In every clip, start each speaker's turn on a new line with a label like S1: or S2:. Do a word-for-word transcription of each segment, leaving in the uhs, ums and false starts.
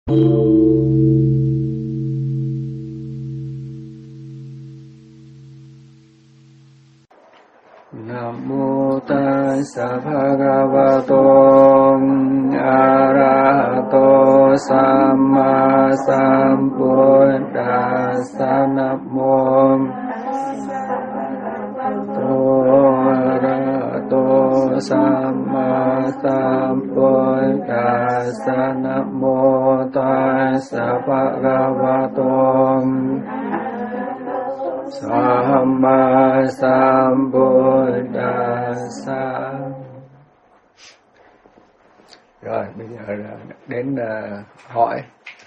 S1: Nam mô Tassa Bhagavato Arahato Samma Sambuddhassa. Nam mô Arahato Samma Sambuddhassa. Nam mô Tassa Bhagavato Samma Sambuddhassa. Rồi bây giờ là đến uh, hỏi.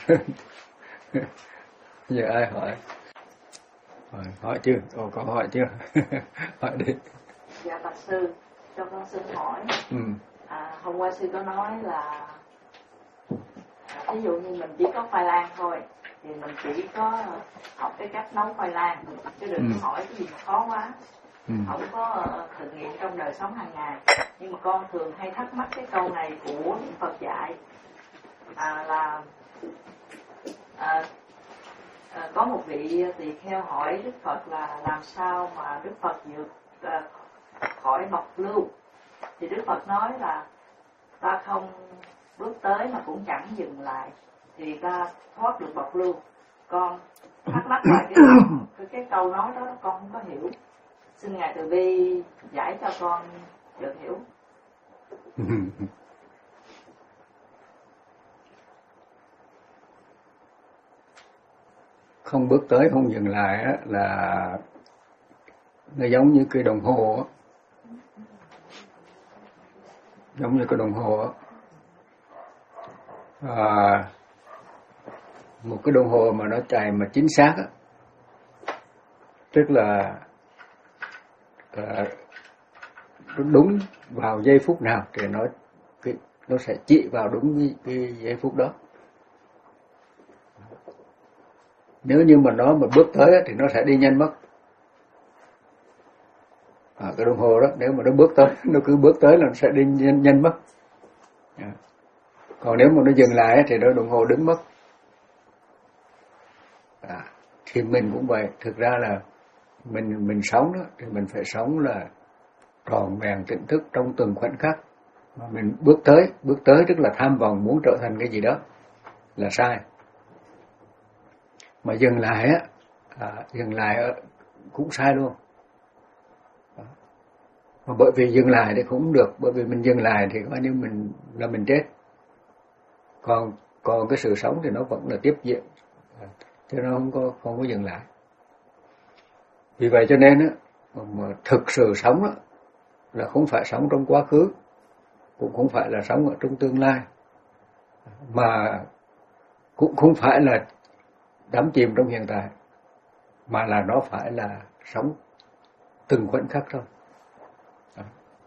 S1: Giờ ai hỏi? Hỏi, hỏi chưa? Ồ, có hỏi chưa? Hỏi đi.
S2: Dạ bạch sư, cho con xin hỏi. Ừ. À, hôm qua sư có nói là ví dụ như mình chỉ có khoai lang thôi thì mình chỉ có học cái cách nấu khoai lang, chứ đừng ừ. hỏi cái gì mà khó quá. Ừ. Không có uh, thực nghiệm trong đời sống hàng ngày. Nhưng mà con thường hay thắc mắc cái câu này của Phật dạy à, là à, à, có một vị tỳ kheo hỏi Đức Phật là làm sao mà Đức Phật vượt à, khỏi bọc lưu. Thì Đức Phật nói là ta không bước tới mà cũng chẳng dừng lại thì ta thoát được bọc lưu. Con thắc mắc lại cái, cái, cái câu nói đó con không có hiểu. Xin Ngài Từ Bi giải cho con được hiểu.
S1: Không bước tới, không dừng lại á, là nó giống như cái đồng hồ á. Giống như cái đồng hồ á. À, một cái đồng hồ mà nó chạy mà chính xác á, tức là à, đúng vào giây phút nào thì nó cái, nó sẽ chỉ vào đúng cái, cái giây phút đó. Nếu như mà nó mà bước tới thì nó sẽ đi nhanh mất. À, cái đồng hồ đó nếu mà nó bước tới, nó cứ bước tới là nó sẽ đi nhanh, nhanh mất. À. Còn nếu mà nó dừng lại thì nó đồng hồ đứng mất. À, thì mình cũng vậy. Thực ra là mình mình sống đó thì mình phải sống là tròn vẹn tỉnh thức trong từng khoảnh khắc. Mà mình bước tới, bước tới tức là tham vọng muốn trở thành cái gì đó là sai. Mà dừng lại á, à, dừng lại cũng sai luôn. Đó. Mà bởi vì dừng lại thì cũng được, bởi vì mình dừng lại thì coi như mình là mình chết. Còn còn cái sự sống thì nó vẫn là tiếp diễn, chứ nó không có không có dừng lại. Vì vậy cho nên á, mà thực sự sống á, là không phải sống trong quá khứ, cũng không phải là sống ở trong tương lai, mà cũng không phải là đắm chìm trong hiện tại, mà là nó phải là sống từng khoảnh khắc thôi. Đó.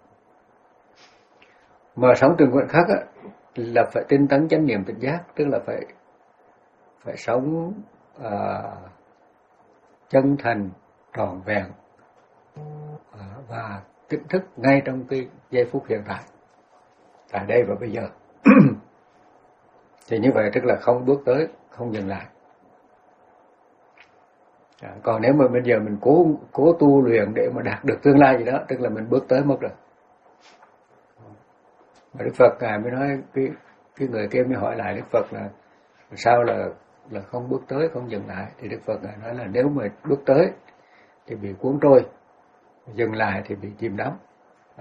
S1: Mà sống từng khoảnh khắc á, là phải tinh tấn chánh niệm tỉnh giác, tức là phải phải sống à, chân thành, trọn vẹn à, và tỉnh thức ngay trong cái giây phút hiện tại, tại đây và bây giờ. Thì như vậy tức là không bước tới, không dừng lại. À, còn nếu mà bây giờ mình cố cố tu luyện để mà đạt được tương lai gì đó, tức là mình bước tới mất rồi. Mà Đức Phật Ngài mới nói, cái cái người kia mới hỏi lại Đức Phật là sao là là không bước tới, không dừng lại. Thì Đức Phật Ngài nói là nếu mà bước tới thì bị cuốn trôi, dừng lại thì bị chìm đắm. Đó.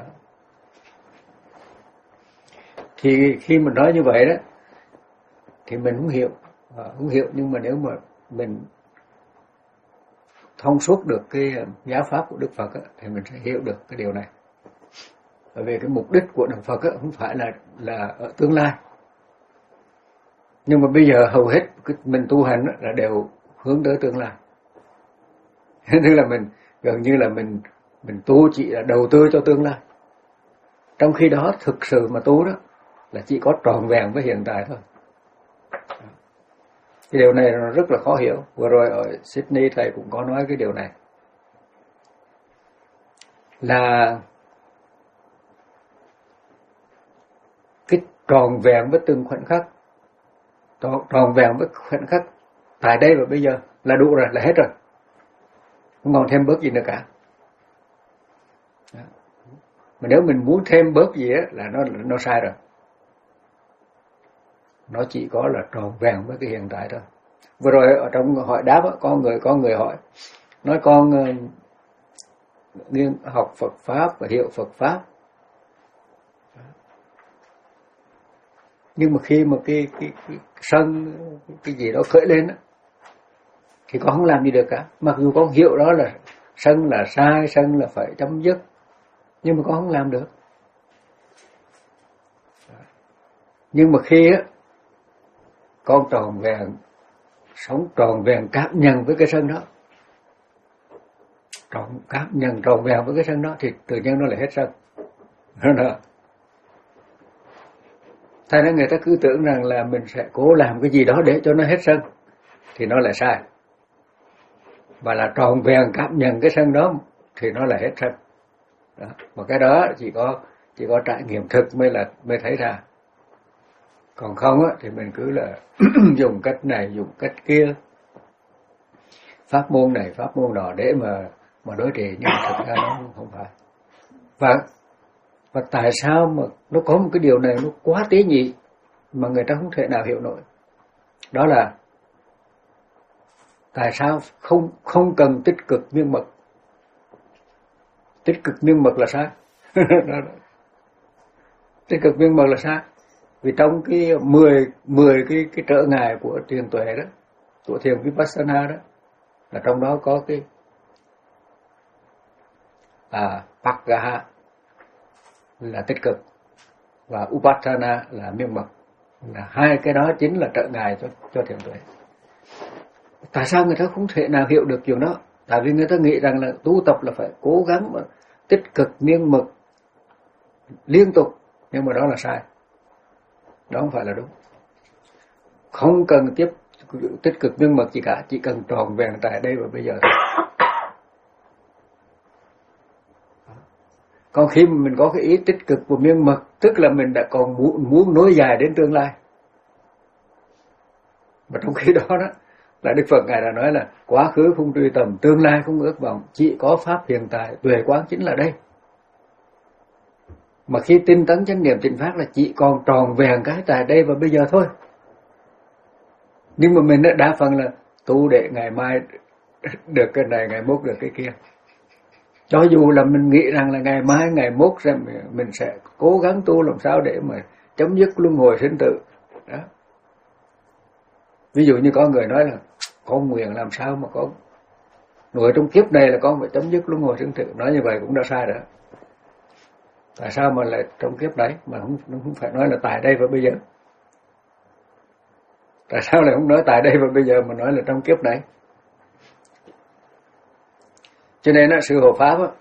S1: Thì khi mình nói như vậy đó thì mình không hiểu, à, không hiểu nhưng mà nếu mà mình thông suốt được cái giáo pháp của Đức Phật á, thì mình sẽ hiểu được cái điều này. Bởi vì cái mục đích của Đức Phật á, không phải là là ở tương lai, nhưng mà bây giờ hầu hết mình tu hành á, là đều hướng tới tương lai. Tức là mình gần như là mình mình tu chỉ là đầu tư cho tương lai, trong khi đó thực sự mà tu đó là chỉ có trọn vẹn với hiện tại thôi. Cái điều này nó rất là khó hiểu. Vừa rồi ở Sydney thầy cũng có nói cái điều này, là cái trọn vẹn với từng khoảnh khắc tròn, tròn vẹn với khoảnh khắc tại đây và bây giờ là đủ rồi, là hết rồi, không còn thêm bớt gì nữa cả. Đó. Mà nếu mình muốn thêm bớt gì á là nó nó sai rồi. Nó chỉ có là tròn vẹn với cái hiện tại thôi. Vừa rồi ở trong hỏi đáp á, có người có người hỏi nói con uh, nghiên học Phật pháp và hiểu Phật pháp, nhưng mà khi mà cái cái, cái sân cái gì đó khởi lên á thì con không làm gì được cả. Mặc dù con hiểu đó là sân là sai, sân là phải chấm dứt, nhưng mà con không làm được. Nhưng mà khi á con tròn vẹn, sống tròn vẹn cảm nhận với cái sân đó, tròn cảm nhận tròn vẹn với cái sân đó thì tự nhiên nó lại hết sân. Đó. Thay nên người ta cứ tưởng rằng là mình sẽ cố làm cái gì đó để cho nó hết sân thì nó lại sai. Và là tròn vẹn cảm nhận cái sân đó thì nó lại hết sân. Đó. Mà cái đó chỉ có chỉ có trải nghiệm thực mới là mới thấy ra. Còn không á thì mình cứ là dùng cách này dùng cách kia, pháp môn này pháp môn nọ để mà mà đối trị, nhưng mà thực ra nó không phải. Và và tại sao mà nó có một cái điều này nó quá tế nhị mà người ta không thể nào hiểu nổi. Đó là tại sao không không cần tích cực miên mật. Tích cực miên mật là sao? Tích cực miên mật là sao? Vì trong cái mười mười cái cái trở ngại của thiền tuệ đó, của thiền Vipassana đó, là trong đó có cái à Paggaha là tích cực và Upassana là miên mật, là hai cái đó chính là trở ngại cho cho thiền tuệ. Tại sao người ta không thể nào hiểu được chuyện đó? Tại vì người ta nghĩ rằng là tu tập là phải cố gắng mà tích cực miên mật liên tục, nhưng mà đó là sai. Đó không phải là đúng. Không cần tiếp tích cực miên mật gì cả, chỉ cần tròn vẹn tại đây và bây giờ. Còn khi mà mình có cái ý tích cực và miên mật, tức là mình đã còn muốn, muốn nối dài đến tương lai. Mà trong khi đó đó là Đức Phật Ngài đã nói là quá khứ không truy tầm, tương lai không ước vọng, chỉ có pháp hiện tại, tuệ quán chính là đây. Mà khi tinh tấn chánh niệm tịnh pháp là chỉ còn tròn vẹn cái tại đây và bây giờ thôi. Nhưng mà mình đa phần là tu để ngày mai được cái này, ngày mốt được cái kia. Cho dù là mình nghĩ rằng là ngày mai, ngày mốt mình sẽ cố gắng tu làm sao để mà chấm dứt luân hồi sinh tử. Đó. Ví dụ như có người nói là con nguyện làm sao mà con nuôi trong kiếp này là con phải chấm dứt luân hồi sinh tử. Nói như vậy cũng đã sai rồi. Tại sao mà lại trong kiếp đấy mà không, không phải nói là tại đây và bây giờ? Tại sao lại không nói tại đây và bây giờ mà nói là trong kiếp này? Cho nên á, sư hộ pháp á,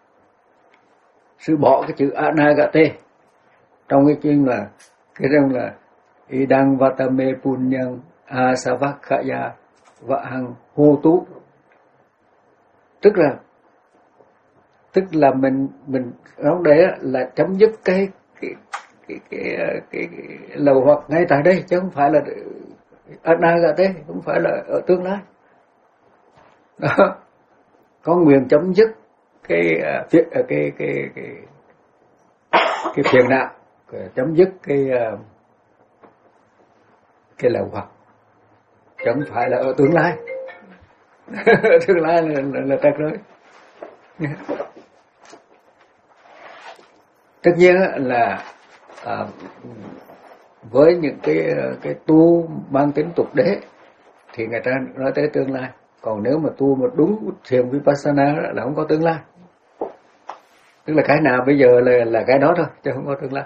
S1: sư bỏ cái chữ anagate trong cái chương là cái trong là idang vatame punyang asavakkaya vahang hotu, tức là tức là mình mình nói đấy là chấm dứt cái cái cái cái, cái, cái, cái lầu hoặc ngay tại đây, chứ không phải là anagate, không phải là ở tương lai. Đó. Có nguyện chấm dứt cái cái cái cái cái cái, cái phiền não, chấm dứt cái cái lầu hoặc, chứ không phải là ở tương lai. Tương lai là là, là trật rồi. Tất nhiên là à, với những cái cái tu mang tính tục đế thì người ta nói tới tương lai. Còn nếu mà tu một đúng thiền Vipassana là không có tương lai. Tức là cái nào bây giờ là là cái đó thôi, chứ không có tương lai.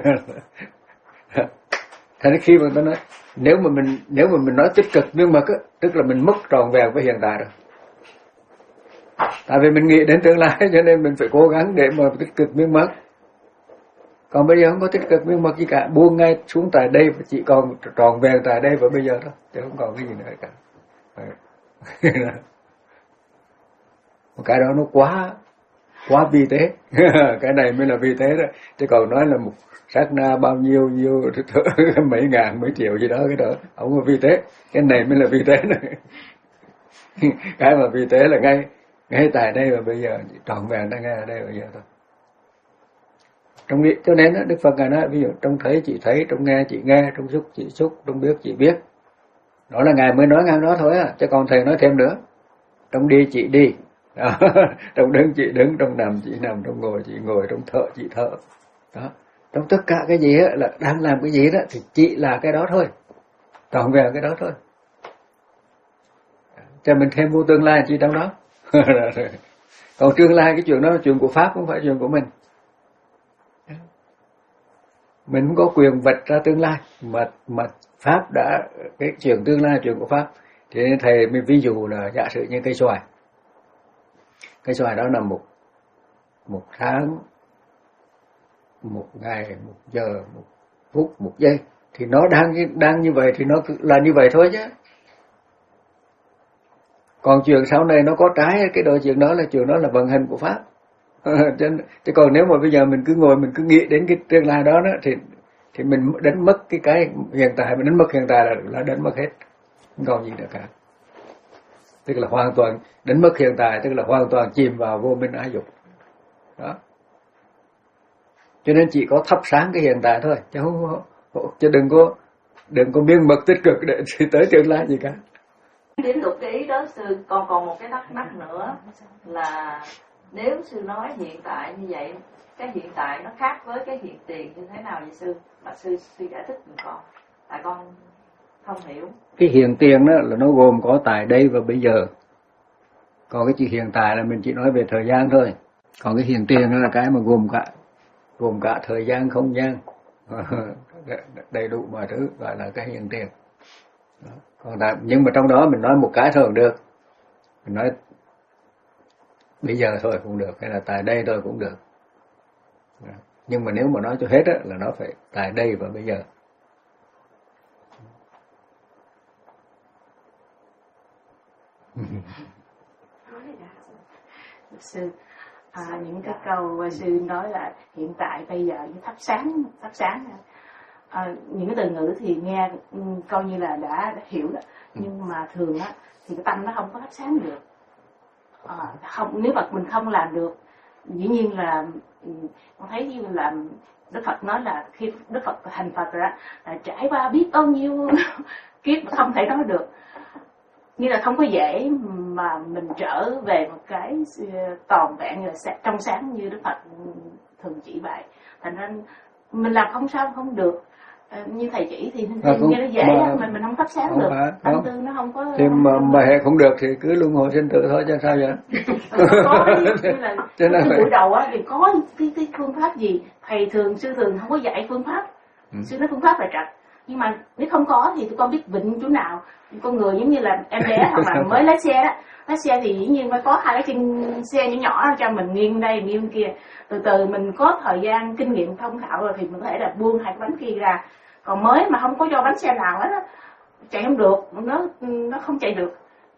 S1: Thế nên khi mà tôi nói nếu mà mình nếu mà mình nói tích cực miên mật á, tức là mình mất tròn vẹn với hiện tại rồi. Tại vì mình nghĩ đến tương lai cho nên mình phải cố gắng để mà tích cực miên mật. Còn bây giờ không có tích cực miên mật gì cả, buông ngay xuống tại đây và chỉ còn tròn vẹn tại đây và bây giờ thôi, chứ không còn cái gì nữa cả. Một cái đó nó quá quá vi tế. Cái này mới là vi tế đó, chứ còn nói là một sát na bao nhiêu nhiêu mấy ngàn mấy triệu gì đó, cái đó không có vi tế. Cái này mới là vi tế đó. Cái mà vi tế là ngay ngay tại đây và bây giờ, trọn vẹn đang ngay ở đây bây giờ thôi. Trong nghĩ cho nên đó, Đức Phật ngài nói ví dụ trong thấy chị thấy, trong nghe chị nghe, trong xúc chị xúc, trong biết chị biết. Đó là ngài mới nói ngang đó thôi á, chứ còn thầy nói thêm nữa. Trong đi chị đi, đó. Trong đứng chị đứng, trong nằm chị nằm, trong ngồi chị ngồi, trong thở chị thở. Đó. Trong tất cả cái gì á, là đang làm cái gì đó thì chị là cái đó thôi, trọn vẹn cái đó thôi. Cho mình thêm vô tương lai chỉ trong đó. Còn tương lai cái chuyện đó là chuyện của Pháp, không phải chuyện của mình. Mình không có quyền vạch ra tương lai, mà mà Pháp đã, cái chuyện tương lai là chuyện của Pháp. Thế nên thầy mới ví dụ là giả sử như cây xoài. Cây xoài đó là một một tháng, một ngày, một giờ, một phút, một giây, thì nó đang đang như vậy thì nó là như vậy thôi chứ. Còn chuyện sau này nó có trái, cái đồ chuyện đó là chuyện đó là vận hành của Pháp. Chứ còn nếu mà bây giờ mình cứ ngồi mình cứ nghĩ đến cái tương lai đó, đó thì thì mình đánh mất cái cái hiện tại, mình đánh mất hiện tại là là đánh mất hết, không còn gì nữa cả. Tức là hoàn toàn đánh mất hiện tại, tức là hoàn toàn chìm vào vô minh ái dục. Đó. Cho nên chỉ có thắp sáng cái hiện tại thôi, chứ không, chứ đừng có đừng có miên mật tích cực để tới tương lai gì cả.
S2: Tiếp tục cái ý đó sư, còn còn một cái thắc mắc nữa là nếu sư nói hiện tại như vậy, cái hiện tại nó khác với cái hiện tiền như thế nào vậy sư? Mà sư sư giải thích giùm con, tại con không hiểu.
S1: Cái hiện tiền đó là nó gồm có tại đây và bây giờ. Còn cái chữ hiện tại là mình chỉ nói về thời gian thôi. Còn cái hiện tiền đó là cái mà gồm cả gồm cả thời gian, không gian, đầy đủ mọi thứ, gọi là cái hiện tiền. Đó. Còn tại, nhưng mà trong đó mình nói một cái thôi cũng được. Mình nói bây giờ thôi cũng được, hay là tại đây thôi cũng được. Đó. Nhưng mà nếu mà nói cho hết á, là nó phải tại đây và bây giờ.
S3: Sư, à, những cái câu sư nói là hiện tại bây giờ như thắp sáng, thắp sáng. À, những cái từ ngữ thì nghe coi như là đã, đã hiểu đó, nhưng mà thường á thì cái tâm nó không có thắp sáng được. À, không, nếu mà mình không làm được, dĩ nhiên là con thấy như là Đức Phật nói là khi Đức Phật thành Phật ra là trải qua biết bao nhiêu kiếp không thể nói được, như là không có dễ mà mình trở về một cái toàn vẹn như là trong sáng như Đức Phật thường chỉ vậy. Thành ra mình làm không sao không được, như thầy chỉ thì à, nghe nó dễ mà, mà mình không thắp sáng không được, tâm tư nó không có.
S1: Thì mà mà hệ không được thì cứ luân hồi sinh tử thôi chứ sao vậy?
S3: Có như là cái buổi đầu á thì có cái cái phương pháp gì thầy thường sư thường không có dạy phương pháp, ừ. Sư nói phương pháp là trật, nhưng mà nếu không có thì tụi con biết vịnh chỗ nào. Con người giống như là em bé hoặc là mới lái xe đó, lái xe thì dĩ nhiên phải có hai cái chân xe nhỏ nhỏ cho mình nghiêng đây nghiêng kia, từ từ mình có thời gian kinh nghiệm thông thạo rồi thì mình có thể là buông hai cái bánh kia ra. Còn mới mà không có cho bánh xe nào hết á, chạy không được, nó nó không chạy được.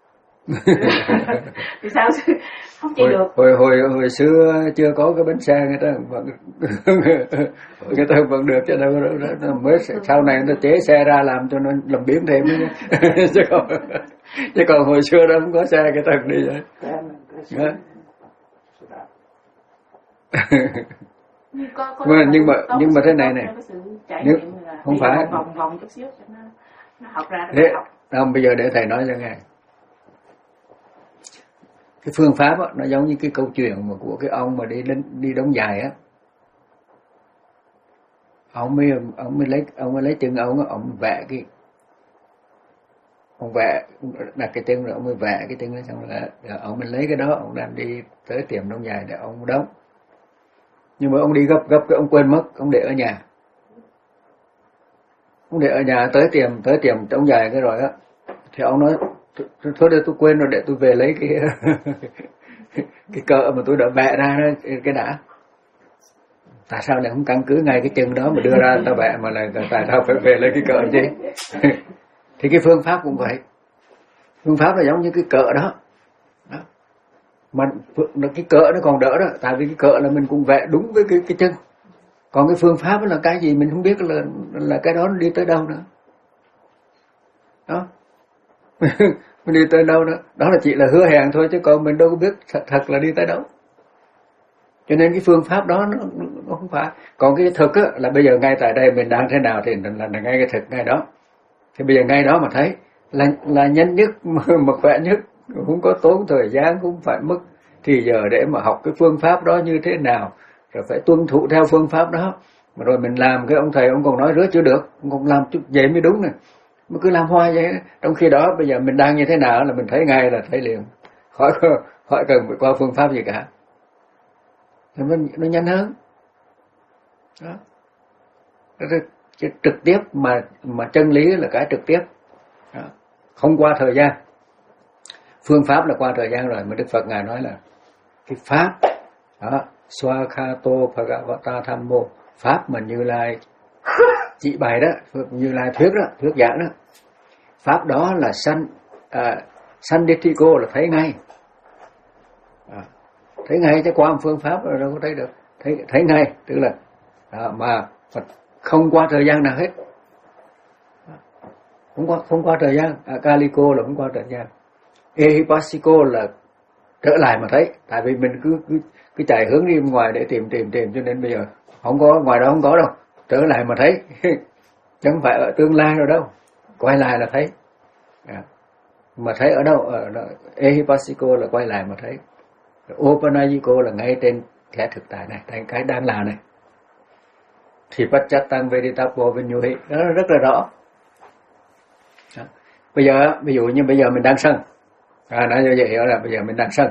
S3: Thì sao không chạy
S1: hồi,
S3: được?
S1: Hồi hồi hồi xưa chưa có cái bánh xe người ta vẫn người ta vẫn được chứ đâu đó, mới sau này người ta chế xe ra làm cho nó làm biến thêm chứ còn chứ còn hồi xưa đó không có xe người ta đi vậy.
S3: Nhưng, có, có
S1: mà, nhưng mà nhưng mà thế này này, nếu, không phải
S3: vòng vòng chút xíu cho nó nó học ra
S1: thế, học. Không, bây giờ để thầy nói cho nghe. Cái phương pháp đó, nó giống như cái câu chuyện mà của cái ông mà đi đến đi đóng giày á, ông mới ông mới lấy ông mới lấy chân ông ông vẽ cái ông vẽ đặt cái chân rồi ông mới vẽ cái chân đó, xong rồi, rồi ông mới lấy cái đó ông đem đi tới tiệm đóng giày để ông đóng. Nhưng mà ông đi gấp gấp cái ông quên mất, ông để ở nhà. Ông để ở nhà tới tiệm tới tiệm đóng giày cái rồi á, thì ông nói thôi để tôi quên rồi, để tôi về lấy cái cái cờ mà tôi đã vẽ ra đó cái đã. Tại sao lại không căn cứ ngay cái chân đó mà đưa ra ta vẽ, mà là tại sao phải về lấy cái cờ chứ? Thì cái phương pháp cũng vậy. Phương pháp là giống như cái cờ đó. Đó. mà cái cỡ nó còn đỡ đó, tại vì cái cỡ là mình cũng vẽ đúng với cái cái chân, còn cái phương pháp là cái gì mình không biết là là cái đó nó đi tới đâu nữa đó. Mình đi tới đâu nữa, đó là chỉ là hứa hẹn thôi, chứ còn mình đâu có biết thật, thật là đi tới đâu. Cho nên cái phương pháp đó nó, nó không phải. Còn cái thực á, là bây giờ ngay tại đây mình đang thế nào thì là, là ngay cái thực ngay đó. Thì bây giờ ngay đó mà thấy là là nhanh nhất mà khỏe nhất, không có tốn thời gian, cũng phải mất thì giờ để mà học cái phương pháp đó như thế nào, rồi phải tuân thủ theo phương pháp đó. Mà rồi mình làm cái ông thầy ông còn nói rứa chưa được, ông còn làm chút vậy mới đúng này. Mà cứ làm hoài vậy. Trong khi đó bây giờ mình đang như thế nào là mình thấy ngay là thấy liền, khỏi khỏi cần phải qua phương pháp gì cả, thì nó, nó nhanh hơn đó. Cái trực tiếp mà mà chân lý là cái trực tiếp đó. Không qua thời gian. Phương pháp là qua thời gian rồi, mà Đức Phật ngài nói là cái pháp đó, Swakato Bhagavata Thammo, pháp mà Như Lai chỉ bày đó, Như Lai thuyết đó, thuyết giảng đó, pháp đó là sanh à, Sanditthiko là thấy ngay à, thấy ngay, chứ qua một phương pháp rồi đâu có thấy được, thấy thấy ngay, tức là à, mà không qua thời gian nào hết, không qua không qua thời gian. Akaliko là không qua thời gian, Ehipassiko là trở lại mà thấy, tại vì mình cứ cứ cứ chạy hướng đi ngoài để tìm tìm tìm, cho nên bây giờ không có ngoài đó, không có đâu, trở lại mà thấy chứ không phải ở tương lai rồi đâu, quay lại là thấy à. Mà thấy ở đâu? Ở Ehipassiko là quay lại mà thấy, Opanayiko là ngay trên cái thực tại này, trên cái đang là này, thì Pacchatang Veditapo Vinyuhi đó rất là rõ đó. Bây giờ ví dụ như bây giờ mình đang sân à, nói như vậy hiểu là bây giờ mình đang sân,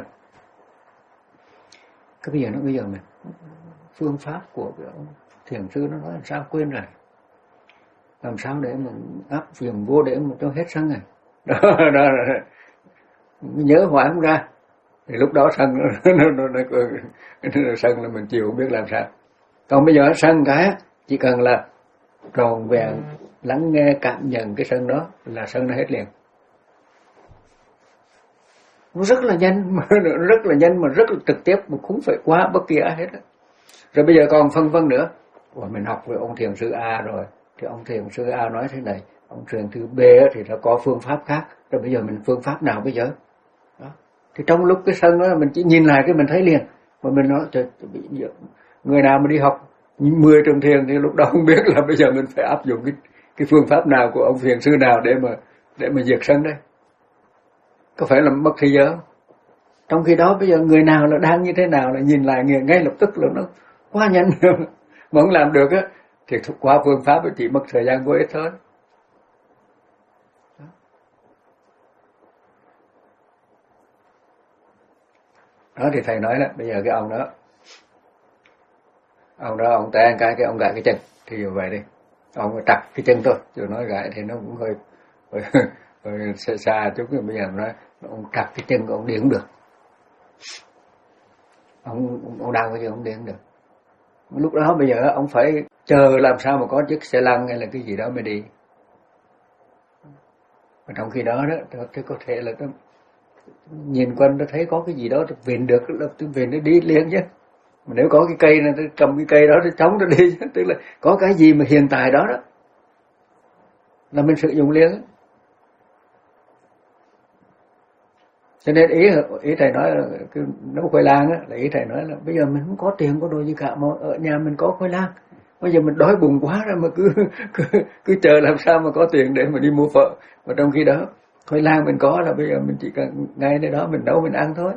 S1: cái bây giờ nó bây giờ mình phương pháp của cái ông thiền sư nó nói làm sao quên rồi, làm sao để mình áp dụng vô để mà cho hết sân này đó, đó, đó. Nhớ hoài không ra thì lúc đó sân nó, nó, nó, nó, nó sân là mình chịu không biết làm sao. Còn bây giờ sân cái chỉ cần là tròn vẹn lắng nghe cảm nhận cái sân đó là sân nó hết liền, nó rất là nhanh, rất là nhanh mà rất là trực tiếp, mà không phải qua bất kỳ ai hết đó. Rồi bây giờ còn phân vân nữa, Ủa, mình học với ông thiền sư A rồi thì ông thiền sư A nói thế này, ông thiền sư B thì nó có phương pháp khác, rồi bây giờ mình phương pháp nào bây giờ đó. Thì trong lúc cái sân đó mình chỉ nhìn lại cái mình thấy liền, mà mình nói trời, người nào mà đi học mười trường thiền thì lúc đó không biết là bây giờ mình phải áp dụng cái cái phương pháp nào của ông thiền sư nào để mà để mà diệt sân đây, có phải là mất thời giờ? Trong khi đó bây giờ người nào là đang như thế nào là nhìn lại ngay lập tức là nó quá nhanh mà không làm được á thì qua phương pháp chỉ mất thời gian vô ích thôi. Đó thì thầy nói là bây giờ cái ông đó ông đó ông té cái cái ông gãi cái chân thì như vậy đi, ông trặc cái chân thôi, chứ nói gãi thì nó cũng hơi hơi, hơi xa, xa chút. Bây giờ nói ông trặc cái chân ông đi không được, ông ông đang cái chân ông đi không được. Lúc đó bây giờ ông phải chờ làm sao mà có chiếc xe lăn hay là cái gì đó mới đi. Và trong khi đó đó thì có thể là nó nhìn quanh nó thấy có cái gì đó vịn được, lập tức vịn nó đi liền chứ. Mà nếu có cái cây này, tôi cầm cái cây đó tôi chống nó đi, tức là có cái gì mà hiện tại đó đó là mình sử dụng liền. Cho nên ý ý thầy nói là cái nấu khoai lang á, là ý thầy nói là bây giờ mình không có tiền có đồ gì cả, mà ở nhà mình có khoai lang. Bây giờ mình đói bụng quá rồi mà cứ cứ cứ chờ làm sao mà có tiền để mà đi mua phở. Mà trong khi đó khoai lang mình có là bây giờ mình chỉ cần ngay nơi đó mình nấu mình ăn thôi.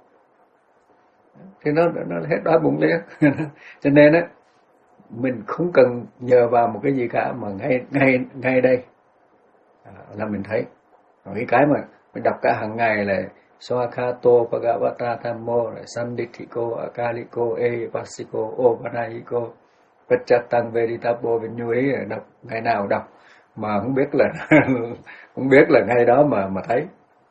S1: Thì nó nó hết đói bụng liền. Cho nên á mình không cần nhờ vào một cái gì cả, mà ngay ngay ngay đây là mình thấy. Rồi cái cái mà mình đọc cả hàng ngày là Swakato Bhagavata Thammo, Sanditthiko, Akaliko, Ehipassiko, Opanayiko, Pacchatang Veditapo Vinyuhi, đọc ngày nào đọc mà không biết là không biết là ngày đó mà mà thấy.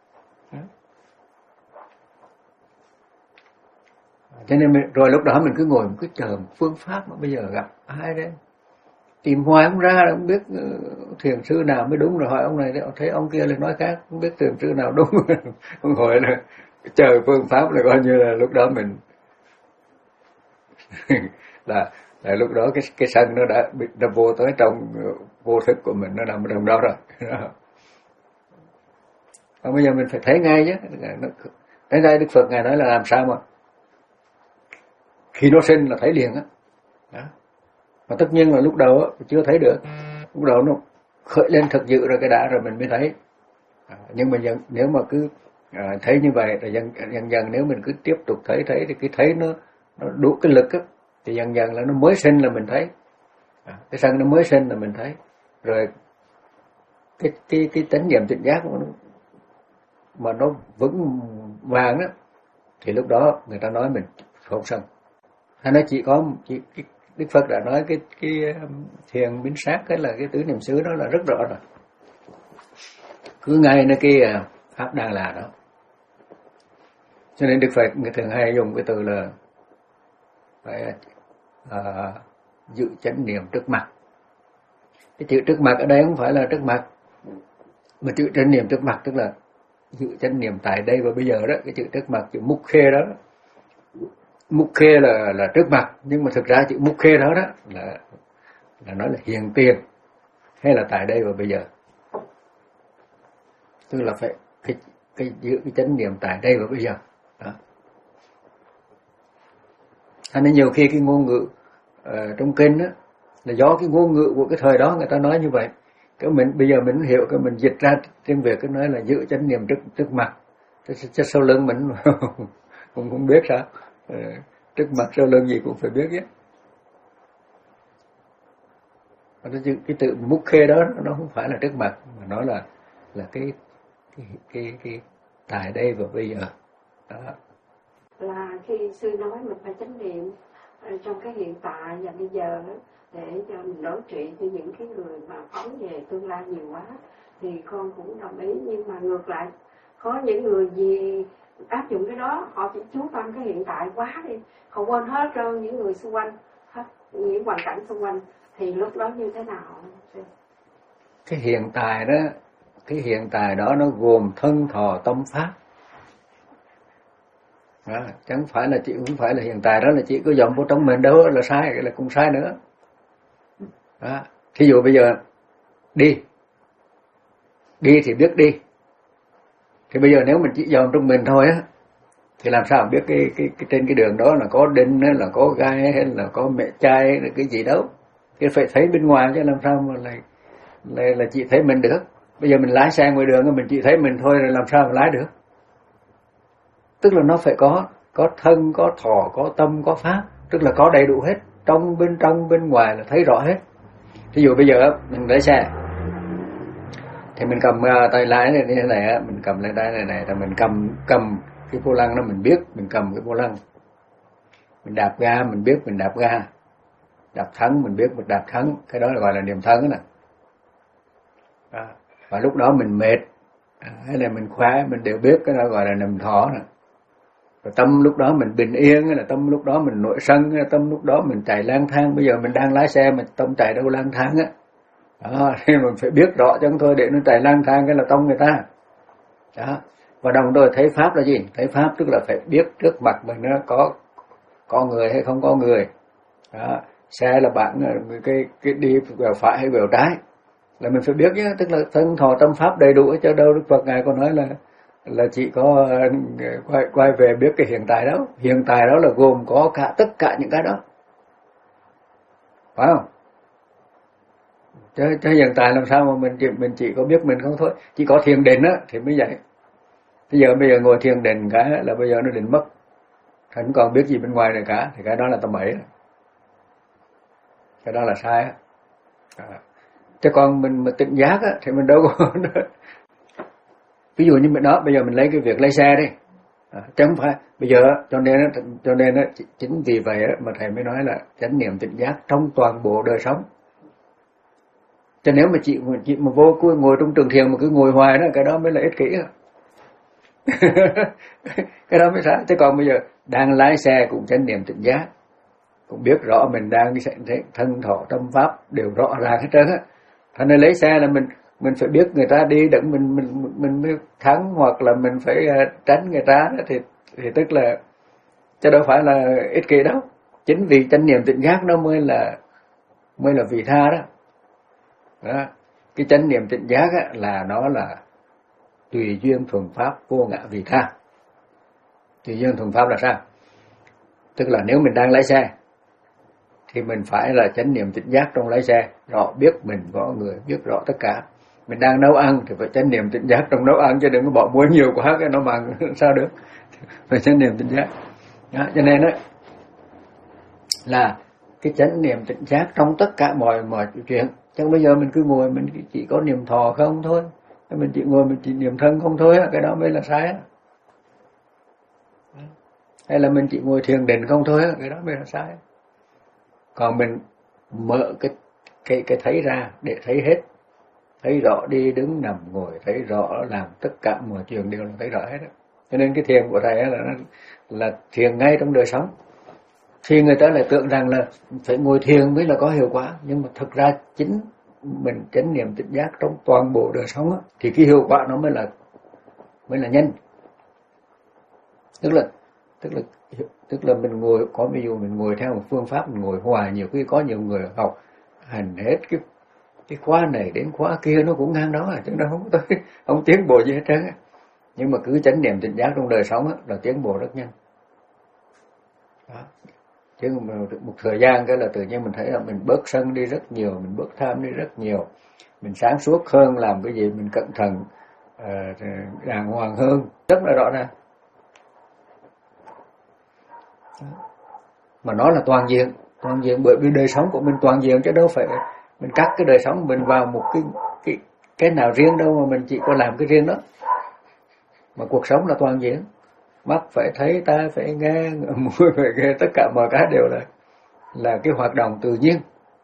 S1: Cho nên mình, rồi lúc đó mình cứ ngồi mình cứ chờ phương pháp, mà bây giờ gặp ai đấy tìm hoài không ra, không biết thiền sư nào mới đúng, rồi hỏi ông này thấy ông kia lại nói khác, không biết thiền sư nào đúng. Ông hỏi là chờ phương pháp là coi như là lúc đó mình là, là lúc đó cái cái sân nó đã bị nó vô tới trong vô thức của mình, nó nằm trong đó rồi. Còn bây giờ mình phải thấy ngay chứ. Đến đây Đức Phật Ngài nói là làm sao mà khi nó sinh là thấy liền á. Đó. Mà tất nhiên là lúc đầu á chưa thấy được, lúc đầu nó khởi lên thật dữ rồi cái đã rồi mình mới thấy. À, nhưng mà dần, nếu mà cứ à, thấy như vậy rồi dần, dần dần nếu mình cứ tiếp tục thấy thấy thì cái thấy nó, nó đủ cái lực á, thì dần dần là nó mới sinh là mình thấy. À, cái sân nó mới sinh là mình thấy. Rồi cái cái cái chánh niệm tỉnh giác mà nó, mà nó vững vàng đó thì lúc đó người ta nói mình không sân. Hay nó chỉ có chỉ, cái, Đức Phật đã nói cái cái thiền biến sát cái là cái tứ niệm xứ đó là rất rõ rồi. Cứ ngay nơi cái pháp đang là đó. Cho nên Đức Phật người thường hay dùng cái từ là phải à, giữ chánh niệm trước mặt. Cái chữ trước mặt ở đây không phải là trước mặt, mà chữ chánh niệm trước mặt tức là giữ chánh niệm tại đây và bây giờ đó. Cái chữ trước mặt, chữ mục khê đó, mục khê là là trước mặt, nhưng mà thực ra chữ mục khê đó đó là là nói là hiện tiền hay là tại đây và bây giờ. Tức là phải cái cái giữ cái chánh niệm tại đây và bây giờ. Đó. Cho nên nhiều khi cái ngôn ngữ uh, trong kinh đó là do cái ngôn ngữ của cái thời đó người ta nói như vậy. Cái mình bây giờ mình hiểu, cái mình dịch ra tiếng Việt cái nói là giữ chánh niệm trước trước mặt, chứ sau lưng mình cũng không biết sao. Uh, trước mặt sau lưng gì cũng phải biết chứ. Cái từ mục khê đó nó không phải là trước mặt, mà nó là là cái cái cái, cái tại đây và bây giờ. Đó.
S4: Là khi sư nói mình phải chánh niệm trong cái hiện tại và bây giờ để cho mình đối trị với những cái người mà phóng về tương lai nhiều quá thì con cũng đồng ý, nhưng mà ngược lại có những người gì áp dụng cái đó họ chỉ chú tâm cái hiện tại quá đi, họ quên hết trơn những người xung quanh, hết những hoàn cảnh xung quanh, thì lúc đó như thế nào?
S1: Cái hiện tại đó, cái hiện tại đó nó gồm thân thọ tâm pháp. Đó, chẳng phải là chị cũng phải là hiện tại đó là chị có dòng vô trong mình đâu là sai, là cũng sai nữa. Đó. Thí dụ bây giờ đi đi thì biết đi, thì bây giờ nếu mình chỉ dòm trong mình thôi á thì làm sao biết cái, cái, cái trên cái đường đó là có đinh hay là có gai hay là có mẹ chai hay là cái gì đâu, thì phải thấy bên ngoài chứ làm sao mà lại là, là chỉ thấy mình được. Bây giờ mình lái xe ngoài đường mình chỉ thấy mình thôi rồi làm sao mà lái được. Tức là nó phải có có thân, có thọ, có tâm, có pháp, tức là có đầy đủ hết, trong bên trong bên ngoài là thấy rõ hết. Ví dụ bây giờ mình lái xe thì mình cầm uh, tay lái này như thế này, mình cầm lên tay này này, rồi mình cầm cầm cái vô lăng đó mình biết mình cầm cái vô lăng, mình đạp ga mình biết mình đạp ga, đạp thắng mình biết mình đạp thắng, cái đó là gọi là niệm thân đó. Đó. Và lúc đó mình mệt hay là mình khỏe mình đều biết, cái đó gọi là niệm thọ nè. Rồi tâm lúc đó mình bình yên hay là tâm lúc đó mình nổi sân hay là tâm lúc đó mình chạy lang thang. Bây giờ mình đang lái xe mà tâm chạy đâu lang thang á. Đó, thì mình phải biết rõ chứ không thôi để nó chạy lang thang cái là tông người ta. Đó. Và đồng thời thấy pháp là gì? Thấy pháp tức là phải biết trước mặt mình nó có có người hay không có người. Đó. Xe là bạn cái cái đi vào phải hay vào trái là mình phải biết chứ, tức là thân thọ tâm pháp đầy đủ cho đâu. Đức Phật ngài có nói là là chỉ có quay quay về biết cái hiện tại đó. Hiện tại đó là gồm có cả tất cả những cái đó, phải không? Chứ, chứ hiện tại làm sao mà mình chỉ, mình chỉ có biết mình không thôi. Chỉ có thiền định á thì mới vậy. Bây giờ bây giờ ngồi thiền định cái là bây giờ nó định mất, không còn biết gì bên ngoài này cả, thì cái đó là tầm bậy, cái đó là sai á. À. Chứ còn mình mà tỉnh giác á thì mình đâu có ví dụ như mình đó, bây giờ mình lấy cái việc lấy xe đi, à, chứ không phải bây giờ cho nên cho nên chính vì vậy mà thầy mới nói là chánh niệm tỉnh giác trong toàn bộ đời sống. Cho nếu mà chị chị mà vô cứ ngồi trong trường thiền mà cứ ngồi hoài đó, cái đó mới là ích kỷ á. Cái đó mới sai. Chứ còn bây giờ đang lái xe cũng chánh niệm tỉnh giác, cũng biết rõ mình đang cái thân thọ tâm pháp đều rõ ràng hết trơn á. Thành nên lấy xe là mình mình phải biết người ta đi đặng mình mình mình mới thắng, hoặc là mình phải tránh người ta, thì thì tức là chứ đâu phải là ích kỷ đâu. Chính vì chánh niệm tỉnh giác nó mới là mới là vị tha đó. Đó. Cái chánh niệm tỉnh giác á, là nó là tùy duyên thuần pháp vô ngã vị tha. Tùy duyên thuần pháp là sao? Tức là nếu mình đang lái xe thì mình phải là chánh niệm tỉnh giác trong lái xe, rõ biết mình có người, biết rõ tất cả. Mình đang nấu ăn thì phải chánh niệm tỉnh giác trong nấu ăn, chứ đừng có bỏ muối nhiều quá cái nó bằng sao được. Phải chánh niệm tỉnh giác. Đó, cho nên đó là cái chánh niệm tỉnh giác trong tất cả mọi mọi chuyện. Chứ bây giờ mình cứ ngồi mình chỉ có niệm thọ không thôi, mình chỉ ngồi mình chỉ niệm thân không thôi, cái đó mới là sai. Hay là mình chỉ ngồi thiền định không thôi, cái đó mới là sai. Còn mình mở cái cái cái thấy ra để thấy hết, thấy rõ đi đứng nằm ngồi, thấy rõ làm tất cả mọi chuyện đều là thấy rõ hết đó. Cho nên cái thiền của thầy là là thiền ngay trong đời sống. Thì người ta lại tưởng rằng là phải ngồi thiền mới là có hiệu quả, nhưng mà thực ra chính mình chánh niệm tỉnh giác trong toàn bộ đời sống đó, thì cái hiệu quả nó mới là mới là nhân. Tức là tức là tức là mình ngồi, có ví dụ mình ngồi theo một phương pháp, mình ngồi hoài, nhiều khi có nhiều người học hành hết cái cái khóa này đến khóa kia nó cũng ngang đó, chứ nó không tới không tiến bộ gì hết trơn. Nhưng mà cứ chánh niệm tỉnh giác trong đời sống đó, là tiến bộ rất nhanh. Đó. Chứ một thời gian cái là tự nhiên mình thấy là mình bớt sân đi rất nhiều, mình bớt tham đi rất nhiều, mình sáng suốt hơn, làm cái gì mình cẩn thận, uh, đàng hoàng hơn, rất là rõ ràng. Mà nó là toàn diện, toàn diện bởi vì đời sống của mình toàn diện, chứ đâu phải mình cắt cái đời sống mình vào một cái cái cái nào riêng đâu, mà mình chỉ có làm cái riêng đó. Mà cuộc sống là toàn diện, mắt phải thấy, tai phải nghe, mũi phải nghe, tất cả mọi cái đều là là cái hoạt động tự nhiên.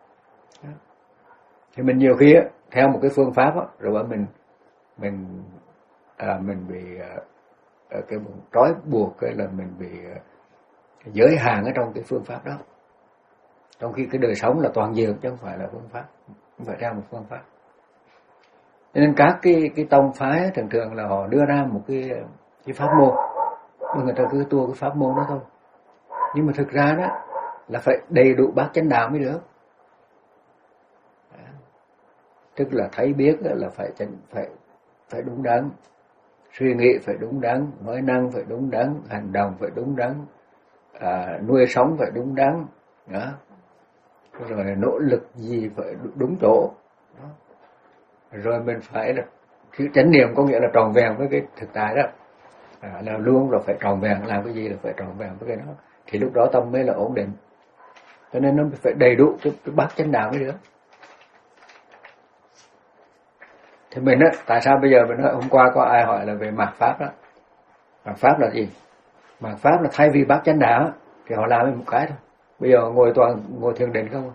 S1: Thì mình nhiều khi á, theo một cái phương pháp á, rồi mình mình à, mình bị à, cái trói buộc, cái là mình bị à, giới hạn ở trong cái phương pháp đó. Trong khi cái đời sống là toàn diện chứ không phải là phương pháp, không phải theo một phương pháp. Cho nên các cái cái tông phái thường thường là họ đưa ra một cái cái pháp môn, người ta cứ tua cái pháp môn đó thôi. Nhưng mà thực ra đó là phải đầy đủ bát chánh đạo mới được. Tức là thấy biết là phải phải phải đúng đắn, suy nghĩ phải đúng đắn, nói năng phải đúng đắn, hành động phải đúng đắn, à, nuôi sống phải đúng đắn, đó. Rồi nỗ lực gì phải đúng chỗ, đó. Rồi mình phải là cái chánh niệm có nghĩa là tròn vẹn với cái thực tại đó, à, là luôn rồi phải tròn vẹn, làm cái gì là phải tròn vẹn với cái đó, thì lúc đó tâm mới là ổn định. Cho nên nó phải đầy đủ cái, cái bát chánh đạo mới được. Thì mình á, tại sao bây giờ mình nói hôm qua có ai hỏi là về mạt pháp đó. Mạt pháp là gì? Mạt pháp là thay vì bát chánh đạo thì họ làm một cái thôi. Bây giờ ngồi toàn ngồi thiền định không?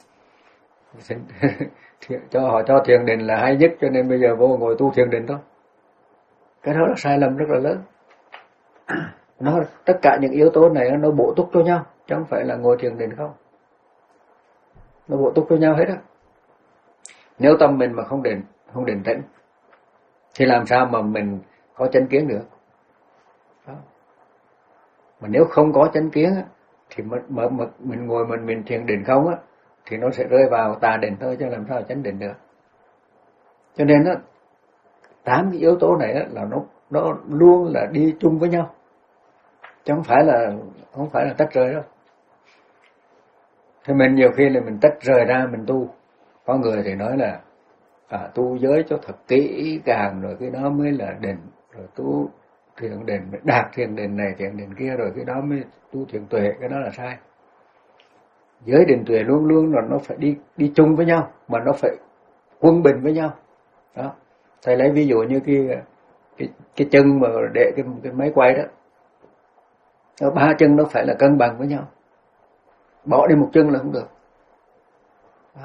S1: cho họ cho thiền định là hay nhất, cho nên bây giờ vô ngồi tu thiền định thôi. Cái đó là sai lầm rất là lớn. Nó tất cả những yếu tố này nó bổ túc cho nhau, chứ không phải là ngồi thiền định không. Nó bổ túc cho nhau hết á. Nếu tâm mình mà không định, không định tĩnh thì làm sao mà mình có chánh kiến được? Đó. Mà nếu không có chánh kiến á, thì mà, mà, mà mình ngồi mình mình thiền định không á, thì nó sẽ rơi vào tà định thôi, chứ làm sao chánh định được. Cho nên á, tám cái yếu tố này á, là nó nó luôn là đi chung với nhau, chứ không phải là không phải là tách rời đâu. Thì mình nhiều khi là mình tách rời ra mình tu. Có người thì nói là à, tu giới cho thật kỹ càng rồi cái đó mới là định, rồi tu thiền định, đạt thiền định này thiền định kia rồi cái đó mới tu thiền tuệ, cái đó là sai. Giới định tuệ luôn luôn là nó phải đi đi chung với nhau, mà nó phải quân bình với nhau. Đó. Thầy lấy ví dụ như cái cái cái chân mà để cái cái máy quay đó, nó ba chân nó phải là cân bằng với nhau. Bỏ đi một chân là không được. Đó.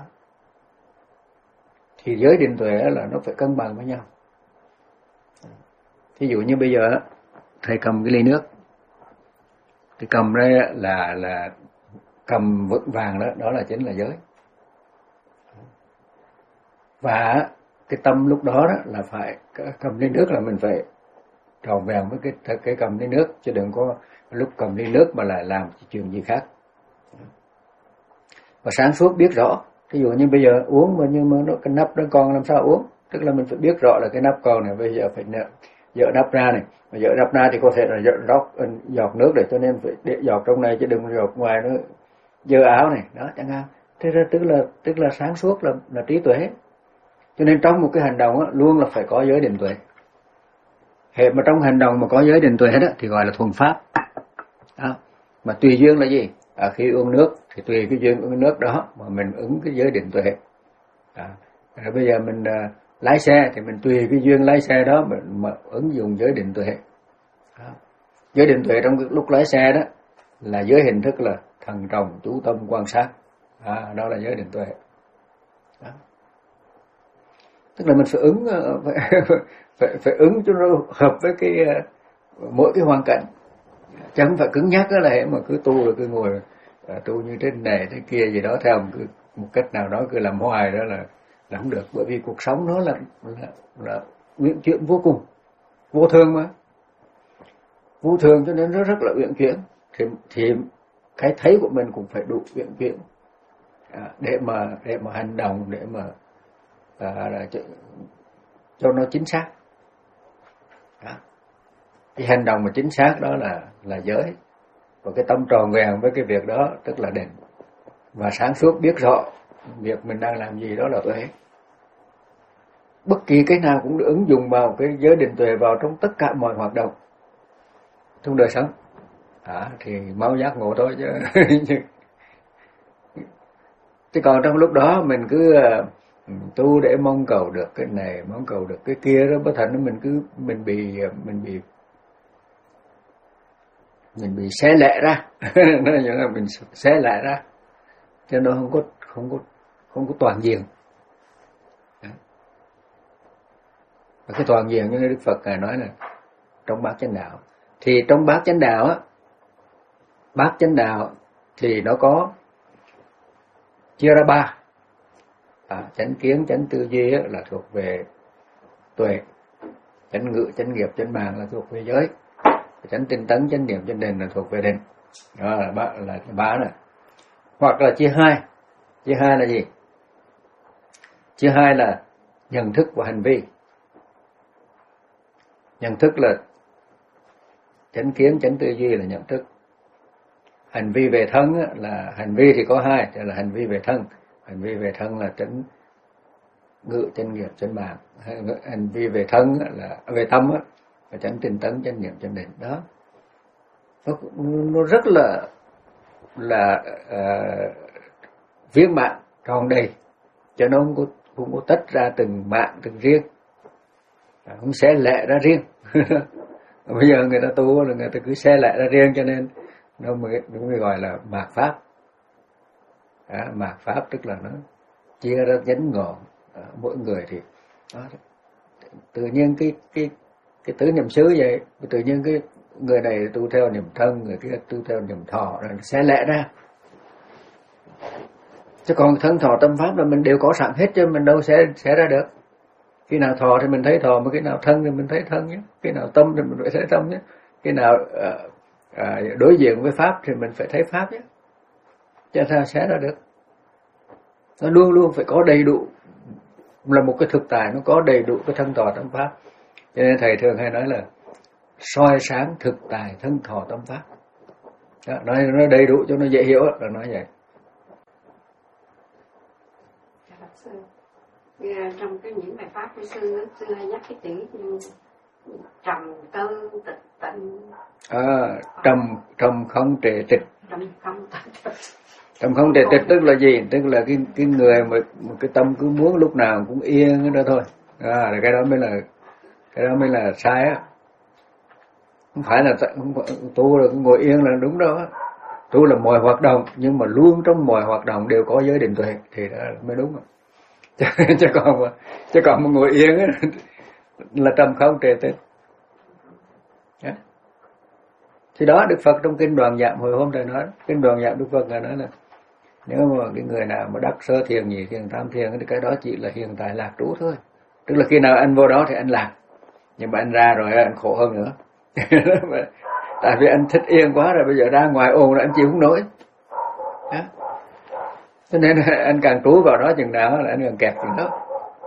S1: Thì giới định tuệ là nó phải cân bằng với nhau. Ví dụ như bây giờ thầy cầm cái ly nước, thì cầm đây là là cầm vững vàng đó, đó là chính là giới. Và cái tâm lúc đó, đó là phải cầm ly nước là mình phải tròn vẹn với cái cái cầm ly nước, chứ đừng có lúc cầm ly nước mà lại làm chuyện gì khác. Và sáng suốt biết rõ, ví dụ như bây giờ uống mà nhưng mà nó cái nắp nó còn làm sao uống, tức là mình phải biết rõ là cái nắp còn này, bây giờ phải dỡ nắp ra này, mà dỡ nắp ra thì có thể là rót giọt nước để, cho nên phải để giọt trong này chứ đừng giọt ngoài nó dơ áo này, đó chẳng hạn. Thế ra tức là tức là sáng suốt là là trí tuệ. Cho nên trong một cái hành động á, luôn là phải có giới định tuệ. Hệ mà trong hành động mà có giới định tuệ đó thì gọi là thuần pháp. Đó. Mà tùy duyên là gì? À, khi uống nước thì tùy cái duyên uống nước đó mà mình ứng cái giới định tuệ. À, rồi bây giờ mình uh, lái xe thì mình tùy cái duyên lái xe đó mình mà ứng dụng giới định tuệ. Đó. Giới định tuệ trong lúc lái xe đó là giới hình thức là thận trọng, chú tâm, quan sát. À, đó là giới định tuệ. Đó. Tức là mình phải ứng phải, phải, phải ứng cho nó hợp với cái mỗi cái hoàn cảnh, chứ không phải cứng nhắc đó là mà cứ tu rồi cứ ngồi à, tu như thế này thế kia gì đó theo một, một cách nào đó cứ làm hoài đó là là không được. Bởi vì cuộc sống nó là là, là uyển chuyển vô cùng, vô thường mà, vô thường cho nên nó rất là uyển chuyển. Thì thì cái thấy của mình cũng phải đủ uyển chuyển à, để mà để mà hành động, để mà à, là cho, cho nó chính xác. Đó. Cái hành động mà chính xác đó là là giới, và cái tâm tròn vẹn với cái việc đó tức là định, và sáng suốt biết rõ việc mình đang làm gì đó là tuệ. Bất kỳ cái nào cũng được ứng dụng vào cái giới định tuệ vào trong tất cả mọi hoạt động trong đời sống. À, thì mau giác ngộ thôi chứ. Chứ còn trong lúc đó mình cứ tu để mong cầu được cái này, mong cầu được cái kia đó, bất thành mình cứ mình bị mình bị mình bị xé lẻ ra. Nó là mình xé lẻ ra, cho nó không có không có không có toàn diện. Và cái toàn diện như Đức Phật ngài nói là trong bát chánh đạo. Thì trong bát chánh đạo á, bát chánh đạo thì nó có chia ra ba. À, chánh kiến, chánh tư duy là thuộc về tuệ, chánh ngữ, chánh nghiệp, chánh mạng là thuộc về giới, chánh tinh tấn, chánh niệm, chánh định là thuộc về định. Đó là ba là ba này. Hoặc là chia hai. Chia hai là gì? Chia hai là nhận thức và hành vi. Nhận thức là chánh kiến, chánh tư duy là nhận thức. Hành vi về thân là hành vi thì có hai, là hành vi về thân. Hành vi về thân là chánh ngữ, chánh nghiệp, chánh mạng. Hành vi về thân là về tâm á, là chánh tinh tấn, chánh niệm, chánh định. Đó, nó, nó rất là là uh, viên mạng tròn đầy, cho nó không có không có tách ra từng mạng từng riêng, không xé lẻ ra riêng. Bây giờ người ta tu là người ta cứ xé lẻ ra riêng, cho nên nó mới, nó mới gọi là mạt pháp. À, mạt pháp tức là nó chia ra nhánh ngọn, à, mỗi người thì đó, tự nhiên cái cái cái tứ niệm xứ vậy, tự nhiên cái người này tu theo niệm thân, người kia tu theo niệm thọ, rồi xé lẻ ra. Chứ còn thân thọ tâm pháp là mình đều có sẵn hết, chứ mình đâu sẽ xé ra được. Khi nào thọ thì mình thấy thọ, mà khi nào thân thì mình thấy thân nhé, khi nào tâm thì mình phải thấy tâm nhé, khi nào à, à, đối diện với pháp thì mình phải thấy pháp nhé, chứ sao xé ra được. Nó luôn luôn phải có đầy đủ, là một cái thực tại nó có đầy đủ cái thân thọ tâm pháp. Cho nên thầy thường hay nói là soi sáng thực tại thân thọ tâm pháp. Đó, nói nó đầy đủ cho nó dễ hiểu là nói vậy.
S4: Trong cái những bài pháp của sư, sư hay nhắc cái chữ trầm tư tịch tịnh.
S1: À, trầm trầm không trệ tịch.
S4: Trầm không tịch.
S1: Trầm không trệ tịch tức là gì? Tức là cái cái người mà một cái tâm cứ muốn lúc nào cũng yên đó thôi. À, cái đó mới là cái đó mới là sai á. Không phải là không phải, tu là ngồi yên là đúng đó. Tu là mọi hoạt động, nhưng mà luôn trong mọi hoạt động đều có giới định tuệ thì đó mới đúng rồi. Chứ còn mà chứ còn mà ngồi yên á là trầm không trệ tịch. Đó. Thì đó Đức Phật trong kinh Đoàn Giảm hồi hôm thầy nói, kinh Đoàn Giảm Đức Phật là nói là nếu mà cái người nào mà đắc sơ thiền nhị thiền tam thiền thì cái đó chỉ là hiện tại lạc trú thôi, Tức là khi nào anh vô đó thì anh lạc, nhưng mà anh ra rồi anh khổ hơn nữa. Tại vì anh thích yên quá rồi, bây giờ ra ngoài ồn là anh chịu không nổi. Đó. Cho nên anh càng trú vào đó chừng nào là anh càng kẹt chừng đó.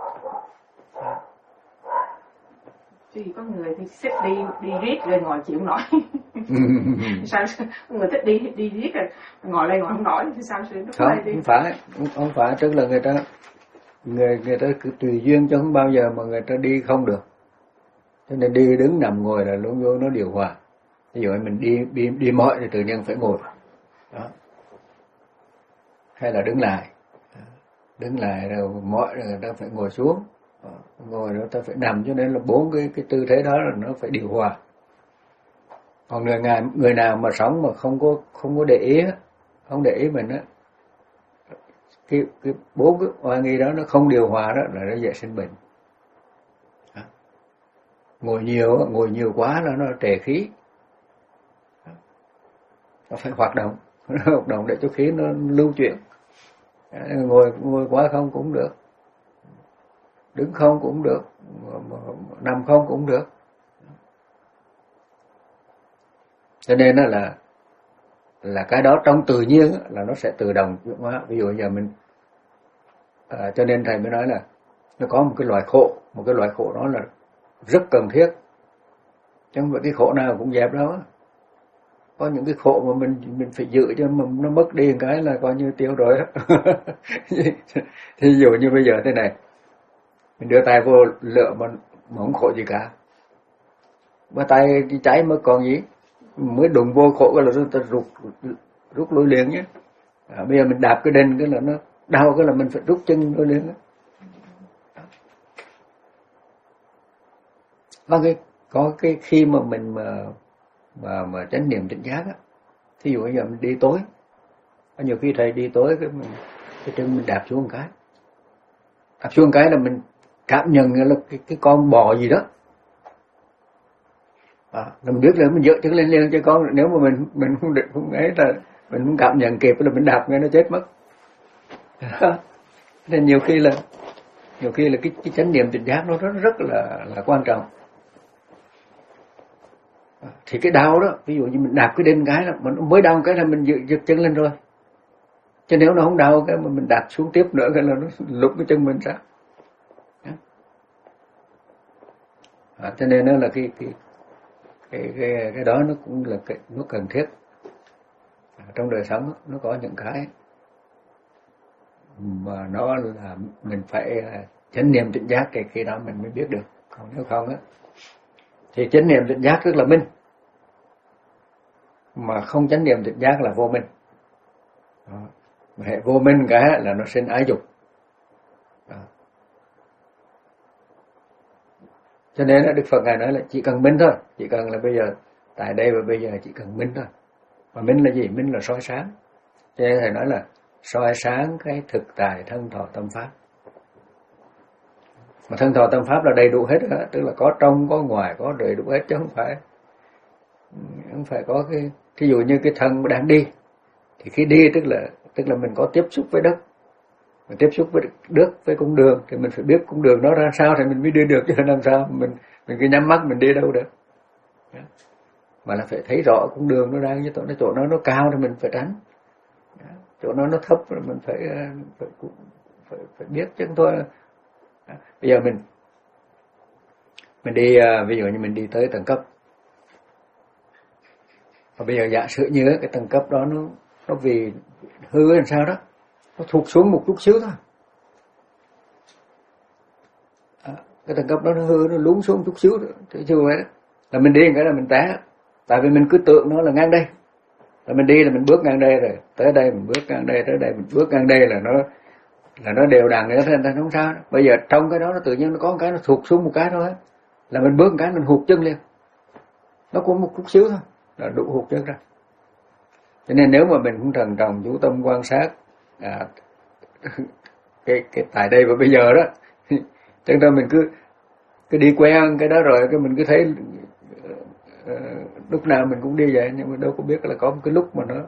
S3: Chứ có người thì thích đi đi riết rồi ngồi chịu nổi. Sao người thích đi đi riết rồi ngồi đây ngồi không nổi thì sao sẽ lúc
S1: không,
S3: đi?
S1: Không phải, không, không phải, tức là người ta người người ta cứ tùy duyên chứ không bao giờ mà người ta đi không được. Cho nên đi đứng nằm ngồi là luôn luôn nó điều hòa. Ví dụ mình đi đi đi mỏi thì tự nhiên phải ngồi. Đó. Hay là đứng lại. Đứng lại rồi mỏi rồi người ta phải ngồi xuống. Ngồi rồi ta phải nằm, cho nên là bốn cái cái tư thế đó là nó phải điều hòa. Còn người người, người nào mà sống mà không có không có để ý, không để ý mình á, cái cái bốn cái oa nghi đó nó không điều hòa đó là nó dễ sinh bệnh. Đó. Ngồi nhiều ngồi nhiều quá là nó trề khí. Đó. Nó phải hoạt động, nó hoạt động để cho khí nó lưu chuyển. Ngồi ngồi quá không cũng được, đứng không cũng được, nằm không cũng được. Cho nên đó là là cái đó trong tự nhiên là nó sẽ tự động chuyển hóa. Ví dụ giờ mình à, cho nên thầy mới nói là nó có một cái loại khổ, một cái loại khổ đó là rất cần thiết, chứ không phải cái khổ nào cũng dẹp đó. Có những cái khổ mà mình mình phải giữ cho mà nó mất đi một cái là coi như tiêu rồi đó. Thí dụ như bây giờ thế này, mình đưa tay vô lửa mà, mà không khổ gì cả, mà tay cháy mới còn gì, mới đụng vô khổ cái là ta rút rút lui liền nhé. À, bây giờ mình đạp cái đinh cái là nó đau cái là mình phải rút chân lui liền. Có cái có cái khi mà mình mà mà mà chánh niệm tỉnh giác á, thí dụ bây giờ mình đi tối, nhiều khi thầy đi tối cái mình cái chân mình đạp xuống một cái, đạp xuống một cái là mình cảm nhận là cái cái con bò gì đó. À, mình biết là mình dựa chân lên lên cho con, nếu mà mình mình không định không ấy là mình không cảm nhận kịp là mình đạp ngay nó chết mất. Nên nhiều khi là nhiều khi là cái cái chánh niệm tỉnh giác nó rất rất là là quan trọng. À, thì cái đau đó, ví dụ như mình đạp cái đinh cái là mình mới đau cái là mình dựa, dựa chân lên rồi. Chứ nếu nó không đau cái mà mình đạp xuống tiếp nữa cái là nó lục cái chân mình ra. À, cho nên nó là cái cái cái cái cái đó nó cũng là cái, nó cần thiết. À, trong đời sống nó có những cái mà nó là mình phải chánh niệm tỉnh giác, cái khi đó mình mới biết được. Còn nếu không á thì chánh niệm tỉnh giác tức là minh, mà không chánh niệm tỉnh giác là vô minh. Đó. Mà hệ vô minh cái là nó sinh ái dục. Đó. Cho nên Đức Phật Ngài nói là chỉ cần minh thôi, chỉ cần là bây giờ tại đây và bây giờ chỉ cần minh thôi. Mà minh là gì? Minh là soi sáng. Cho nên Thầy nói là soi sáng cái thực tại thân thọ tâm pháp. Mà thân thọ tâm pháp là đầy đủ hết đó, tức là có trong có ngoài, có đầy đủ hết, chứ không phải không phải có cái, ví dụ như cái thân đang đi thì khi đi tức là tức là mình có tiếp xúc với đất, mình tiếp xúc với đất, với cung đường thì mình phải biết cung đường nó ra sao thì mình mới đi được, chứ làm sao mình mình cứ nhắm mắt mình đi đâu được. Mà là phải thấy rõ cung đường nó đang như chỗ nó chỗ nó nó cao thì mình phải tránh, chỗ nó nó thấp thì mình phải phải phải, phải biết chứ không thôi. Bây giờ mình mình đi ví dụ như mình đi tới tầng cấp, và bây giờ giả sử như cái tầng cấp đó nó nó vì hư làm sao đó, nó thụt xuống một chút xíu thôi. À, cái tầng cấp đó nó hư, nó lún xuống một chút xíu thì chưa vậy đó. Là mình đi cái là mình té, tại vì mình cứ tưởng nó là ngang đây, là mình đi là mình bước ngang đây rồi, tới đây mình bước ngang đây, tới đây mình bước ngang đây là nó là nó đều đặn nữa, nên không sao. Bây giờ trong cái đó nó tự nhiên nó có một cái nó thụt xuống một cái thôi, là mình bước một cái mình hụt chân liền, nó cũng một chút xíu thôi là đủ hụt chân ra. Cho nên nếu mà mình cũng trần trọng chú tâm quan sát à, cái cái tại đây và bây giờ đó, cho nên mình cứ cứ đi quen cái đó rồi cái mình cứ thấy uh, lúc nào mình cũng đi vậy, nhưng mà đâu có biết là có một cái lúc mà nó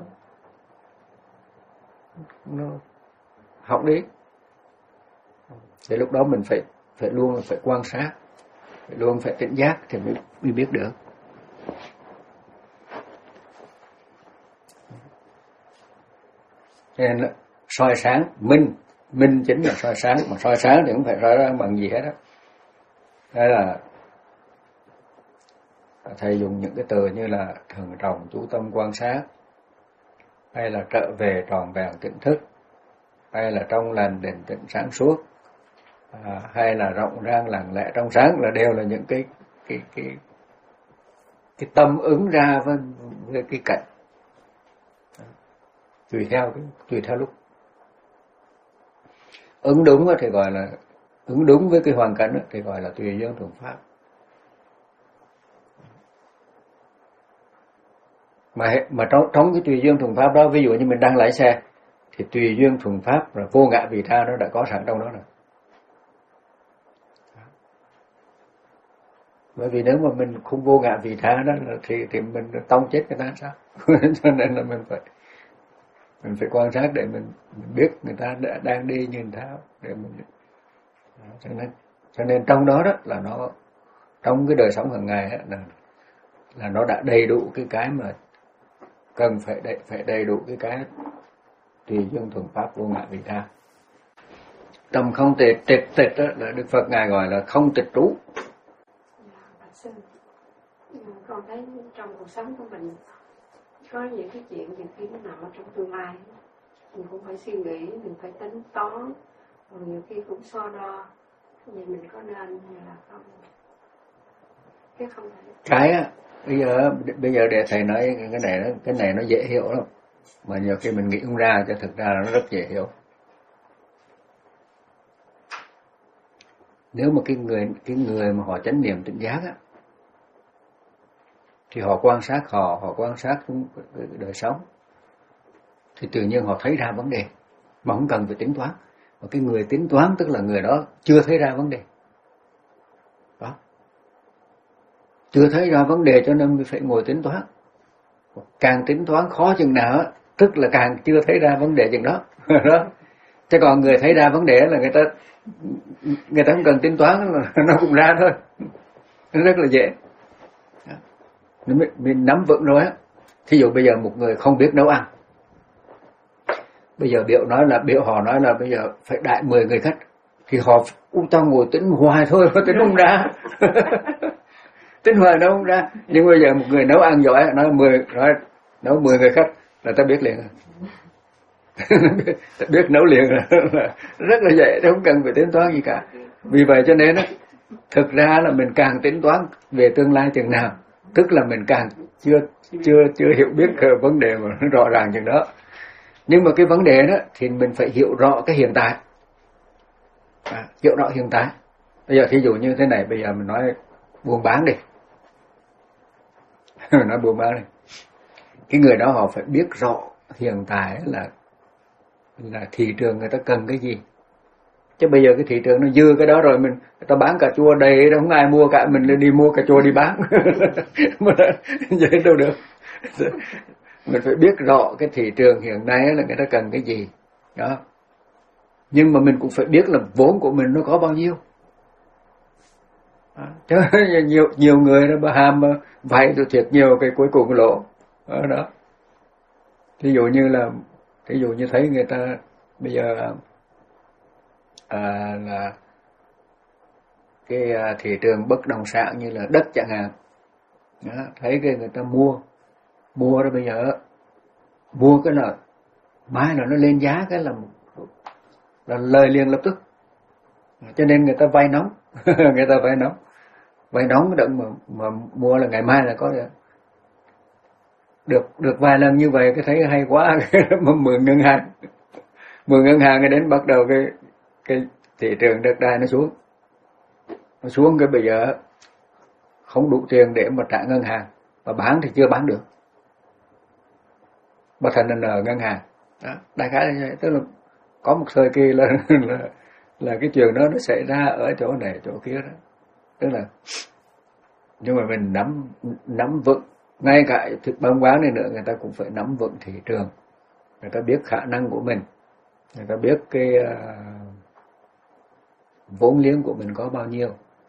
S1: nó hỏng đi, thì lúc đó mình phải phải luôn phải quan sát, phải luôn phải tỉnh giác thì mới, mới biết được. Nên là soi sáng, minh, minh chính là soi sáng, mà soi sáng thì không phải soi sáng bằng gì hết đó. Đó là thầy dùng những cái từ như là thường trọng chú tâm quan sát, hay là trở về tròn vẹn tỉnh thức, hay là trong lành định tĩnh sáng suốt, à, hay là rộng rang lặng lẽ trong sáng, là đều là những cái cái cái cái tâm ứng ra với, với cái cảnh, tùy theo cái, tùy theo lúc. Ứng đúng thì gọi là ứng đúng với cái hoàn cảnh thì gọi là tùy duyên thuận pháp. Mà mà trong trong cái tùy duyên thuận pháp đó, ví dụ như mình đang lái xe thì tùy duyên thuận pháp là vô ngã vị tha nó đã có sẵn trong đó rồi. Bởi vì nếu mà mình không vô ngã vị tha đó thì thì mình tông chết người ta sao? Cho nên là mình phải mình phải quan sát để mình, mình biết người ta đã, đang đi như thế nào để mình. Cho nên cho nên trong đó đó là nó, trong cái đời sống hàng ngày đó, là là nó đã đầy đủ cái cái mà cần phải đầy, phải đầy đủ cái cái tùy duyên thuận pháp vô ngã vị tha. Tâm không tịch tịch tịch đó là Đức Phật ngài gọi là không tịch trú.
S4: Con thấy trong cuộc sống của mình có những cái chuyện nhiều khi nó nằm ở trong tương lai, mình cũng phải suy nghĩ, mình phải tính toán, rồi nhiều khi cũng so đo, vậy mình có nên hay là không? Cái không phải.
S1: Cái á, bây giờ bây giờ để thầy nói cái này nó cái này nó dễ hiểu lắm, mà nhiều khi mình nghĩ không ra, cho thực ra là nó rất dễ hiểu. Nếu mà cái người cái người mà họ chánh niệm tỉnh giác á, thì họ quan sát họ họ quan sát đời sống, thì tự nhiên họ thấy ra vấn đề mà không cần phải tính toán. Và cái người tính toán tức là người đó chưa thấy ra vấn đề đó, chưa thấy ra vấn đề cho nên mới phải ngồi tính toán. Càng tính toán khó chừng nào á, tức là càng chưa thấy ra vấn đề chừng đó. Đó. Chứ còn người thấy ra vấn đề là người ta người ta không cần tính toán, nó cũng ra thôi, nó rất là dễ. Mình, mình nắm vững rồi á. Thí dụ bây giờ một người không biết nấu ăn, bây giờ biểu nói là biểu họ nói là bây giờ phải đại mười người khách, thì họ u tao ngồi tính hoài thôi, tính không ra. Tính hoài nấu không ra. Nhưng bây giờ một người nấu ăn giỏi nói mười nói nấu mười người khách là ta biết liền. Ta biết nấu liền là rất là dễ, không cần phải tính toán gì cả. Vì vậy cho nên á, thực ra là mình càng tính toán về tương lai chừng nào, tức là mình càng chưa chưa chưa hiểu biết cái vấn đề mà nó rõ ràng chừng đó. Nhưng mà cái vấn đề đó thì mình phải hiểu rõ cái hiện tại, à, hiểu rõ hiện tại. Bây giờ thí dụ như thế này, bây giờ mình nói buôn bán đi, nói buôn bán đi, cái người đó họ phải biết rõ hiện tại là là thị trường người ta cần cái gì. Chứ bây giờ cái thị trường nó dư cái đó rồi, mình người ta bán cà chua đầy đâu, không ai mua cả, mình đi mua cà chua đi bán. Mà vậy đâu được. Mình phải biết rõ cái thị trường hiện nay là người ta cần cái gì đó. Nhưng mà mình cũng phải biết là vốn của mình nó có bao nhiêu. Đó. Chứ nhiều nhiều người nó ham vay rồi thiệt nhiều, cái cuối cùng lỗ đó, đó. Ví dụ như là ví dụ như thấy người ta bây giờ à, là cái thị trường bất động sản như là đất chẳng hạn đó, thấy cái người ta mua mua đó, bây giờ mua cái là mai là nó lên giá cái là là lời liền lập tức, cho nên người ta vay nóng. Người ta vay nóng vay nóng đặng mà, mà mua là ngày mai là có được được, được vài lần như vậy cái thấy hay quá. Mà mượn ngân hàng mượn ngân hàng cái đến bắt đầu cái cái thị trường đất đai nó xuống nó xuống cái bây giờ không đủ tiền để mà trả ngân hàng, mà bán thì chưa bán được, mà thành là nợ ngân hàng đó. Đại khái là như vậy, tức là có một thời kỳ là là, là cái chuyện đó nó xảy ra ở chỗ này chỗ kia đó, tức là nhưng mà mình nắm nắm vững, ngay cả thực buôn bán này nữa, người ta cũng phải nắm vững thị trường, người ta biết khả năng của mình, người ta biết cái uh, vốn liếng của mình có bao nhiêu.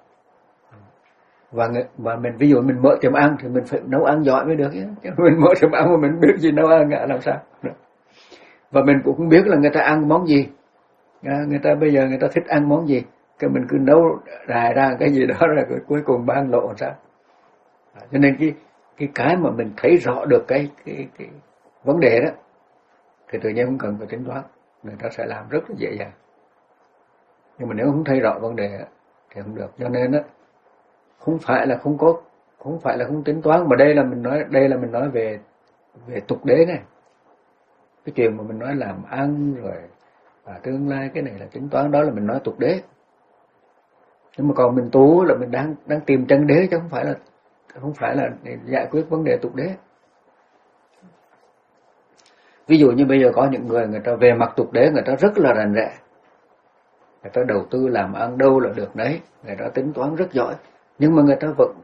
S1: Và, và mình ví dụ mình mở tiệm ăn thì mình phải nấu ăn giỏi mới được chứ. Mình mở tiệm ăn mà mình biết gì nấu ăn làm sao. Và mình cũng không biết là người ta ăn món gì. Người ta bây giờ người ta thích ăn món gì, cái mình cứ nấu rài ra cái gì đó rồi cuối cùng bán lộ làm sao. Cho nên cái cái cái mà mình thấy rõ được cái cái cái vấn đề đó thì tự nhiên không cần phải tính toán, người ta sẽ làm rất là dễ dàng. Nhưng mà nếu không thấy rõ vấn đề thì không được. Cho nên đó, không phải là không có, không phải là không tính toán, mà đây là mình nói, đây là mình nói về về tục đế này. Cái chuyện mà mình nói làm ăn rồi và tương lai, cái này là tính toán, đó là mình nói tục đế. Nhưng mà còn mình tu là mình đang đang tìm chân đế, chứ không phải là không phải là để giải quyết vấn đề tục đế. Ví dụ như bây giờ có những người người ta về mặt tục đế, người ta rất là rành rẽ, người ta đầu tư làm ăn đâu là được đấy, người ta tính toán rất giỏi, nhưng mà người ta vẫn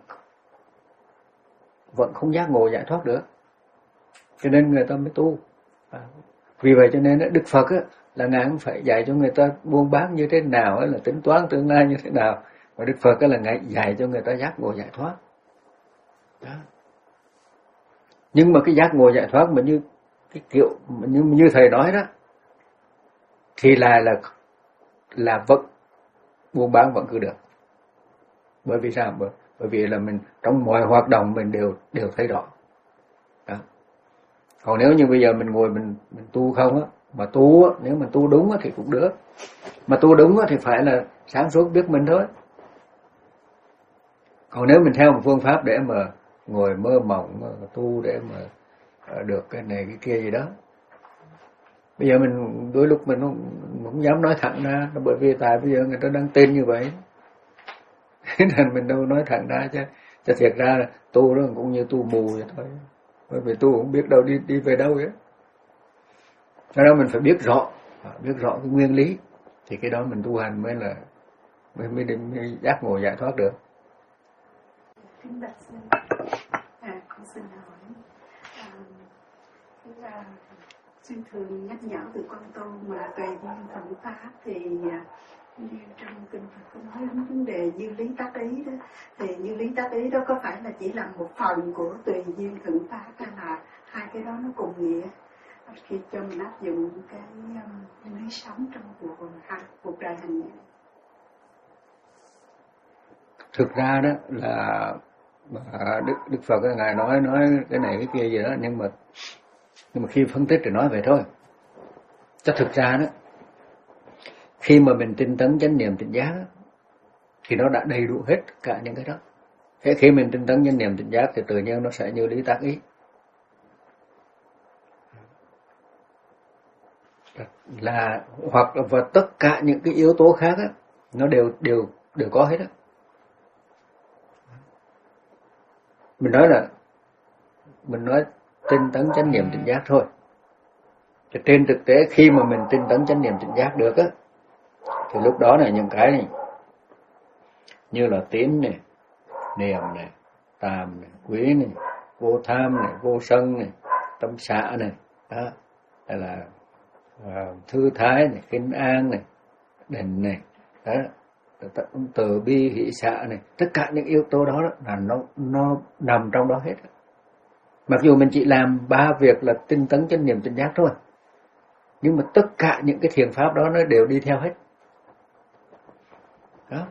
S1: vẫn không giác ngộ giải thoát được, cho nên người ta mới tu. À, vì vậy cho nên Đức Phật á, là Ngài cũng phải dạy cho người ta buôn bán như thế nào, là tính toán tương lai như thế nào, và Đức Phật á, là Ngài dạy cho người ta giác ngộ giải thoát. Đó. Nhưng mà cái giác ngộ giải thoát mà như cái kiểu như như thầy nói đó, thì là là là vẫn buôn bán vẫn cứ được. Bởi vì sao? Bởi, bởi vì là mình trong mọi hoạt động mình đều đều thấy rõ. Đó. Còn nếu như bây giờ mình ngồi mình mình tu không á, mà tu á, nếu mình tu đúng á thì cũng được. Mà tu đúng á thì phải là sáng suốt biết mình thôi. Còn nếu mình theo một phương pháp để mà ngồi mơ mộng mà tu để mà được cái này cái kia gì đó, bây giờ mình đôi lúc mình không, không dám nói thẳng ra, bởi vì tại bây giờ người ta đang tin như vậy nên mình đâu nói thẳng ra, chứ cho thiệt ra là tu đó cũng như tu mù vậy thôi, bởi vì tu không biết đâu đi đi về đâu vậy. Cho nên mình phải biết rõ, biết rõ cái nguyên lý, thì cái đó mình tu hành mới là mới mới, mới giác ngộ giải thoát được.
S4: Kính bạch sư, à, con xin hỏi, à, là sư thường nhắc nhở từ con tu mà tùy duyên thuận pháp, thì như trong kinh Phật có nói đến vấn đề duyên lý tác ý đó, thì duyên lý tác ý đó có phải là chỉ là một phần của tùy duyên thuận pháp, hay là hai cái đó nó cùng nghĩa khi cho mình áp dụng cái um, lý sống trong cuộc cuộc đời hành nghề?
S1: Thực ra đó là Đức Đức Phật Ngài nói nói cái này cái kia gì đó, nhưng mà nhưng mà khi phân tích thì nói vậy thôi. Cho thực ra đó, khi mà mình tinh tấn chánh niệm tỉnh giác thì nó đã đầy đủ hết cả những cái đó. Thế khi mình tinh tấn chánh niệm tỉnh giác thì tự nhiên nó sẽ như lý tác ý. Là hoặc là và tất cả những cái yếu tố khác á, nó đều đều đều có hết á. Mình nói là mình nói tinh tấn chánh niệm tỉnh giác thôi. Thì trên thực tế khi mà mình tinh tấn chánh niệm tỉnh giác được á, thì lúc đó này những cái này như là tín này, niệm này, tàm này, quý này, vô tham này, vô sân này, tâm xả này, đó, hay là uh, thư thái này, kinh an này, định này, đó, từ bi hỷ xả này, tất cả những yếu tố đó là nó nó nằm trong đó hết. Mặc dù mình chỉ làm ba việc là tinh tấn chánh niệm tỉnh giác thôi, nhưng mà tất cả những cái thiền pháp đó nó đều đi theo hết. Đó.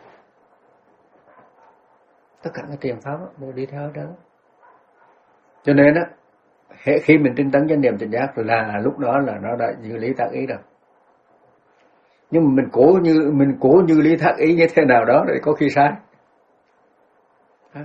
S1: Tất cả các thiền pháp đó đều đi theo đó. Cho nên á, khi mình tinh tấn chánh niệm tỉnh giác là lúc đó là nó đã như lý tác ý rồi. Nhưng mà mình cố như mình cố như lý tác ý như thế nào đó thì có khi sai. Đó.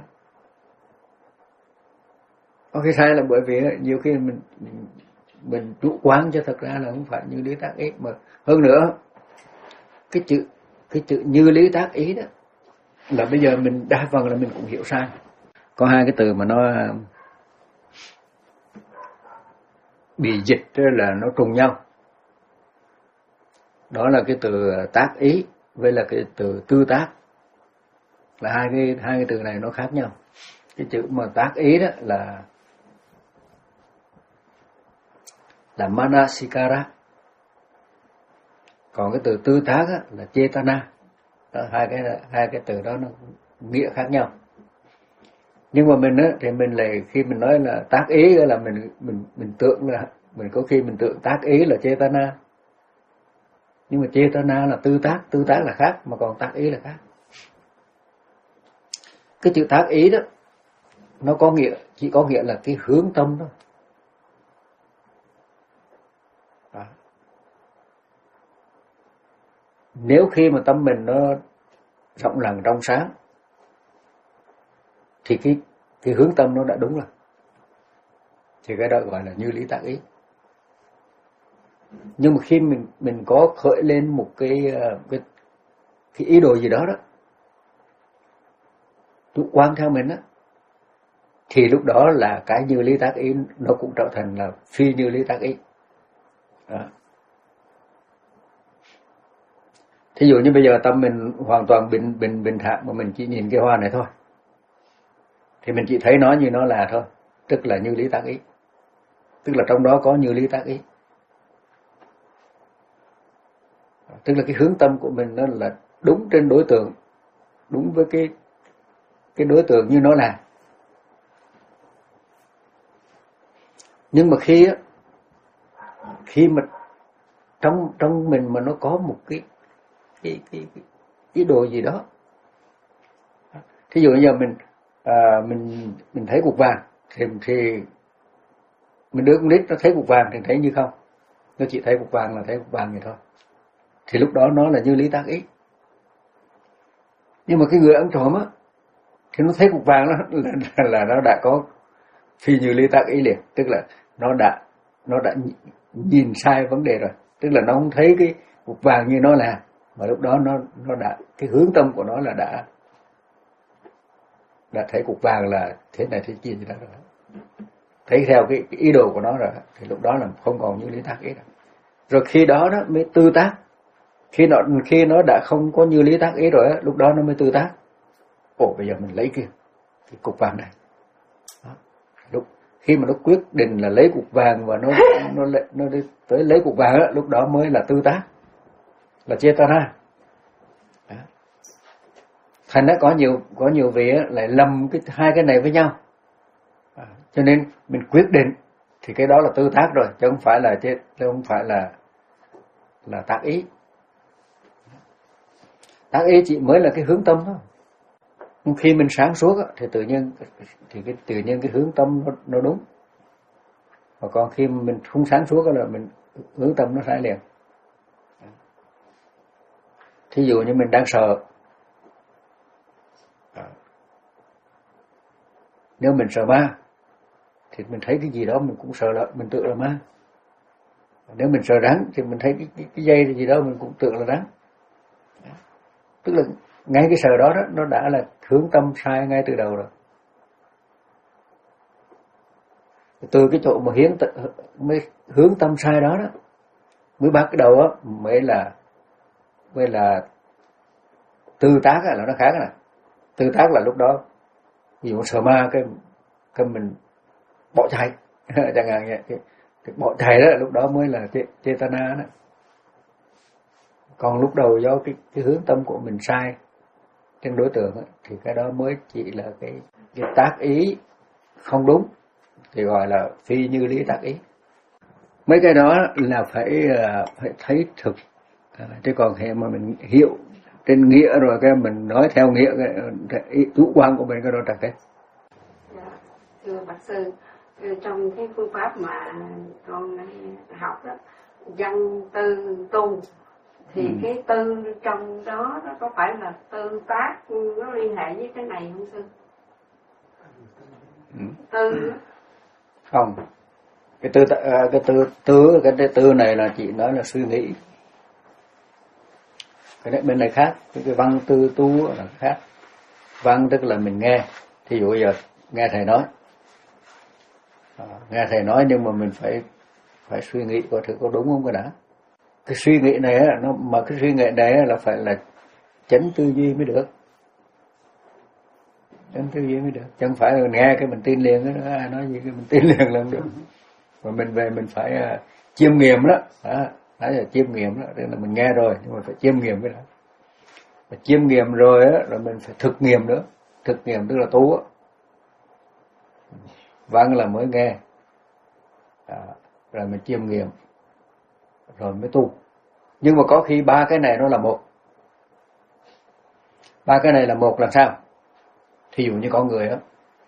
S1: Có khi sai là bởi vì nhiều khi mình mình, mình chủ quan, cho thật ra là không phải như lý tác ý. Mà hơn nữa, cái chữ cái chữ như lý tác ý đó là bây giờ mình đa phần là mình cũng hiểu sai. Có hai cái từ mà nó bị dịch là nó trùng nhau. Đó là cái từ tác ý với là cái từ tư tác. Là hai cái hai cái từ này nó khác nhau. Cái chữ mà tác ý đó là là manasikara. Còn cái từ tư tác á, là chetana. đó, hai cái hai cái từ đó nó nghĩa khác nhau. Nhưng mà mình á thì mình lại khi mình nói là tác ý là mình mình mình tưởng là mình có khi mình tưởng tác ý là chetana. Nhưng mà chetana là tư tác, tư tác là khác, mà còn tác ý là khác. Cái chữ tác ý đó nó có nghĩa, chỉ có nghĩa là cái hướng tâm thôi. Đó. Nếu khi mà tâm mình nó rộng lặng trong sáng thì cái cái hướng tâm nó đã đúng rồi, thì cái đó gọi là như lý tác ý. Nhưng mà khi mình mình có khởi lên một cái cái, cái ý đồ gì đó đó, chủ quan theo mình á, thì lúc đó là cái như lý tác ý nó cũng trở thành là phi như lý tác ý. Đó. Thí dụ như bây giờ tâm mình hoàn toàn bình bình bình thản mà mình chỉ nhìn cái hoa này thôi, thì mình chỉ thấy nó như nó là thôi, tức là như lý tác ý, tức là trong đó có như lý tác ý. Tức là cái hướng tâm của mình nó là đúng trên đối tượng, đúng với cái cái đối tượng như nó là. Nhưng mà khi á, khi mà trong trong mình mà nó có một cái cái cái, cái ý đồ gì đó, thí dụ như giờ mình à, mình mình thấy cục vàng thì thì mình đứa con nít nó thấy cục vàng thì thấy như không, nó chỉ thấy cục vàng là thấy cục vàng vậy thôi, thì lúc đó nó là như lý tác ý. Nhưng mà cái người ăn trộm á thì nó thấy cục vàng đó là, là, là nó đã có phi như lý tác ý liền, tức là nó đã nó đã nhìn sai vấn đề rồi, tức là nó không thấy cái cục vàng như nó là, mà lúc đó nó nó đã cái hướng tâm của nó là đã đã thấy cục vàng là thế này thế kia gì đó rồi, thấy theo cái, cái ý đồ của nó rồi, thì lúc đó là không còn như lý tác ý nữa. Rồi khi đó đó mới tư tác. Khi nó khi nó đã không có như lý tác ý rồi á, lúc đó nó mới tư tác. Ồ, bây giờ mình lấy cái cái cục vàng này. Đó. Lúc khi mà nó quyết định là lấy cục vàng và nó nó nó, nó tới lấy cục vàng á, lúc đó mới là tư tác, là chetana. Đó. Thành ra có nhiều có nhiều vị á, lại lầm cái hai cái này với nhau. À, cho nên mình quyết định thì cái đó là tư tác rồi, chứ không phải là chứ không phải là là tác ý. Tác ý chỉ mới là cái hướng tâm thôi. Nhưng khi mình sáng suốt á, thì tự nhiên thì cái tự nhiên cái hướng tâm nó, nó đúng. Và còn khi mình không sáng suốt là mình hướng tâm nó sai liền. Thí dụ như mình đang sợ, nếu mình sợ ma thì mình thấy cái gì đó mình cũng sợ là mình tưởng là ma. Nếu mình sợ rắn thì mình thấy cái, cái, cái dây gì đó mình cũng tưởng là rắn. Tức là ngay cái sợ đó, đó nó đã là hướng tâm sai ngay từ đầu rồi. Từ cái chỗ mà hiến mới hướng tâm sai đó đó mới bắt cái đầu á mới là mới là tư tác là nó khác nè. Tư tác là lúc đó ví dụ sợ ma cái cái mình bỏ chạy chẳng hạn vậy, cái, cái bỏ chạy đó lúc đó mới là chetana đó. Còn lúc đầu do cái cái hướng tâm của mình sai trên đối tượng ấy, thì cái đó mới chỉ là cái cái tác ý không đúng, thì gọi là phi như lý tác ý. Mấy cái đó là phải phải thấy thực, chứ còn hệ mà mình hiểu trên nghĩa rồi cái mình nói theo nghĩa cái ý chủ quan của mình cái đó trật đấy.
S4: Dạ, thưa bác sư, trong cái phương pháp mà con học đó, văn tư tu thì ừ. cái tư trong đó nó có phải là tư tác nó liên hệ với cái này không sư?
S1: Ừ.
S4: Tư
S1: không, cái tư cái tư tư cái tư này là chỉ nói là suy nghĩ, cái này bên này khác, cái, cái văn tư tu là khác. Văn tức là mình nghe, thí dụ giờ nghe thầy nói, à, nghe thầy nói nhưng mà mình phải phải suy nghĩ coi thử có đúng không cái đã. Cái suy nghĩ này á, nó mà cái suy nghĩ này là phải là chánh tư duy mới được, chánh tư duy mới được, chứ không phải là mình nghe cái mình tin liền cái ai nói gì cái mình tin liền là không được. Mà mình về mình phải uh, chiêm nghiệm đó, đó, đó là chiêm nghiệm đó, tức là mình nghe rồi nhưng mà phải chiêm nghiệm cái đó. Và chiêm nghiệm rồi á, rồi mình phải thực nghiệm nữa. Thực nghiệm tức là tu á. Văn là mới nghe, à, rồi mình chiêm nghiệm, rồi mới tu. Nhưng mà có khi ba cái này nó là một. Ba cái này là một là sao? Thí dụ như con người á,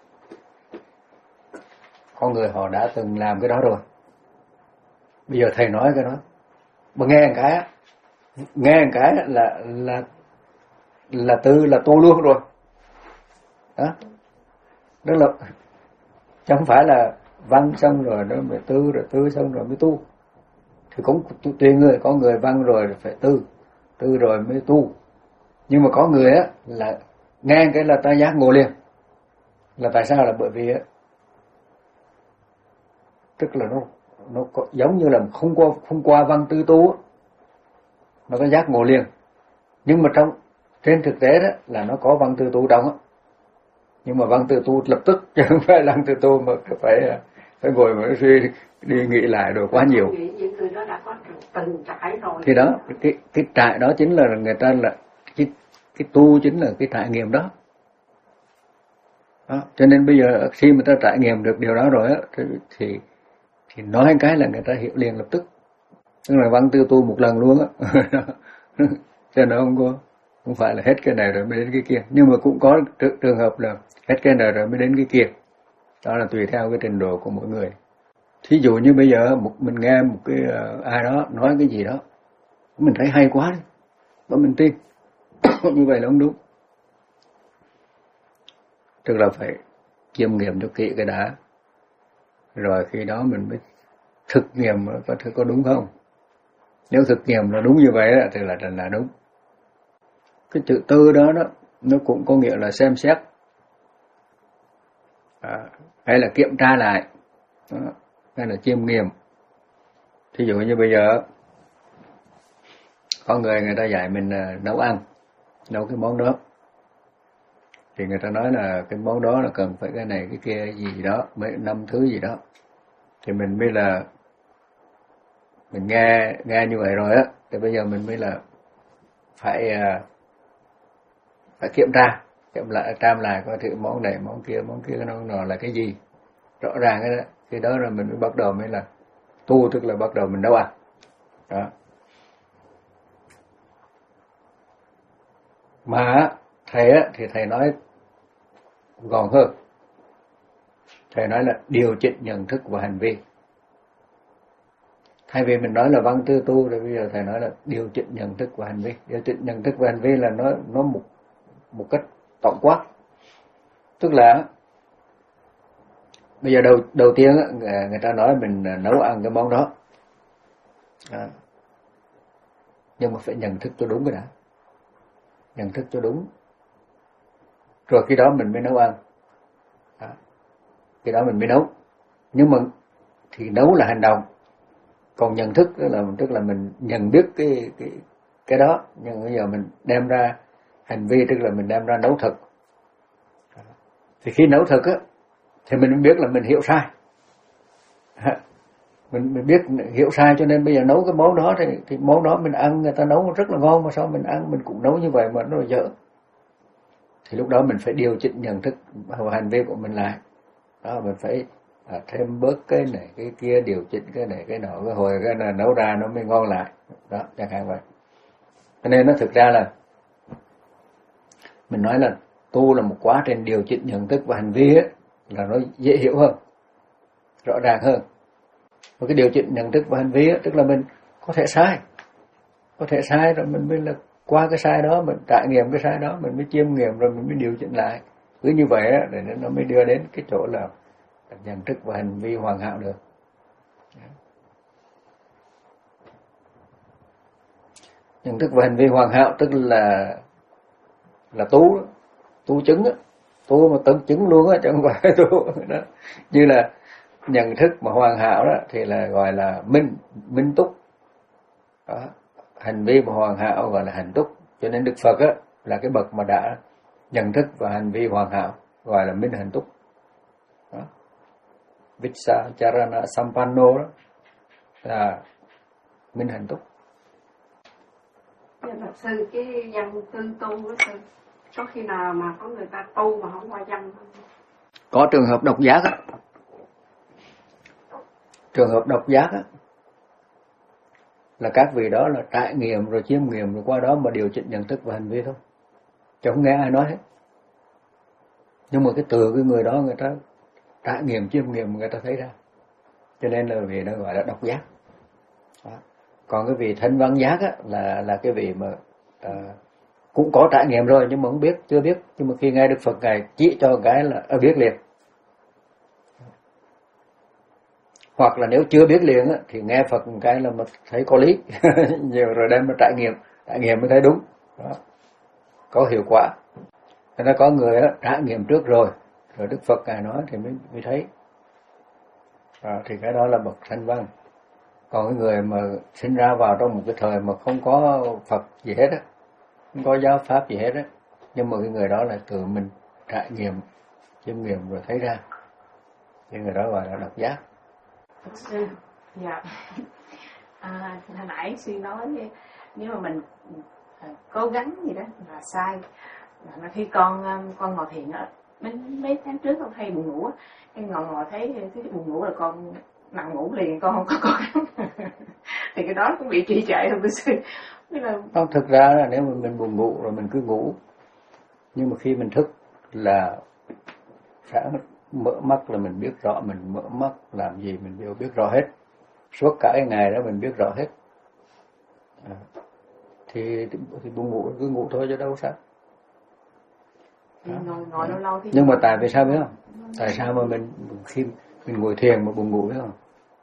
S1: con người họ đã từng làm cái đó rồi. Bây giờ thầy nói cái đó, mà nghe một cái á, nghe một cái là là là tư là tu luôn rồi. Đó. Đó là chứ không phải là văn xong rồi nó mới tư, rồi tư xong rồi mới tu. Thì cũng tùy người, có người văn rồi phải tư, tư rồi mới tu. Nhưng mà có người á là nghe cái là ta giác ngộ liền. Là tại sao? Là bởi vì á, tức là nó nó có, giống như là không qua không qua văn tư tu á, nó có giác ngộ liền. Nhưng mà trong trên thực tế đó là nó có văn tư tu trong á. Nhưng mà văn tư tu lập tức, chứ không phải văn tư tu mà phải phải ngồi mà suy đi nghĩ lại rồi quá nhiều.
S4: Những người đó đã có từng trải rồi.
S1: Thì đó, cái cái trải đó chính là người ta là cái cái tu chính là cái trải nghiệm đó. Đó. Cho nên bây giờ khi mà ta trải nghiệm được điều đó rồi á, thì, thì thì nói cái là người ta hiểu liền lập tức. Tức là văn tư tu một lần luôn á. Cho nên nó không có, không phải là hết cái này rồi mới đến cái kia. Nhưng mà cũng có trường hợp là hết cái này rồi mới đến cái kia. Đó là tùy theo cái trình độ của mỗi người. Thí dụ như bây giờ một mình nghe một cái uh, ai đó nói cái gì đó, mình thấy hay quá đi, và mình tin. Như vậy là không đúng. Tức là phải chiêm nghiệm cho kỹ cái đã, rồi khi đó mình mới thực nghiệm có thể có đúng không. Nếu thực nghiệm là đúng như vậy thì là là đúng. Cái chữ tư đó, đó nó cũng có nghĩa là xem xét, à, hay là kiểm tra lại, đó, hay là chiêm nghiệm. Thí dụ như bây giờ có người người ta dạy mình nấu ăn, nấu cái món đó, thì người ta nói là cái món đó là cần phải cái này cái kia gì đó, mấy năm thứ gì đó, thì mình mới là mình nghe nghe như vậy rồi á, thì bây giờ mình mới là phải phải kiểm tra, kiểm lại tra lại coi thử món này món kia món kia nó nó là cái gì, rõ ràng cái đó, khi đó rồi mình mới bắt đầu mới là tu, tức là bắt đầu mình nấu ăn. Đó. Mà thầy á thì thầy nói gọn hơn. Thầy nói là điều chỉnh nhận thức và hành vi. Thay vì mình nói là văn tư tu, rồi bây giờ thầy nói là điều chỉnh nhận thức và hành vi. Điều chỉnh nhận thức và hành vi là nó nó một một cách tổng quát. Tức là bây giờ đầu đầu tiên á, người ta nói mình nấu ăn cái món đó, à, nhưng mà phải nhận thức cho đúng cái đã, nhận thức cho đúng, rồi khi đó mình mới nấu ăn. À, khi đó mình mới nấu. Nhưng mà thì nấu là hành động, còn nhận thức là tức là mình nhận biết cái cái cái đó, nhưng bây giờ mình đem ra hành vi, tức là mình đem ra nấu thực. Thì khi nấu thực á thì mình biết là mình hiểu sai. Mình mình biết hiểu sai, cho nên bây giờ nấu cái món đó thì, thì món đó mình ăn người ta nấu rất là ngon, mà sao mình ăn mình cũng nấu như vậy mà nó dở. Thì lúc đó mình phải điều chỉnh nhận thức và hành vi của mình lại. Đó, mình phải à, thêm bớt cái này cái kia, điều chỉnh cái này cái nọ, cái hồi cái này nấu ra nó mới ngon lại. Đó, chẳng hạn vậy. Cho nên nó thực ra là mình nói là tu là một quá trình điều chỉnh nhận thức và hành vi ấy, là nó dễ hiểu hơn, rõ ràng hơn. Và cái điều chỉnh nhận thức và hành vi ấy, tức là mình có thể sai, có thể sai rồi mình mới là qua cái sai đó, mình trải nghiệm cái sai đó, mình mới chiêm nghiệm rồi mình mới điều chỉnh lại. Cứ như vậy á, để nó mới đưa đến cái chỗ là nhận thức và hành vi hoàn hảo được. Nhận thức và hành vi hoàn hảo tức là là tu, tu chứng á, tu mà tận chứng luôn á, chứ không phải tu đó. Như là nhận thức mà hoàn hảo đó thì là gọi là minh minh túc. Đó. Hành vi mà hoàn hảo gọi là hạnh túc. Cho nên Đức Phật á là cái bậc mà đã nhận thức và hành vi hoàn hảo, gọi là minh hạnh túc. Đó. Vicharana Sampanno đó là minh hạnh túc.
S4: Thật sư cái văn tư tu của sư có khi nào mà có người ta tu mà không qua văn không?
S1: Có trường hợp độc giác á, trường hợp độc giác á là các vị đó là trải nghiệm rồi chiêm nghiệm rồi qua đó mà điều chỉnh nhận thức và hành vi thôi, chứ không nghe ai nói hết. Nhưng mà cái từ cái người đó người ta trải nghiệm chiêm nghiệm người ta thấy ra, cho nên là vị nó gọi là độc giác. Đó. Còn cái vị thanh văn giác á là là cái vị mà à, cũng có trải nghiệm rồi nhưng mà không biết, chưa biết, nhưng mà khi nghe Đức Phật ngài chỉ cho cái là à, biết liền. Hoặc là nếu chưa biết liền á thì nghe Phật một cái là mà thấy có lý nhiều rồi đem mà trải nghiệm, trải nghiệm mới thấy đúng. Đó. Có hiệu quả. Thế nên có người á, trải nghiệm trước rồi, rồi Đức Phật ngài nói thì mới mới thấy. À, thì cái đó là bậc thanh văn. Còn cái người mà sinh ra vào trong một cái thời mà không có Phật gì hết á, không có giáo pháp gì hết á, nhưng mà cái người đó là tự mình trải nghiệm, chiêm nghiệm rồi thấy ra, thì người đó gọi là độc giác.
S3: Thật sư, dạ. À, hồi nãy sư nói nếu mà mình à, cố gắng gì đó là sai. Mà khi con con ngồi thiền á, mấy mấy tháng trước con hay buồn ngủ á, cái ngồi ngồi thấy cái buồn ngủ là con nằm ngủ liền, con không có cố gắng. Thì cái đó cũng bị trì trệ không thưa sư? Là...
S1: Không, thực ra là nếu mà mình buồn ngủ rồi mình cứ ngủ, nhưng mà khi mình thức là sáng mở mắt là mình biết rõ mình mở mắt làm gì, mình đều biết rõ hết, suốt cả cái ngày đó mình biết rõ hết. À, thì, thì buồn ngủ cứ ngủ thôi chứ đâu sao.
S3: Thì ngồi, ngồi lâu lâu thì
S1: nhưng mà tại vì sao biết không? Tại sao mà mình khi mình ngồi thiền mà buồn ngủ biết không?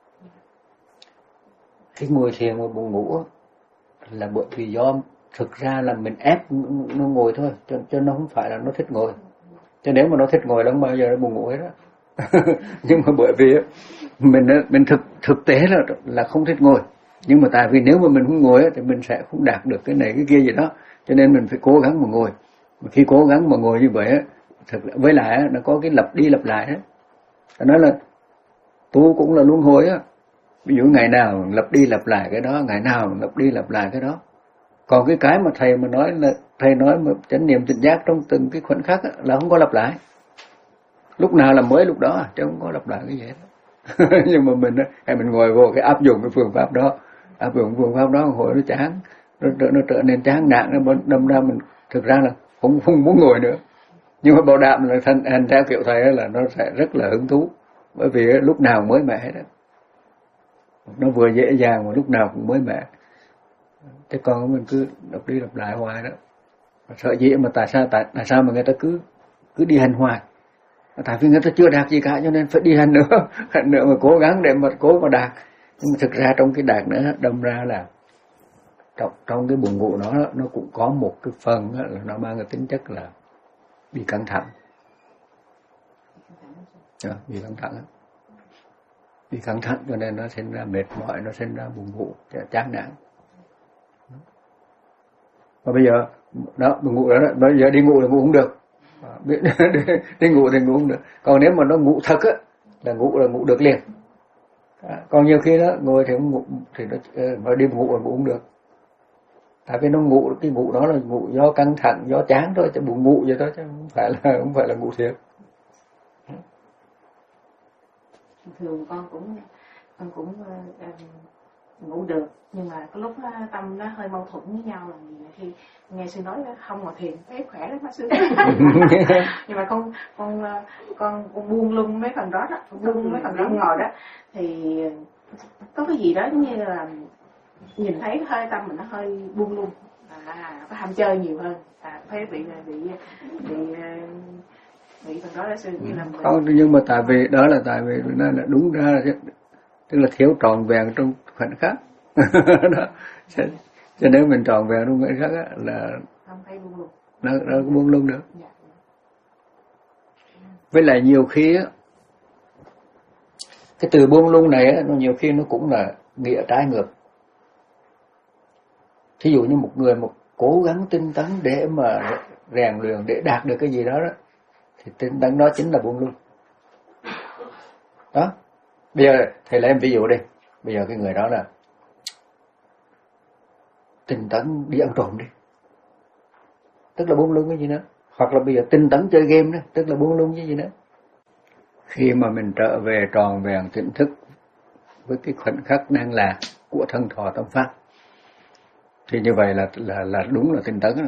S1: Khi ngồi thiền mà buồn ngủ là bởi vì do thực ra là mình ép nó ngồi thôi, cho, cho nó không phải là nó thích ngồi. Cho nếu mà nó thích ngồi đâu bao giờ nó buồn ngủ hết đó. Nhưng mà bởi vì mình mình thực thực tế là là không thích ngồi. Nhưng mà tại vì nếu mà mình không ngồi thì mình sẽ không đạt được cái này cái kia gì đó, cho nên mình phải cố gắng mà ngồi. Mà khi cố gắng mà ngồi như vậy thực với lại nó có cái lặp đi lặp lại đó. Nói là tu cũng là luân hồi á. Ví dụ ngày nào lặp đi lặp lại cái đó, ngày nào lặp đi lặp lại cái đó. Còn cái cái mà thầy mà nói là thầy nói mà chánh niệm tỉnh giác trong từng cái khoảnh khắc á, là không có lặp lại. Lúc nào là mới lúc đó chứ không có lặp lại cái gì hết. Nhưng mà mình hay mình ngồi vô cái áp dụng cái phương pháp đó, áp dụng phương pháp đó hồi nó chán, nó, nó trở nên chán nản, nó đâm ra mình thực ra là không không muốn ngồi nữa. Nhưng mà bảo đảm là thành hành theo kiểu thầy là nó sẽ rất là hứng thú, bởi vì lúc nào mới mẻ hết đó. Nó vừa dễ dàng mà lúc nào cũng mới mẻ. Thế còn mình cứ đọc đi đọc lại hoài đó. Sợ gì mà tại sao tại, tại sao mà người ta cứ cứ đi hành hoài? Tại vì người ta chưa đạt gì cả cho nên phải đi hành nữa, hành nữa mà cố gắng để mà cố mà đạt. Nhưng mà thực ra trong cái đạt nữa đâm ra là trong trong cái buồn ngủ nó nó cũng có một cái phần đó, là nó mang cái tính chất là bị căng thẳng. À, bị căng thẳng. Bị căng thẳng cho nên nó sinh ra mệt mỏi, nó sinh ra buồn ngủ, chán nản. Và bây giờ đó buồn ngủ đó, bây giờ đi ngủ là ngủ không được. đi, đi ngủ thì ngủ không được. Còn nếu mà nó ngủ thật á là ngủ là ngủ được liền. À, còn nhiều khi đó ngồi thì không ngủ thì nó mà đi ngủ là ngủ không được. Tại vì nó ngủ cái ngủ đó là ngủ do căng thẳng, do chán thôi, chứ buồn ngủ vậy thôi chứ không phải là không phải là ngủ thiệt.
S3: Thường con cũng con cũng uh, ngủ được, nhưng mà cái lúc đó, tâm nó hơi mâu thuẫn với nhau là khi nghe sư nói không ngồi thiền thấy khỏe lắm sư. Nhưng mà con con con con buông lung mấy phần đó đó, buông mấy phần đó ngồi đó thì có cái gì đó giống như là nhìn thấy hơi tâm mình nó hơi buông lung, à, có ham chơi nhiều hơn, à, thấy bị bị bị bị phần đó là sư như là mình...
S1: Không, nhưng mà tại vì đó là tại vì nó là đúng ra là tức là thiếu tròn vẹn trong khoảnh khắc. Đó. Cho nếu mình tròn vẹn trong khoảnh khắc á, là
S3: không thấy buông lung,
S1: nó nó buông lung được.
S3: dạ.
S1: Với lại nhiều khi á, cái từ buông lung này á, nó nhiều khi nó cũng là nghĩa trái ngược. Thí dụ như một người một cố gắng tinh tấn để mà rèn luyện để đạt được cái gì đó đó, thì tinh tấn đó chính là buông lung. Đó. Bây giờ thầy lấy em ví dụ đi. Bây giờ cái người đó là tinh tấn đi ăn trộm đi, tức là buông lung cái gì nữa. Hoặc là bây giờ tinh tấn chơi game đó, tức là buông lung cái gì nữa. Khi mà mình trở về tròn vẹn tỉnh thức với cái khoảnh khắc đang là của thân thọ tâm pháp, thì như vậy là là là đúng là tinh tấn đó.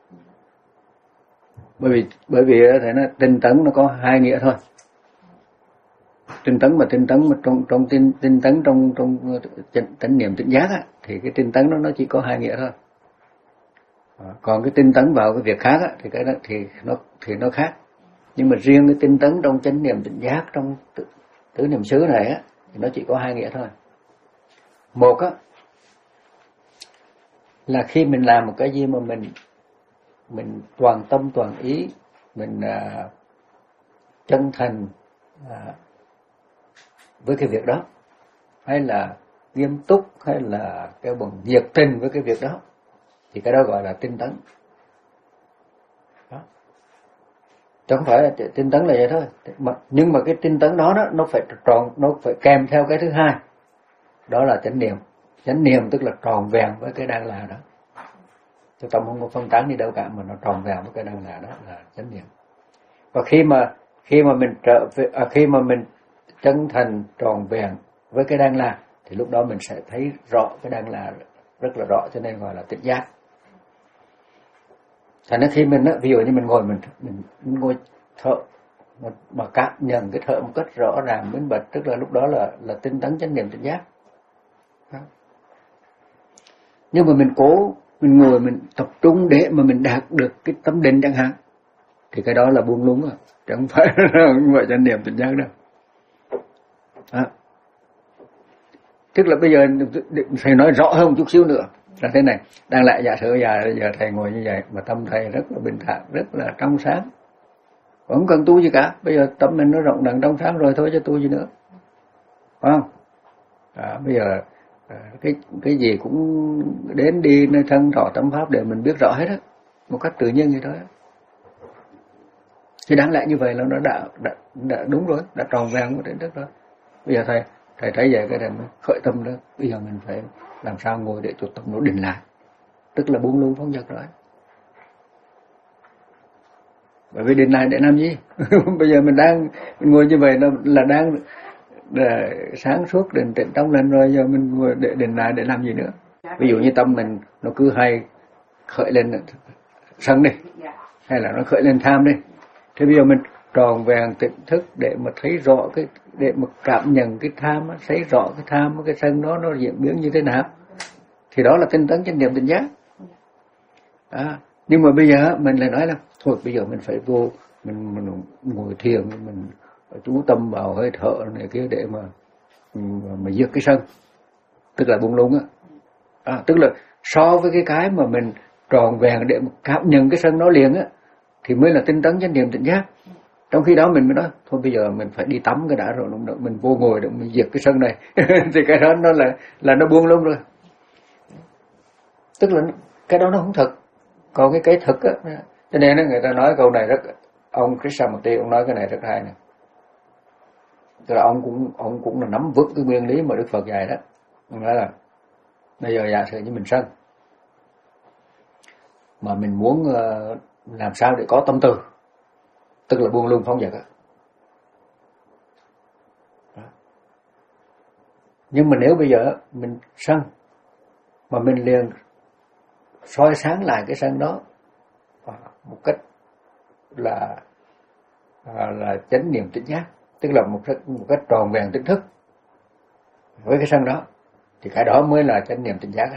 S1: Bởi vì bởi vì thế nó tinh tấn nó có hai nghĩa thôi. Tinh tấn mà tinh tấn mà trong trong tinh tinh tấn trong trong chánh niệm tỉnh giác á, thì cái tinh tấn đó nó chỉ có hai nghĩa thôi. À, còn cái tinh tấn vào cái việc khác á, thì cái đó thì nó thì nó khác. Nhưng mà riêng cái tinh tấn trong chánh niệm tỉnh giác, trong tứ, tứ niệm xứ này á, thì nó chỉ có hai nghĩa thôi. Một á là khi mình làm một cái gì mà mình mình toàn tâm toàn ý, mình à, chân thành à, với cái việc đó, hay là nghiêm túc, hay là cái bằng nhiệt tình với cái việc đó, thì cái đó gọi là tinh tấn. Đó. Chứ không phải là tinh tấn là vậy thôi. Nhưng mà cái tinh tấn đó, đó nó phải tròn, nó phải kèm theo cái thứ hai, đó là chánh niệm. Chánh niệm tức là tròn vẹn với cái đang là đó. Chứ tâm không có phân tán đi đâu cả, mà nó tròn vẹn với cái đang là đó là chánh niệm. Và khi mà khi mà mình trở về, à, khi mà mình chân thành tròn vẹn với cái đang là, thì lúc đó mình sẽ thấy rõ cái đang là rất là rõ, cho nên gọi là tỉnh giác. Thành ra khi mình á, ví dụ như mình ngồi mình mình, mình ngồi thở mà, mà cảm nhận cái thở một cách rõ ràng minh bạch, tức là lúc đó là là tinh tấn chánh niệm tỉnh giác. Đó. Nhưng mà mình cố mình ngồi mình tập trung để mà mình đạt được cái tâm định chẳng hạn, thì cái đó là buông lung rồi, chứ không phải không phải chánh niệm tỉnh giác đâu. À. Tức là bây giờ thầy nói rõ hơn một chút xíu nữa là thế này, đang lại giả sử giờ giờ thầy ngồi như vậy mà tâm thầy rất là bình thản, rất là trong sáng, không cần tu gì cả. Bây giờ tâm mình nó rộng ràng trong sáng rồi thôi, chứ tu gì nữa, phải không? À, bây giờ cái cái gì cũng đến đi nơi thân thọ tâm pháp để mình biết rõ hết á, một cách tự nhiên như thế. Thì đáng lẽ như vậy là nó đã, đã, đã đúng rồi, đã tròn vẹn của tỉnh thức rồi. Bây giờ thầy thầy thấy vậy cái này khởi tâm đó, bây giờ mình phải làm sao ngồi để cho tâm nó định lại, tức là buông lung phóng dật rồi. Bởi vì định lại để làm gì? Bây giờ mình đang mình ngồi như vậy là, là đang là sáng suốt định tĩnh trong lành rồi, giờ mình ngồi để định lại để làm gì nữa? Ví dụ như tâm mình nó cứ hay khởi lên sân đi, hay là nó khởi lên tham đi, thế bây giờ mình tròn vẹn tỉnh thức để mà thấy rõ cái, để mà cảm nhận cái tham, thấy rõ cái tham, cái sân đó nó diễn biến như thế nào, thì đó là tinh tấn chánh niệm tỉnh giác. À, nhưng mà bây giờ mình lại nói là thôi bây giờ mình phải vô mình, mình ngồi thiền, mình chú tâm vào hơi thở này kia để mà mà, mà diệt cái sân, tức là buông lung á. À, tức là so với cái cái mà mình tròn vẹn để mà cảm nhận cái sân đó liền á, thì mới là tinh tấn chánh niệm tỉnh giác. Trong khi đó mình mới nói thôi bây giờ mình phải đi tắm cái đã rồi mình vô ngồi để mình diệt cái sân này thì cái đó nó là là nó buông lung rồi. Tức là cái đó nó không thật. Còn cái cái thực á, cho nên người ta nói câu này rất, ông Krishnamurti ông nói cái này rất hay này. Tức là ông cũng ông cũng là nắm vững cái nguyên lý mà Đức Phật dạy đó. Ông nói là bây giờ giả sử như mình sân, mà mình muốn uh, làm sao để có tâm từ, tức là buông lung phóng dật á. Nhưng mà nếu bây giờ mình sân mà mình liền soi sáng lại cái sân đó một cách là là chánh niệm tỉnh giác, tức là một cách một cách tròn vẹn tỉnh thức với cái sân đó, thì cái đó mới là chánh niệm tỉnh giác.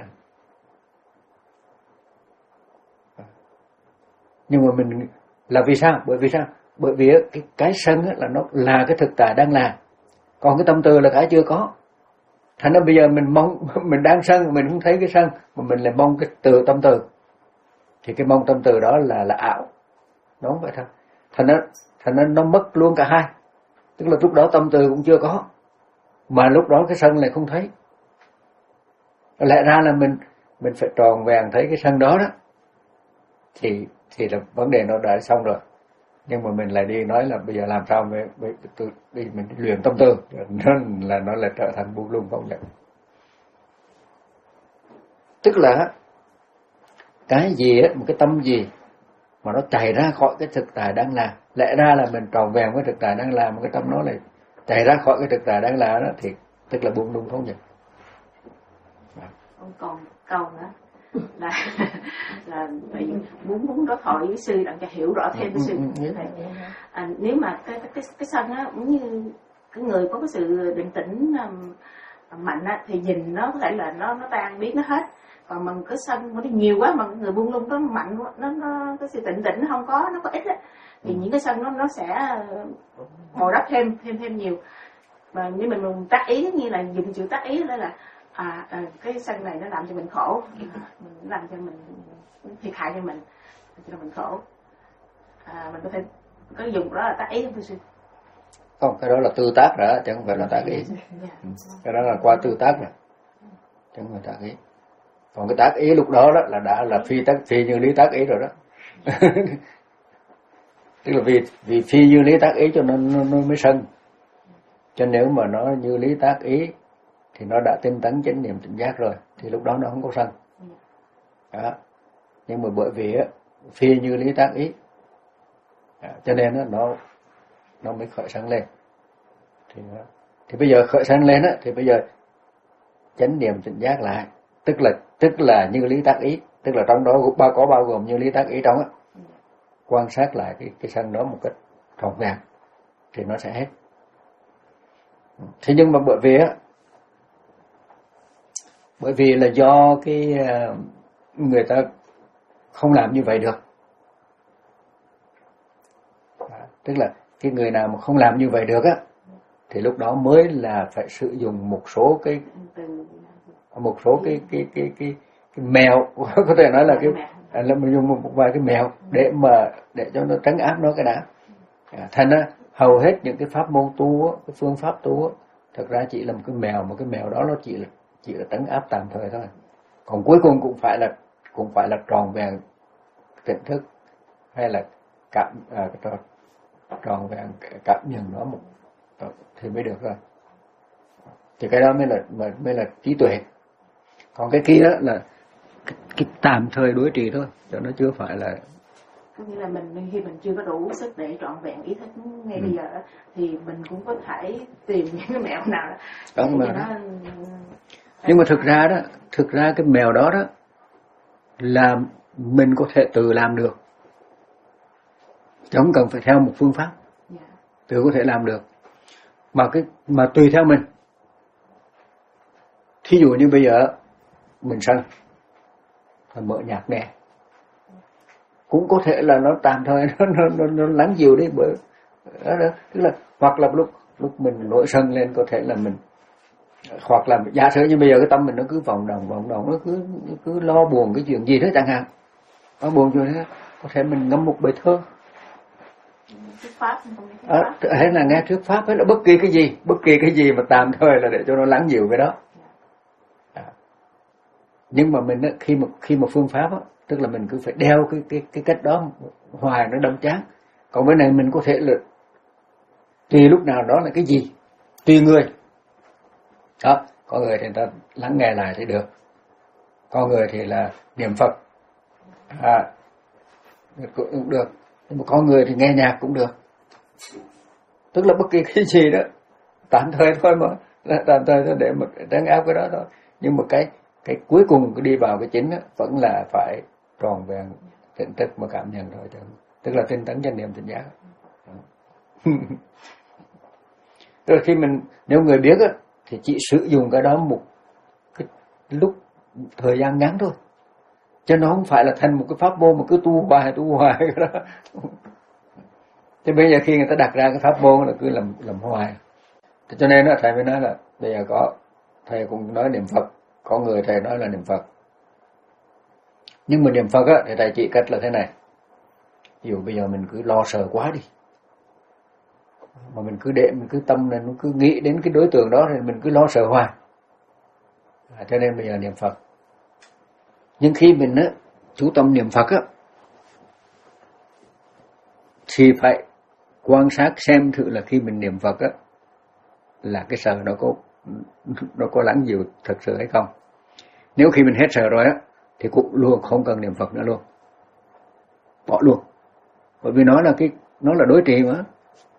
S1: Nhưng mà mình là vì sao? Bởi vì sao? Bởi vì cái cái sân là nó là cái thực tại đang là, còn cái tâm từ là cái chưa có. Thành ra bây giờ mình mong mình đang sân mình không thấy cái sân, mà mình lại mong cái từ tâm từ, thì cái mong tâm từ đó là là ảo, đúng vậy thôi. Thành ra thành ra nó mất luôn cả hai, tức là lúc đó tâm từ cũng chưa có, mà lúc đó cái sân lại không thấy. Lẽ ra là mình mình phải tròn vẹn thấy cái sân đó đó, thì thì là vấn đề nó đã xong rồi. Nhưng mà mình lại đi nói là bây giờ làm sao mới, mới đi mình luyện tâm tư, nó là nó lại trở thành buông lung phóng dật. Tức là cái gì á, một cái tâm gì mà nó chạy ra khỏi cái thực tại đang làm, lẽ ra là mình tròn vẹn với thực tại đang làm, một cái tâm nó lại chạy ra khỏi cái thực tại đang làm đó, thì tức là buông lung không nhận.
S3: Không còn câu nữa là là phải muốn muốn đối thoại với sư đặng cho hiểu rõ thêm với sư. À, nếu mà cái cái cái, cái sân á, cũng như cái người có cái sự định tĩnh um, mạnh á, thì nhìn nó có thể là nó nó tan biến nó hết. Còn mà cái sân nó nhiều quá mà người buông lung nó mạnh quá, nó nó cái sự tịnh tĩnh nó không có, nó có ít á, thì những cái sân nó nó sẽ bồi đắp thêm thêm thêm nhiều. Mà nếu mình mình tác ý, như là dùng chữ tác ý đó là à, à cái sân này nó làm cho mình khổ, à, mình làm cho mình thiệt hại cho mình, cho mình khổ. À, mình có thể có dùng đó là tác ý không thưa sư?
S1: Không, cái đó là tư tác rồi, chứ không phải là tác ý. Cái đó là qua tư tác rồi, chứ không phải tác ý. Còn cái tác ý lúc đó đó là đã là phi tác phi như lý tác ý rồi đó. Tức là vì vì phi như lý tác ý cho nên nó, nó mới sân. Cho nếu mà nó như lý tác ý thì nó đã tinh tấn chánh niệm tỉnh giác rồi, thì lúc đó nó không có sân. Đó. Nhưng mà bởi vì á, phi như lý tác ý, đó, cho nên á, nó nó mới khởi sân lên. Thì thì bây giờ khởi sân lên á, thì bây giờ chánh niệm tỉnh giác lại, tức là tức là như lý tác ý, tức là trong đó bao có bao gồm như lý tác ý trong á, quan sát lại cái cái sân đó một cách trọn vẹn thì nó sẽ hết. Thế nhưng mà bởi vì á, bởi vì là do cái người ta không làm như vậy được, tức là cái người nào mà không làm như vậy được á, thì lúc đó mới là phải sử dụng một số cái một số cái cái cái cái, cái mèo, có thể nói là cái là mình dùng một vài cái mèo để mà để cho nó trấn áp nó cái đã. Thành ra hầu hết những cái pháp môn tu á, cái phương pháp tu á, thật ra chỉ là một cái mèo, một cái mèo đó nó chỉ là chỉ là trấn áp tạm thời thôi. Còn cuối cùng cũng phải là cũng phải là tròn vẹn tỉnh thức, hay là cảm à, tròn, tròn vẹn cảm nhận nó một thì mới được rồi. Thì cái đó mới là mới là trí tuệ. Còn cái kia đó là cái, cái tạm thời đối trị thôi, cho nó chưa phải là.
S3: Có nghĩa là mình khi mình chưa có đủ sức để trọn vẹn ý thức ngay ừ. bây giờ thì mình cũng có thể tìm những cái mẹo nào đó.
S1: Mà nó... Nhưng mà thực ra đó, thực ra cái mèo đó đó là mình có thể tự làm được, chứ không cần phải theo một phương pháp, yeah. Tự có thể làm được. Mà cái mà tùy theo mình. Thí dụ như bây giờ mình sân, phải mở nhạc nghe, cũng có thể là nó tạm thời nó nó nó, nó lắng dịu đi, bởi đó, đó tức là hoặc là lúc lúc mình nổi sân lên có thể là mình, hoặc là giả sử như bây giờ cái tâm mình nó cứ vòng đồng vòng đồng nó cứ nó cứ lo buồn cái chuyện gì đó chẳng hạn, nó buồn chuyện đó, có thể mình ngâm một bài thơ, à, hay là nghe thuyết pháp, hay là bất kỳ cái gì, bất kỳ cái gì mà tạm thời là để cho nó lắng dịu cái đó. À. Nhưng mà mình khi mà khi mà phương pháp á, tức là mình cứ phải đeo cái cái cái cách đó hoài nó đâm chán. Còn bên này mình có thể là tùy lúc nào đó là cái gì, tùy người. Đó, có người thì người ta lắng nghe lại thì được, có người thì là niệm Phật, à, cũng được, nhưng mà có người thì nghe nhạc cũng được. Tức là bất kỳ cái gì đó tạm thời thôi mà, tạm thời thôi để mà trấn áp cái đó thôi. Nhưng mà cái cái cuối cùng đi vào cái chính đó, vẫn là phải tròn vẹn tỉnh thức mà cảm nhận thôi, tức là tinh tấn chánh niệm tỉnh giác. Tức là khi mình, nếu người biết á, thì chỉ sử dụng cái đó một cái lúc thời gian ngắn thôi, chứ nó không phải là thành một cái pháp môn mà cứ tu hoài tu hoài cái đó. Thế bây giờ khi người ta đặt ra cái pháp môn là cứ làm làm hoài. Thế cho nên đó, thầy mới nói là bây giờ có thầy cũng nói niệm Phật, có người thầy nói là niệm Phật, nhưng mà niệm Phật á thì thầy chỉ cách là thế này. Ví dụ bây giờ mình cứ lo sợ quá đi, mà mình cứ để mình cứ tâm này nó cứ nghĩ đến cái đối tượng đó thì mình cứ lo sợ hoài, à, cho nên bây giờ niệm Phật. Nhưng khi mình á chú tâm niệm Phật á thì phải quan sát xem thử là khi mình niệm Phật á là cái sợ nó có nó có lắng dịu thật sự hay không. Nếu khi mình hết sợ rồi á thì cũng luôn không cần niệm Phật nữa luôn, bỏ luôn, bởi vì nó là cái nó là đối trị mà,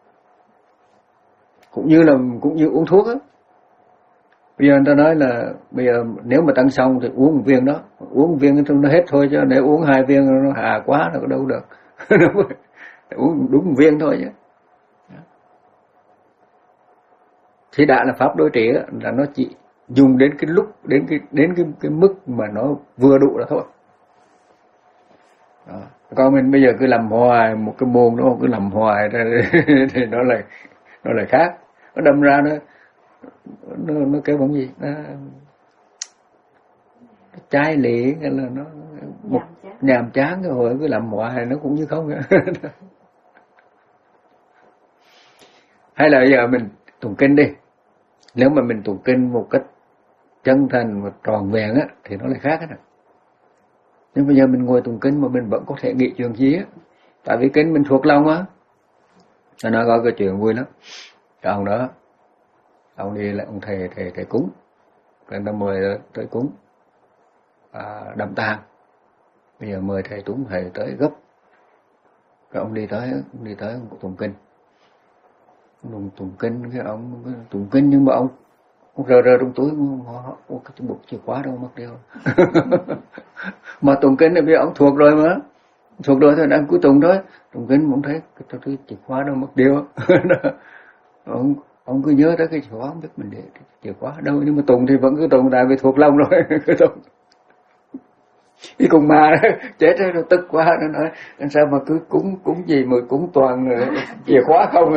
S1: cũng như là cũng như uống thuốc á. Bây giờ người ta nói là bây giờ nếu mà tăng xong thì uống một viên đó, uống một viên nó hết thôi, chứ nếu uống hai viên nó hà quá nó đâu được. Uống đúng một viên thôi chứ. Thì đã là pháp đối trị đó, là nó chỉ dùng đến cái lúc đến cái đến cái cái mức mà nó vừa đủ là thôi. Đó. Còn mình bây giờ cứ làm hoài một cái môn đó, cứ làm hoài thì nó lại nó lại khác, nó đâm ra nó nó nó kêu bằng gì, nó, nó chai lì, hay là nó một nhàm chán, cái hồi cứ làm hoài nó cũng như không. Hay là bây giờ mình tụng kinh đi, nếu mà mình tụng kinh một cách chân thành và tròn vẹn á thì nó lại khác hết rồi. Nhưng bây giờ mình ngồi tụng kinh mà mình vẫn có thể nghĩ chuyện gì á, tại vì kinh mình thuộc lòng á. Nó nói có cái chuyện vui lắm. Cái ông đó, ông đi là ông thầy thầy thầy cúng, người ta mời tới cúng à, đám tang. Bây giờ mời thầy cúng, thầy tới gấp. Rồi ông đi tới, ông đi tới ông tụng kinh. Ông tụng kinh, cái ông tụng kinh nhưng mà ông ông rờ rờ trong túi, ông cái bục chìa khóa đâu mất tiêu. Mà tụng kinh thì bây giờ ông thuộc rồi mà, thuộc rồi thôi, đang cuối tụng thôi, tụng kinh mà ông thấy cái túi chìa khóa đâu mất tiêu. ông ông cứ nhớ tới cái chìa khóa, không biết mình để cái chìa khóa đâu, nhưng mà tụng thì vẫn cứ tụng, tại vì thuộc lòng rồi. Cứ tụng. Cái cùng ma đó, chết rồi, tức quá, nó nói làm sao mà cứ cúng cúng gì mà cúng toàn chìa khóa không.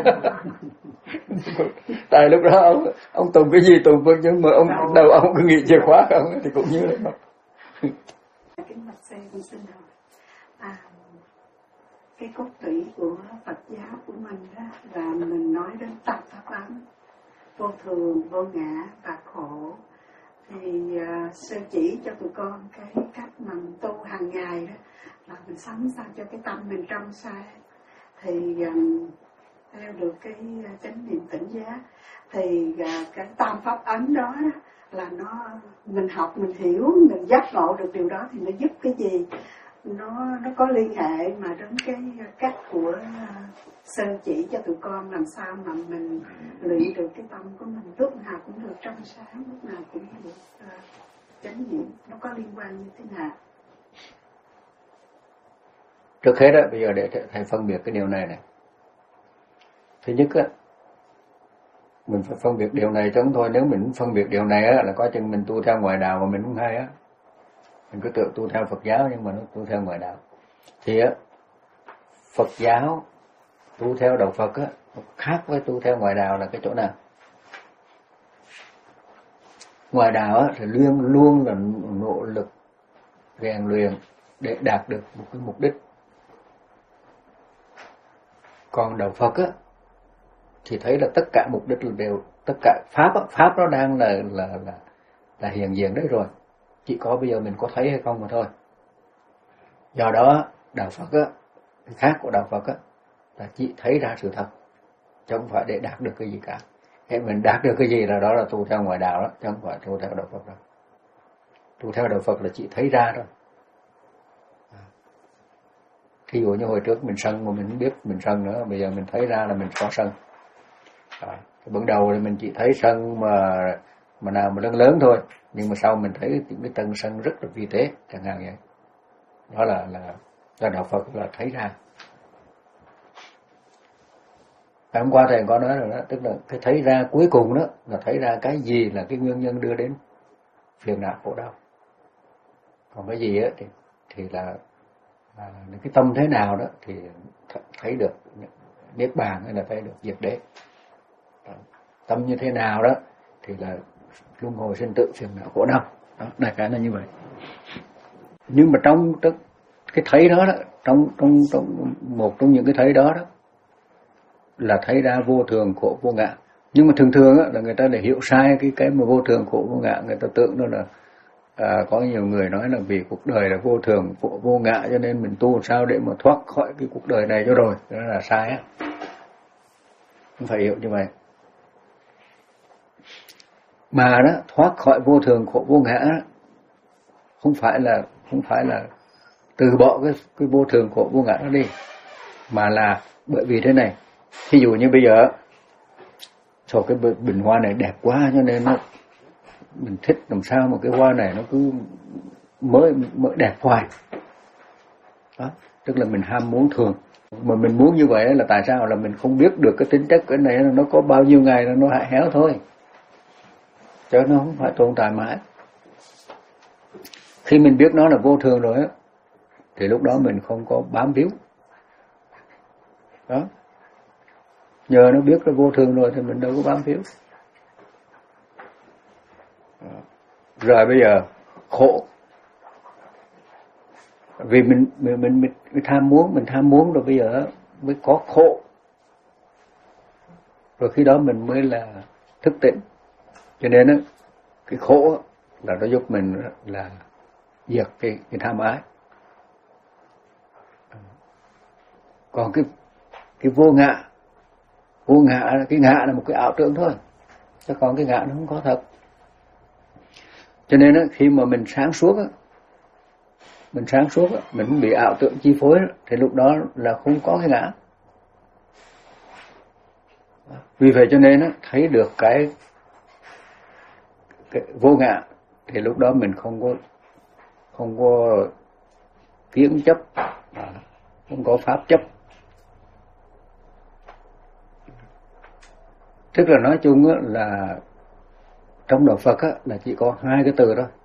S1: Tại lúc đó ông ông tùng cái gì tùng vâng, nhưng mà ông đầu ông cứ nghĩ chìa khóa không thì cũng như thế.
S4: Kính bạch sư, con xin hỏi, à, cái cốt tủy của Phật giáo của mình đó là mình nói đến tập pháp ấn, vô thường, vô ngã và khổ. Thì uh, sư chỉ cho tụi con cái cách mà mình tu hàng ngày đó, là mình sống sao cho cái tâm mình trong sáng, thì um, theo được cái uh, chánh niệm tỉnh giác, thì uh, cái tam pháp ấn đó, đó là nó mình học, mình hiểu, mình giác ngộ được điều đó thì nó giúp cái gì, nó nó có liên hệ mà đến cái cách của uh, sư chỉ cho tụi con làm sao mà mình luyện được cái tâm của mình lúc nào cũng được trong sáng, lúc nào cũng được uh, chánh niệm, nó có liên quan như thế nào?
S1: Trước hết đó, bây giờ để thầy phân biệt cái điều này này. Thứ nhất á, mình phải phân biệt điều này chứ không thôi, nếu mình phân biệt điều này á là có chừng mình tu theo ngoại đạo mà mình không hay á. Mình cứ tự tu theo Phật giáo nhưng mà nó tu theo ngoại đạo. Thì á, Phật giáo tu theo đạo Phật á, khác với tu theo ngoại đạo là cái chỗ nào? Ngoại đạo á thì luôn luôn là nỗ lực rèn luyện để đạt được một cái mục đích. Còn đạo Phật á thì thấy là tất cả mục đích là đều, tất cả pháp á, pháp nó đang là là là là hiện diện đấy rồi, chỉ có bây giờ mình có thấy hay không mà thôi. Do đó đạo Phật á, cái khác của đạo Phật á là chỉ thấy ra sự thật, chứ không phải để đạt được cái gì cả. Thế mình đạt được cái gì là đó là tu theo ngoại đạo đó, chứ không phải tu theo đạo Phật đâu. Tu theo đạo Phật là chỉ thấy ra thôi. Thí dụ như hồi trước mình sân mà mình không biết mình sân nữa, bây giờ mình thấy ra là mình có sân. À, ban đầu thì mình chỉ thấy sân mà mà nào mà lớn lớn thôi, nhưng mà sau mình thấy những cái tầng sân rất là vi tế, chẳng hạn vậy. Đó là là là đạo Phật là thấy ra. Hôm qua thầy có nói rồi đó, tức là cái thấy ra cuối cùng đó là thấy ra cái gì là cái nguyên nhân đưa đến phiền não khổ đau. Còn cái gì á thì thì là à, cái tâm thế nào đó thì thấy được niết bàn hay là thấy được diệt đế. Tâm như thế nào đó thì là luân hồi sinh tử, phiền não khổ đau. Đó, đại khái là như vậy. Nhưng mà trong cái thấy đó, đó trong trong trong một trong những cái thấy đó đó là thấy ra vô thường khổ vô ngã. Nhưng mà thường thường á, là người ta lại hiểu sai cái cái mà vô thường khổ vô ngã, người ta tưởng đó là à, có nhiều người nói là vì cuộc đời là vô thường khổ vô ngã cho nên mình tu sao để mà thoát khỏi cái cuộc đời này cho rồi. Đó là sai á. Không phải hiểu như vậy. Mà đó thoát khỏi vô thường khổ vô ngã không phải là không phải là từ bỏ cái cái vô thường khổ vô ngã đó đi, mà là bởi vì thế này, ví dụ như bây giờ sau cái bình hoa này đẹp quá cho nên nó mình thích làm sao mà cái hoa này nó cứ mới mới đẹp hoài đó, tức là mình ham muốn thường. Mà mình muốn như vậy là tại sao? Là mình không biết được cái tính chất cái này nó có bao nhiêu ngày là nó hại héo thôi, chứ nó không phải tồn tại mãi. Khi mình biết nó là vô thường rồi á, thì lúc đó mình không có bám víu đó. Nhờ nó biết nó vô thường rồi thì mình đâu có bám víu. Rồi bây giờ khổ, vì mình mình mình, mình, mình tham muốn mình tham muốn rồi bây giờ mới có khổ, rồi khi đó mình mới là thức tỉnh. Cho nên á, cái khổ là nó giúp mình là diệt cái cái tham ái. Còn cái cái vô ngã, vô ngã cái ngã là một cái ảo tưởng thôi, chứ còn cái ngã nó không có thật. Cho nên á, khi mà mình sáng suốt á, mình sáng suốt á, mình không bị ảo tưởng chi phối á, thì lúc đó là không có cái ngã. Vì vậy cho nên á, thấy được cái, cái vô ngã thì lúc đó mình không có không có kiến chấp, không có pháp chấp. Tức là nói chung á, là trong đạo Phật á, là chỉ có hai cái từ thôi,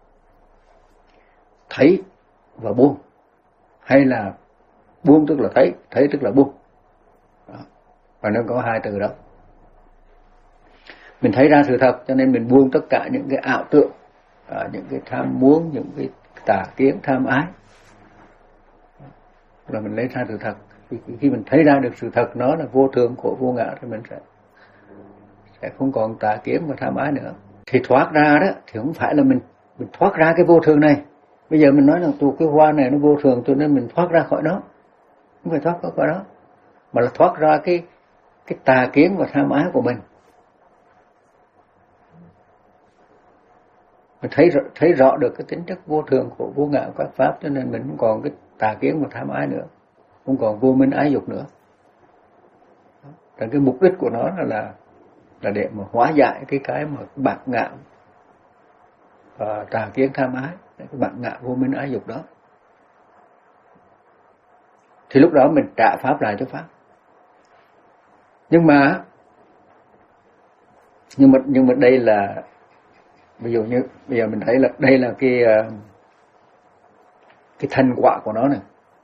S1: thấy và buông, hay là buông tức là thấy, thấy tức là buông đó. Và nó có hai từ đó. Mình thấy ra sự thật cho nên mình buông tất cả những cái ảo tưởng, à, những cái tham muốn, những cái tà kiến tham ái, là mình lấy ra sự thật. Khi mình thấy ra được sự thật nó là vô thường khổ vô ngã thì mình sẽ sẽ không còn tà kiến và tham ái nữa. Thì thoát ra đó thì không phải là mình mình thoát ra cái vô thường này. Bây giờ mình nói là tụ cái hoa này nó vô thường cho nên mình thoát ra khỏi nó, không phải thoát ra khỏi đó, mà là thoát ra cái cái tà kiến và tham ái của mình. Mình thấy thấy rõ được cái tính chất vô thường của vô ngã các pháp, cho nên mình không còn cái tà kiến và tham ái nữa, không còn vô minh ái dục nữa. Cái mục đích của nó là là để mà hóa giải cái cái mà bạc ngã và tà kiến tham ái, cái bạc ngã vô minh ái dục đó. Thì lúc đó mình trả pháp lại cho pháp. Nhưng mà nhưng mà nhưng mà đây là ví dụ như bây giờ mình thấy là đây là cái cái thành quả của nó này,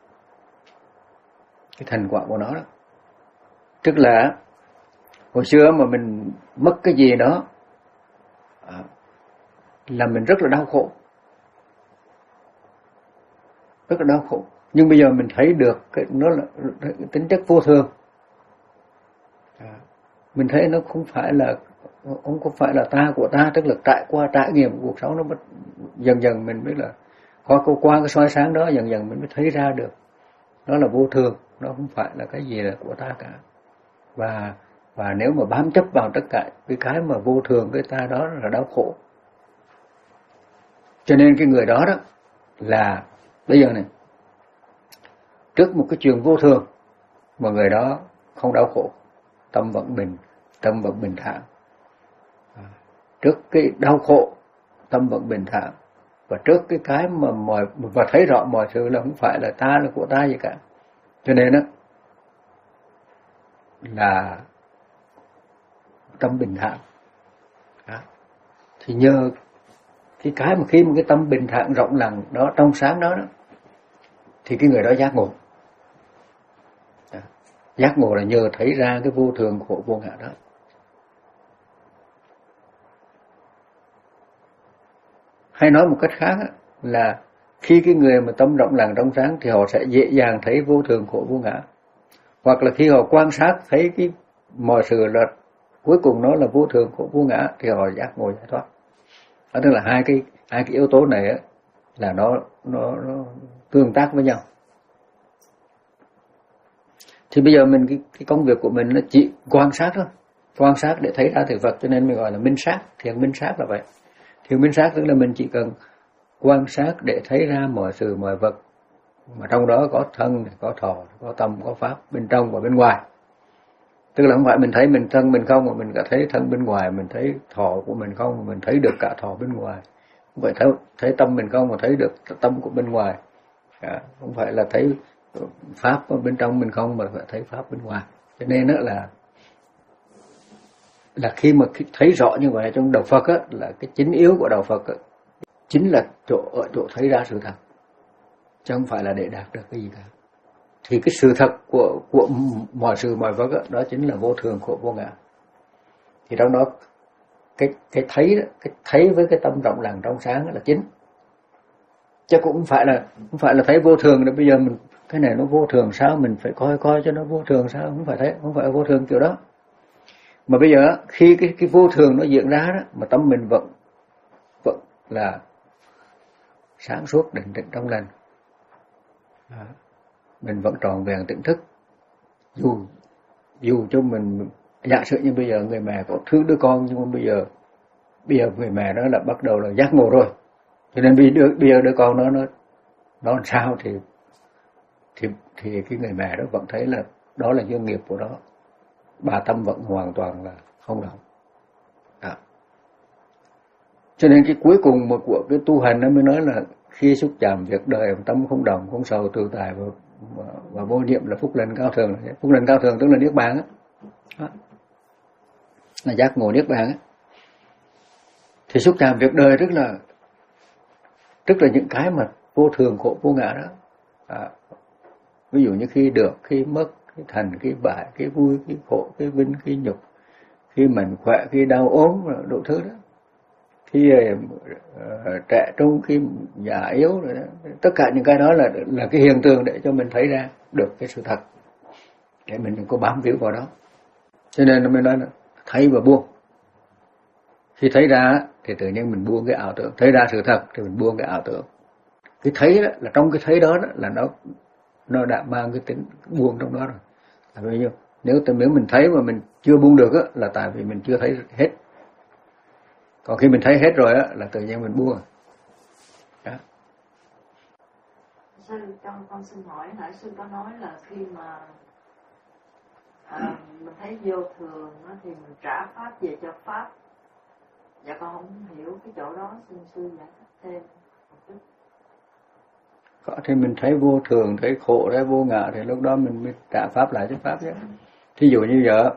S1: cái thành quả của nó đó. Tức là hồi xưa mà mình mất cái gì đó là mình rất là đau khổ, rất là đau khổ. Nhưng bây giờ mình thấy được cái nó là cái tính chất vô thường, mình thấy nó không phải là không có phải là ta của ta, tức là trải qua trải nghiệm cuộc sống nó mất, dần dần mình mới là qua qua cái soi sáng đó, dần dần mình mới thấy ra được nó là vô thường, nó không phải là cái gì là của ta cả. Và và nếu mà bám chấp vào tất cả cái cái mà vô thường cái ta đó là đau khổ. Cho nên cái người đó đó là bây giờ này, trước một cái chuyện vô thường mà người đó không đau khổ, tâm vẫn bình, tâm vẫn bình thản. Trước cái đau khổ, tâm vẫn bình thản. Và trước cái cái mà mọi và thấy rõ mọi thứ là không phải là ta là của ta gì cả. Cho nên đó là tâm bình thản. Đó. Thì nhờ cái cái mà khi mà cái tâm bình thản rộng lặng đó, trong sáng đó, đó thì cái người đó giác ngộ. Đó. Giác ngộ là nhờ thấy ra cái vô thường khổ vô ngã đó. Hay nói một cách khác là khi cái người mà tâm rộng lặng trong sáng thì họ sẽ dễ dàng thấy vô thường khổ vô ngã. Hoặc là khi họ quan sát thấy cái mọi sự là cuối cùng nó là vô thường khổ vô ngã thì họ giác ngộ giải thoát. Đó, tức là hai cái hai cái yếu tố này á, là nó nó nó tương tác với nhau. Thì bây giờ mình cái, cái công việc của mình nó chỉ quan sát thôi, quan sát để thấy ra thực vật, cho nên mình gọi là minh sát, thiền minh sát là vậy. Thiền minh sát tức là mình chỉ cần quan sát để thấy ra mọi sự mọi vật, mà trong đó có thân, có thọ, có tâm, có pháp bên trong và bên ngoài. Tức là không phải mình thấy mình thân mình không, mà mình cả thấy thân bên ngoài, mình thấy thọ của mình không, mà mình thấy được cả thọ bên ngoài. Không phải thấy, thấy tâm mình không mà thấy được tâm của bên ngoài. À, không phải là thấy pháp ở bên trong mình không mà phải thấy pháp bên ngoài. Cho nên đó là là khi mà thấy rõ như vậy trong đạo Phật á, là cái chính yếu của đạo Phật á, chính là chỗ ở chỗ thấy ra sự thật, chứ không phải là để đạt được cái gì cả. Thì cái sự thật của của mọi sự mọi vật đó, đó chính là vô thường khổ vô ngã. Thì trong đó cái cái thấy đó, cái thấy với cái tâm rộng lặng trong sáng là chính, chứ cũng không phải là không phải là thấy vô thường. Để bây giờ mình cái này nó vô thường sao, mình phải coi coi cho nó vô thường sao, không phải thế, không phải vô thường kiểu đó. Mà bây giờ khi cái cái vô thường nó diễn ra đó, mà tâm mình vẫn vẫn là sáng suốt định tĩnh trong lành, à, mình vẫn tròn vẹn tỉnh thức. Dù dù cho mình giả sử như bây giờ người mẹ có thương đứa con, nhưng mà bây giờ bây giờ người mẹ đó là bắt đầu là giác ngộ rồi, cho nên bây giờ bây giờ đứa con nó nó nó làm sao thì thì thì cái người mẹ đó vẫn thấy là đó là do nghiệp của nó, bà tâm vẫn hoàn toàn là không động. À. Cho nên cái cuối cùng mà của cái tu hành nó mới nói là khi xúc chạm việc đời, tâm không động, không sầu, tự tại và, và, và vô niệm là phúc lành cao thường. Phúc lành cao thường tức là niết bàn á, đó. Là giác ngộ niết bàn á. Thì xúc chạm việc đời tức là tức là những cái mà vô thường khổ vô ngã đó. À. Ví dụ như khi được, khi mất, khi thành, khi bại, khi vui, khi khổ, khi vinh, khi nhục, khi mạnh khỏe, khi đau ốm, đủ thứ đó. Khi uh, trẻ trung, khi già yếu rồi đó. Tất cả những cái đó là là cái hiện tượng để cho mình thấy ra được cái sự thật, để mình đừng có bám víu vào đó. Cho nên mình nói là thấy và buông. Khi thấy ra thì tự nhiên mình buông cái ảo tưởng, thấy ra sự thật thì mình buông cái ảo tưởng. Cái thấy đó là trong cái thấy đó, đó là nó nó đã mang cái tính buông trong đó rồi. Tại vì nếu nếu mình thấy mà mình chưa buông được á, là tại vì mình chưa thấy hết. Còn khi mình thấy hết rồi á, là tự nhiên mình buông. Đó.
S2: Sư, con, con xin hỏi, nãy sư có nói là khi mà à, mình thấy vô thường á, thì mình trả pháp về cho pháp. Dạ con không hiểu cái chỗ đó, xin sư giải thích thêm một chút.
S1: Có thì mình thấy vô thường, thấy khổ, thấy vô ngã thì lúc đó mình mới trả pháp lại cho pháp chứ. Thí dụ như giờ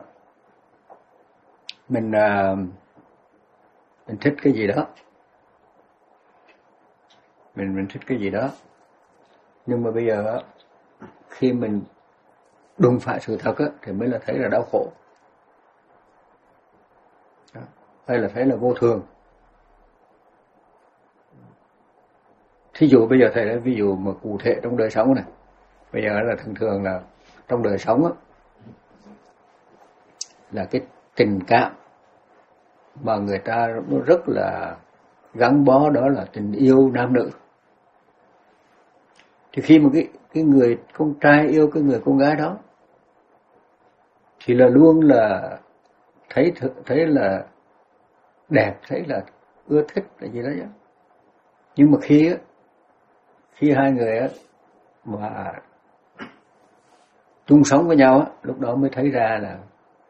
S1: mình à, mình thích cái gì đó, mình mình thích cái gì đó, nhưng mà bây giờ khi mình đụng phải sự thật á, thì mới là thấy là đau khổ, hay là thấy là vô thường. Thí dụ bây giờ thầy lấy ví dụ mà cụ thể trong đời sống này, bây giờ là thường thường là trong đời sống á, là cái tình cảm mà người ta rất là gắn bó, đó là tình yêu nam nữ. Thì khi mà cái cái người con trai yêu cái người con gái đó, thì là luôn là thấy thấy là đẹp, thấy là ưa thích là gì đó chứ. Nhưng mà khi á, khi hai người á mà chung sống với nhau á, lúc đó mới thấy ra là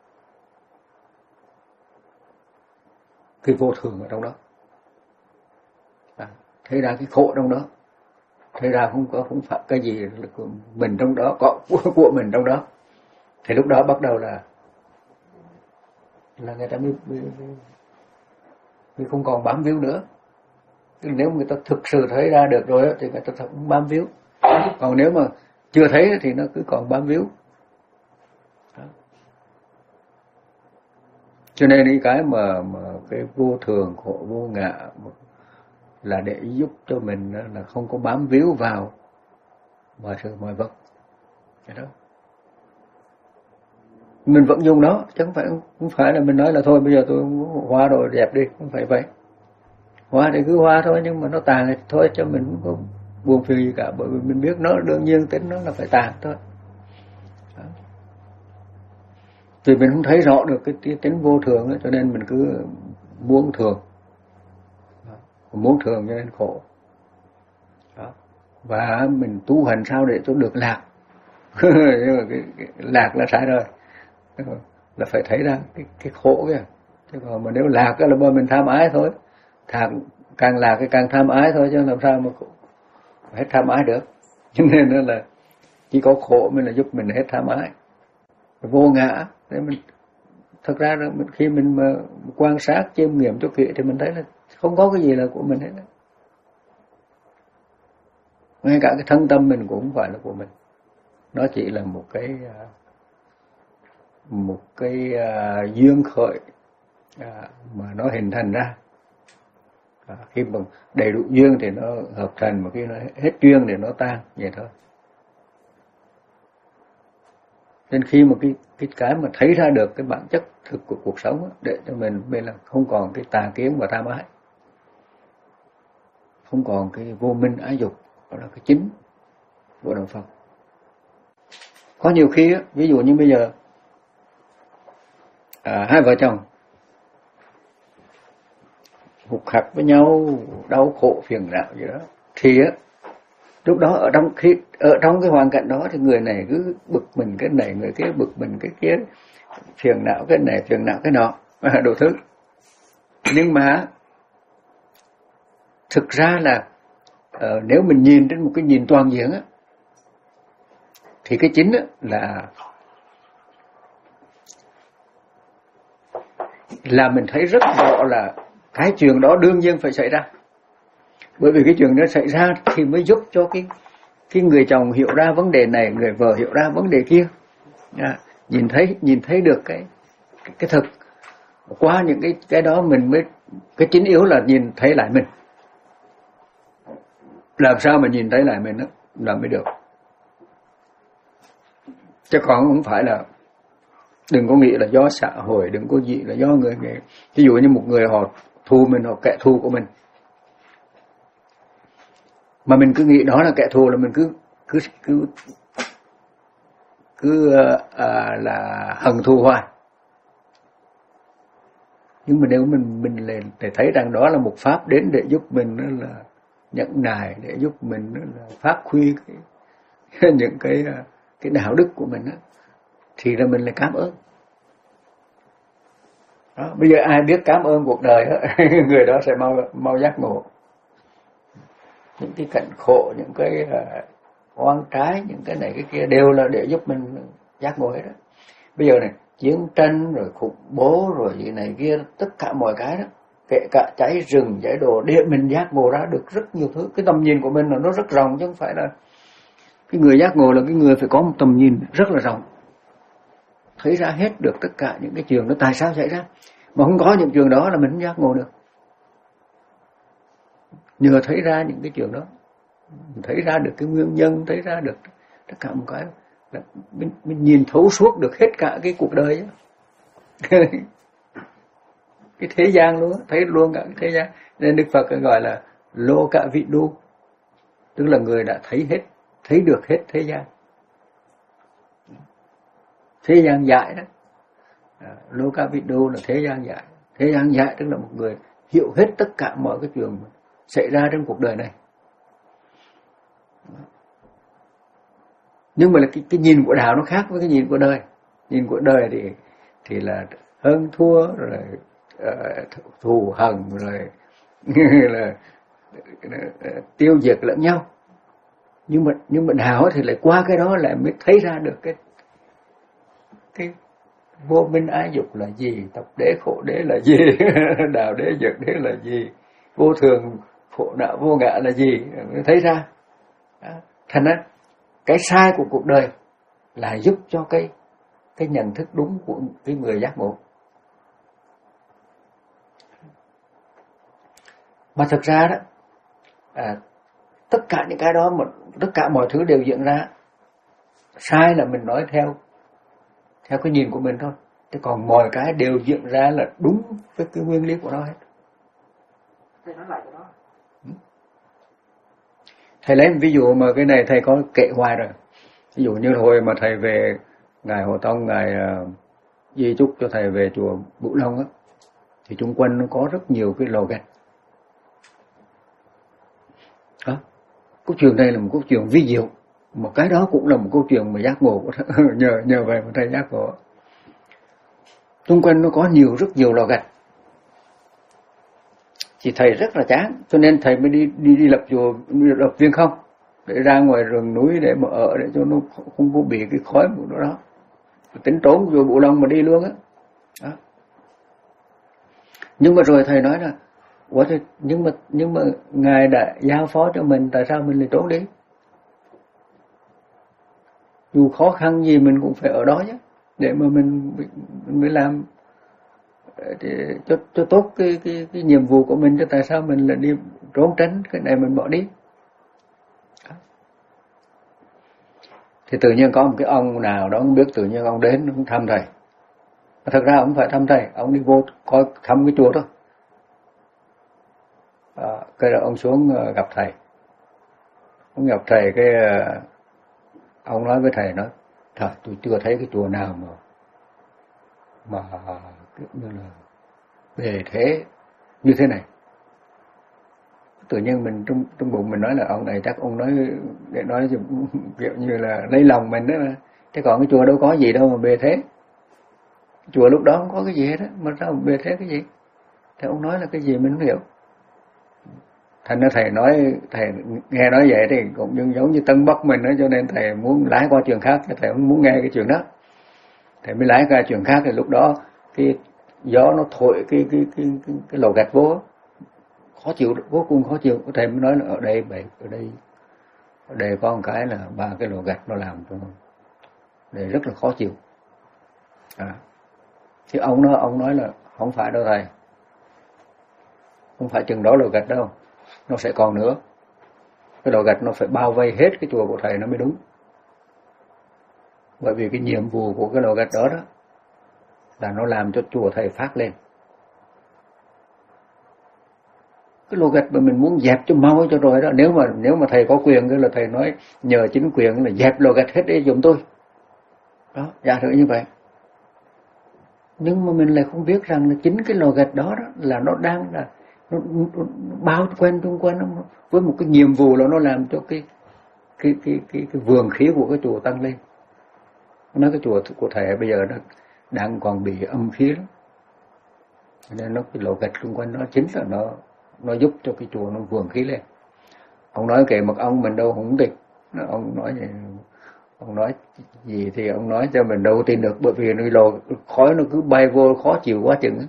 S1: cái vô thường ở trong đó, à, thấy ra cái khổ trong đó, thấy ra không có không phải cái gì là của mình trong đó, có của, của mình trong đó. Thì lúc đó bắt đầu là là người ta mới, mới, mới không còn bám víu nữa. Nếu người ta thực sự thấy ra được rồi thì người ta không bám víu. Còn nếu mà chưa thấy thì nó cứ còn bám víu. Đó. Cho nên cái cái mà, mà cái vô thường khổ vô ngã là để giúp cho mình là không có bám víu vào mọi sự mọi vật. Cái đó mình vẫn dùng nó, chứ không phải không phải là mình nói là thôi bây giờ tôi hóa rồi đẹp đi, không phải vậy. Hóa thì cứ hóa thôi, nhưng mà nó tàn thì thôi, cho mình không có buồn phiền gì cả, bởi vì mình biết nó đương nhiên tính nó là phải tàn thôi. Đó. Vì mình không thấy rõ được cái, cái tính vô thường đó, cho nên mình cứ muốn thường, muốn thường cho nên khổ. Đó. Và mình tu hành sao để cho được lạc. Nhưng mà cái, cái lạc là sai rồi, là phải thấy ra cái, cái khổ kìa. Chứ còn mà nếu lạc là bởi mình tham ái thôi, càng, càng lạc cái càng tham ái thôi, chứ làm sao mà hết tham ái được. Cho nên đó là chỉ có khổ mới là giúp mình hết tham ái. Vô ngã để mình, thật ra là mình, khi mình mà quan sát chiêm nghiệm cho kỹ thì mình thấy là không có cái gì là của mình hết. Ngay cả cái thân tâm mình cũng không phải là của mình, nó chỉ là một cái một cái uh, duyên khởi uh, mà nó hình thành ra. Uh, khi mà đầy đủ duyên thì nó hợp thành, mà khi nó hết duyên thì nó tan, vậy thôi. Nên khi mà cái cái cái mà thấy ra được cái bản chất thực của cuộc sống đó, để cho mình mình là không còn cái tà kiến và tham ái, không còn cái vô minh ái dục, đó là cái chính của đạo Phật. Có nhiều khi á, ví dụ như bây giờ à, hai vợ chồng hụt hặc với nhau, đau khổ phiền não gì đó, thì á lúc đó ở trong khi ở trong cái hoàn cảnh đó thì người này cứ bực mình cái này, người kia bực mình cái kia, phiền não cái này, phiền não cái nọ, đủ thứ. Nhưng mà thực ra là uh, nếu mình nhìn trên một cái nhìn toàn diện á, thì cái chính á, là là mình thấy rất rõ là cái chuyện đó đương nhiên phải xảy ra. Bởi vì cái chuyện đó xảy ra thì mới giúp cho cái cái người chồng hiểu ra vấn đề này, người vợ hiểu ra vấn đề kia. À, nhìn thấy nhìn thấy được cái cái, cái thực. Qua những cái cái đó mình mới, cái chính yếu là nhìn thấy lại mình. Làm sao mà nhìn thấy lại mình đó là mới được. Chứ còn không phải là, đừng có nghĩ là do xã hội, đừng có nghĩ là do người người. Ví dụ như một người họ thù mình, họ kẻ thù của mình, mà mình cứ nghĩ đó là kẻ thù, là mình cứ cứ cứ cứ à, là hận thù hoài. Nhưng mà nếu mình mình lên để thấy rằng đó là một pháp đến để giúp mình đó là nhẫn nại, để giúp mình đó là phát huy cái, những cái cái đạo đức của mình đó, thì là mình lại cảm ơn. Đó, bây giờ ai biết cảm ơn cuộc đời đó, người đó sẽ mau mau giác ngộ. Những cái cảnh khổ, những cái uh, oan trái, những cái này cái kia đều là để giúp mình giác ngộ hết đó. Bây giờ này, chiến tranh rồi khủng bố rồi gì này kia, tất cả mọi cái đó, kể cả cháy rừng, cháy đồ, để mình giác ngộ ra được rất nhiều thứ. Cái tầm nhìn của mình là nó rất rộng, chứ không phải là cái người giác ngộ là cái người phải có một tầm nhìn rất là rộng, thấy ra hết được tất cả những cái chuyện đó tại sao xảy ra. Mà không có những chuyện đó là mình không giác ngộ được. Nhờ thấy ra những cái chuyện đó, thấy ra được cái nguyên nhân, thấy ra được tất cả một cái, là mình, mình nhìn thấu suốt được hết cả cái cuộc đời cái thế gian luôn, thấy luôn cả cái thế gian. Nên Đức Phật gọi là lô cả vị đu, tức là người đã thấy hết, thấy được hết thế gian. Thế gian dại đó, lô cả vị đu là thế gian dại. Thế gian dại tức là một người hiểu hết tất cả mọi cái chuyện xảy ra trong cuộc đời này. Nhưng mà là cái, cái nhìn của đạo nó khác với cái nhìn của đời. Nhìn của đời thì thì là hơn thua, rồi uh, thù hằn, rồi là uh, tiêu diệt lẫn nhau. Nhưng mà nhưng mà đạo thì lại qua cái đó lại mới thấy ra được cái cái vô minh ái dục là gì, tập đế khổ đế là gì, đạo đế dược đế là gì, vô thường khổ não vô ngã là gì, mới thấy ra. Đó. Thành ra cái sai của cuộc đời là giúp cho cái cái nhận thức đúng của cái người giác ngộ. Mà thực ra đó, à, tất cả những cái đó, một tất cả mọi thứ đều diễn ra. Sai là mình nói theo theo cái nhìn của mình thôi. Thế còn mọi cái đều diễn ra là đúng với cái nguyên lý của nó hết.
S2: Thầy nói lại cho nó.
S1: Thầy lấy một ví dụ mà cái này thầy có kể hoài rồi. Ví dụ như hồi mà thầy về, Ngài Hồ Tông, Ngài uh, di chúc cho thầy về chùa Bửu Long á, thì chung quanh nó có rất nhiều cái lò gạch. Đó. câu chuyện này là một câu chuyện vi diệu, một cái đó cũng là một câu chuyện mà giác ngộ của thầy, nhờ nhờ vậy mà thầy giác ngộ. Xung quanh nó có nhiều rất nhiều lò gạch, thì thầy rất là chán, cho nên thầy mới đi đi đi lập chùa, đi lập viên không, để ra ngoài rừng núi để mà ở, để cho nó không có bị cái khói của nó đó. Tính trốn vô Bộ Long mà đi luôn á. Đó. Nhưng mà rồi thầy nói là, ủa thì nhưng mà nhưng mà ngài đã giao phó cho mình, tại sao mình lại trốn đi? Dù khó khăn gì mình cũng phải ở đó chứ, để mà mình mình mới làm để cho cho tốt cái cái cái nhiệm vụ của mình, chứ tại sao mình lại đi trốn tránh cái này, mình bỏ đi? Đó. Thì tự nhiên có một cái ông nào đó không biết, tự nhiên ông đến ông thăm thầy. Thật ra ông phải thăm thầy, ông đi vô coi thăm cái chùa thôi. À, cái rồi ông xuống gặp thầy. Ông gặp thầy cái ông nói với thầy, nói trời, tôi chưa thấy cái chùa nào mà mà như là bề thế như thế này. Tự nhiên mình trong trong bụng mình nói là ông này chắc ông nói để nói kiểu như là lấy lòng mình đó mà. Thế còn cái chùa đâu có gì đâu mà bề thế. Chùa lúc đó không có cái gì hết á, mà sao bề thế cái gì? Thì ông nói là cái gì mình không hiểu. Thành ra thầy nói, thầy nghe nói vậy thì cũng giống như Tân Bắc mình đó, cho nên thầy muốn lái qua chuyện khác, thầy không muốn nghe cái chuyện đó. Thầy mới lái qua chuyện khác, thì lúc đó cái gió nó thổi cái cái cái cái, cái lò gạch vô, khó chịu, vô cùng khó chịu. Thầy mới nói là ở đây bảy, ở đây ở đây có một cái là ba cái lò gạch nó làm cho để rất là khó chịu. À. Thì ông nói ông nói là không phải đâu thầy, không phải chừng đó lò gạch đâu, nó sẽ còn nữa. Cái lò gạch nó phải bao vây hết cái chùa của thầy nó mới đúng. Bởi vì cái nhiệm vụ của cái lò gạch đó đó là nó làm cho chùa thầy phát lên. Cái lò gạch mà mình muốn dẹp cho mau cho rồi đó, nếu mà nếu mà thầy có quyền, cái là thầy nói nhờ chính quyền là dẹp lò gạch hết để giùm tôi. Đó, giả sử như vậy. Nhưng mà mình lại không biết rằng là chính cái lò gạch đó, đó là nó đang là nó, nó, nó bao quanh xung quanh nó, với một cái nhiệm vụ là nó làm cho cái cái cái cái, cái vườn khí của cái chùa tăng lên. Nói cái chùa của thầy bây giờ nó đang còn bị âm khí lắm, nên nó cái lò gạch xung quanh nó chính là nó nó giúp cho cái chùa nó vườn khí lên. Ông nói kệ mật ông mình đâu không tin, ông nói vậy, ông nói gì thì ông nói cho mình đâu tin được, bởi vì cái lò khói nó cứ bay vô khó chịu quá chừng.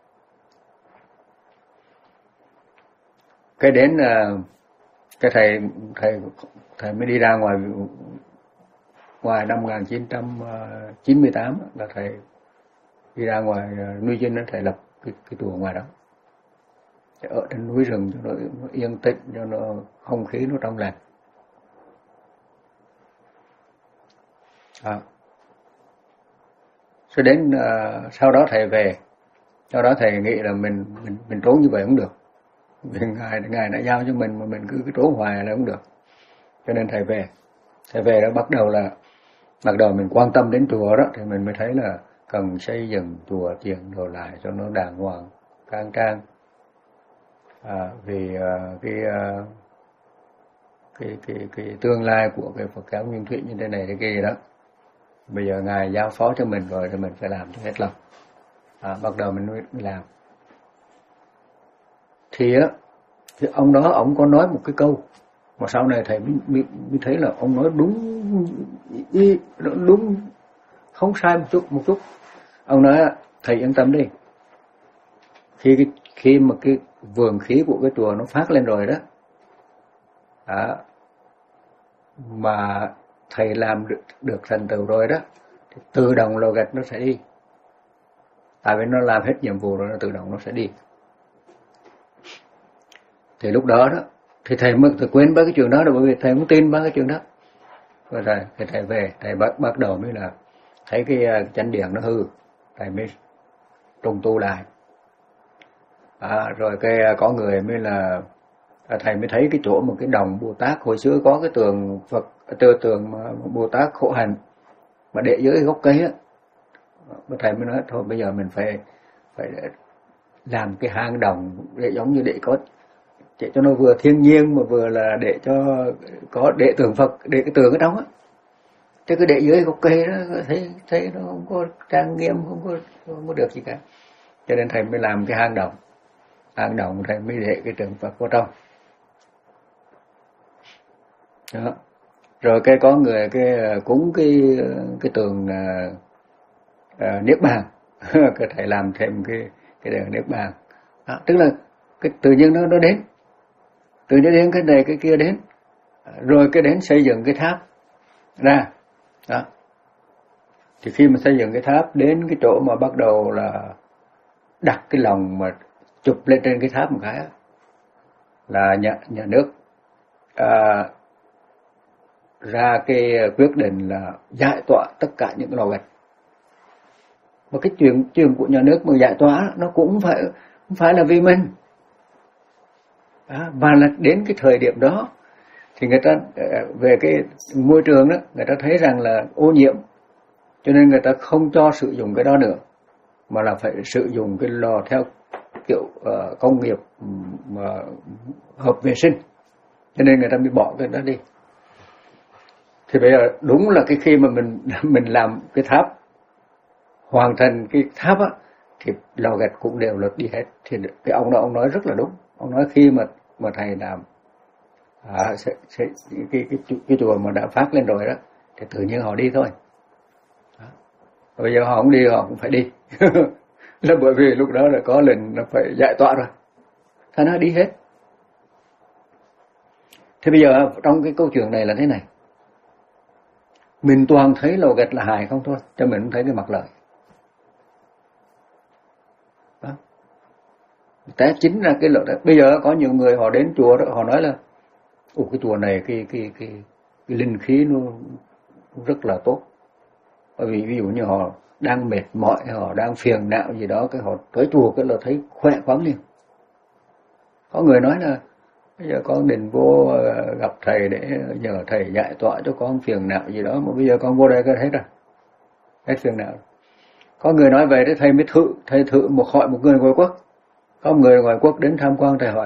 S1: Cái đến cái thầy thầy thầy mới đi ra ngoài ngoài năm một nghìn chín trăm chín mươi tám là thầy đi ra ngoài Núi Dinh, thầy lập cái, cái chùa ngoài đó, ở trên núi rừng cho nó, nó yên tĩnh, cho nó không khí nó trong lành. À. Cho đến uh, sau đó thầy về, sau đó thầy nghĩ là mình mình mình trốn như vậy không được, vì ngài ngài đã giao cho mình mà mình cứ, cứ trốn hoài là không được. Cho nên thầy về, thầy về đó bắt đầu là bắt đầu mình quan tâm đến chùa đó, thì mình mới thấy là cần xây dựng chùa chiền đồ lại cho nó đàng hoàng, khang trang. À, vì uh, cái, uh, cái cái cái tương lai của cái Phật giáo Nguyên Thủy như thế này thế kia đó, bây giờ ngài giao phó cho mình rồi thì mình phải làm cho hết lòng. À, bắt đầu mình mới làm. Thì á, thì ông đó ông có nói một cái câu mà sau này thầy mới, mới, mới thấy là ông nói đúng, đúng không sai một chút một chút. Ông nói thầy yên tâm đi, khi cái, khi mà cái vườn khí của cái chùa nó phát lên rồi đó, à, mà thầy làm được, được thành tựu rồi đó, thì tự động lò gạch nó sẽ đi. Tại vì nó làm hết nhiệm vụ rồi, nó tự động nó sẽ đi. Thì lúc đó đó thì thầy mới thầy quên ba cái chuyện đó rồi, bởi vì thầy không tin ba cái chuyện đó. Rồi rồi thì thầy về, thầy bắt bắt đầu mới là thấy cái chánh điện nó hư, thầy mới trùng tu lại. À, rồi cái có người mới là thầy mới thấy cái chỗ một cái đồng Bồ Tát hồi xưa có cái tường Phật, tường tường mà Bồ Tát khổ hạnh mà để dưới gốc cây á. Thầy mới nói thôi bây giờ mình phải phải làm cái hang đồng để giống như để có để cho nó vừa thiên nhiên mà vừa là để cho có để tượng Phật, để cái tượng ở trong á. Chứ cứ để dưới gốc cây đó thấy thấy nó không có trang nghiêm, không có không có được gì cả. Cho nên thầy mới làm cái hang động. Hang động thầy mới để cái tượng Phật vào trong. Đó. Rồi cái có người cái cúng cái cái tường uh, uh, niết bàn. Cái thầy làm thêm cái cái đường niết bàn. Đó, tức là cái tự nhiên nó nó đến. Tự nhiên đến cái này cái kia đến. Rồi cái đến xây dựng cái tháp ra. Đó. Thì khi mà xây dựng cái tháp đến cái chỗ mà bắt đầu là đặt cái lòng mà chụp lên trên cái tháp một cái là nhà nhà nước à, ra cái quyết định là giải tỏa tất cả những cái lò gạch. Mà cái chuyện chuyện của nhà nước mà giải tỏa nó cũng phải không phải là vì mình, à, mà là đến cái thời điểm đó thì người ta về cái môi trường đó người ta thấy rằng là ô nhiễm, cho nên người ta không cho sử dụng cái đó nữa, mà là phải sử dụng cái lò theo kiểu uh, công nghiệp mà hợp vệ sinh, cho nên người ta mới bỏ cái đó đi. Thì bây giờ đúng là cái khi mà mình mình làm cái tháp, hoàn thành cái tháp á, thì lò gạch cũng đều lật đi hết. Thì cái ông đó ông nói rất là đúng. Ông nói khi mà mà thầy làm à, sẽ, sẽ, cái, cái, cái, cái chùa mà đã phát lên rồi đó, thì tự nhiên họ đi thôi. Đó. Bây giờ họ không đi họ cũng phải đi. Là bởi vì lúc đó là có lệnh là phải giải tỏa rồi, thế nó đi hết. Thế bây giờ trong cái câu chuyện này là thế này, mình toàn thấy lò gạch là hài không thôi, cho mình không thấy cái mặt lợi. Đó. Té chính là cái lợi đó. Bây giờ có nhiều người họ đến chùa đó, họ nói là ủa cái chùa này cái cái cái cái linh khí nó rất là tốt. Bởi vì ví dụ như họ đang mệt mỏi, họ đang phiền não gì đó, cái họ tới chùa cái là thấy khỏe khoắn liền. Có người nói là bây giờ con định vô gặp thầy để nhờ thầy giải tỏa cho con phiền não gì đó, mà bây giờ con vô đây cái hết rồi, hết phiền não. Có người nói về để thầy mới thử, thầy thử một hỏi một người ngoại quốc. Có một người ngoại quốc đến tham quan, thầy hỏi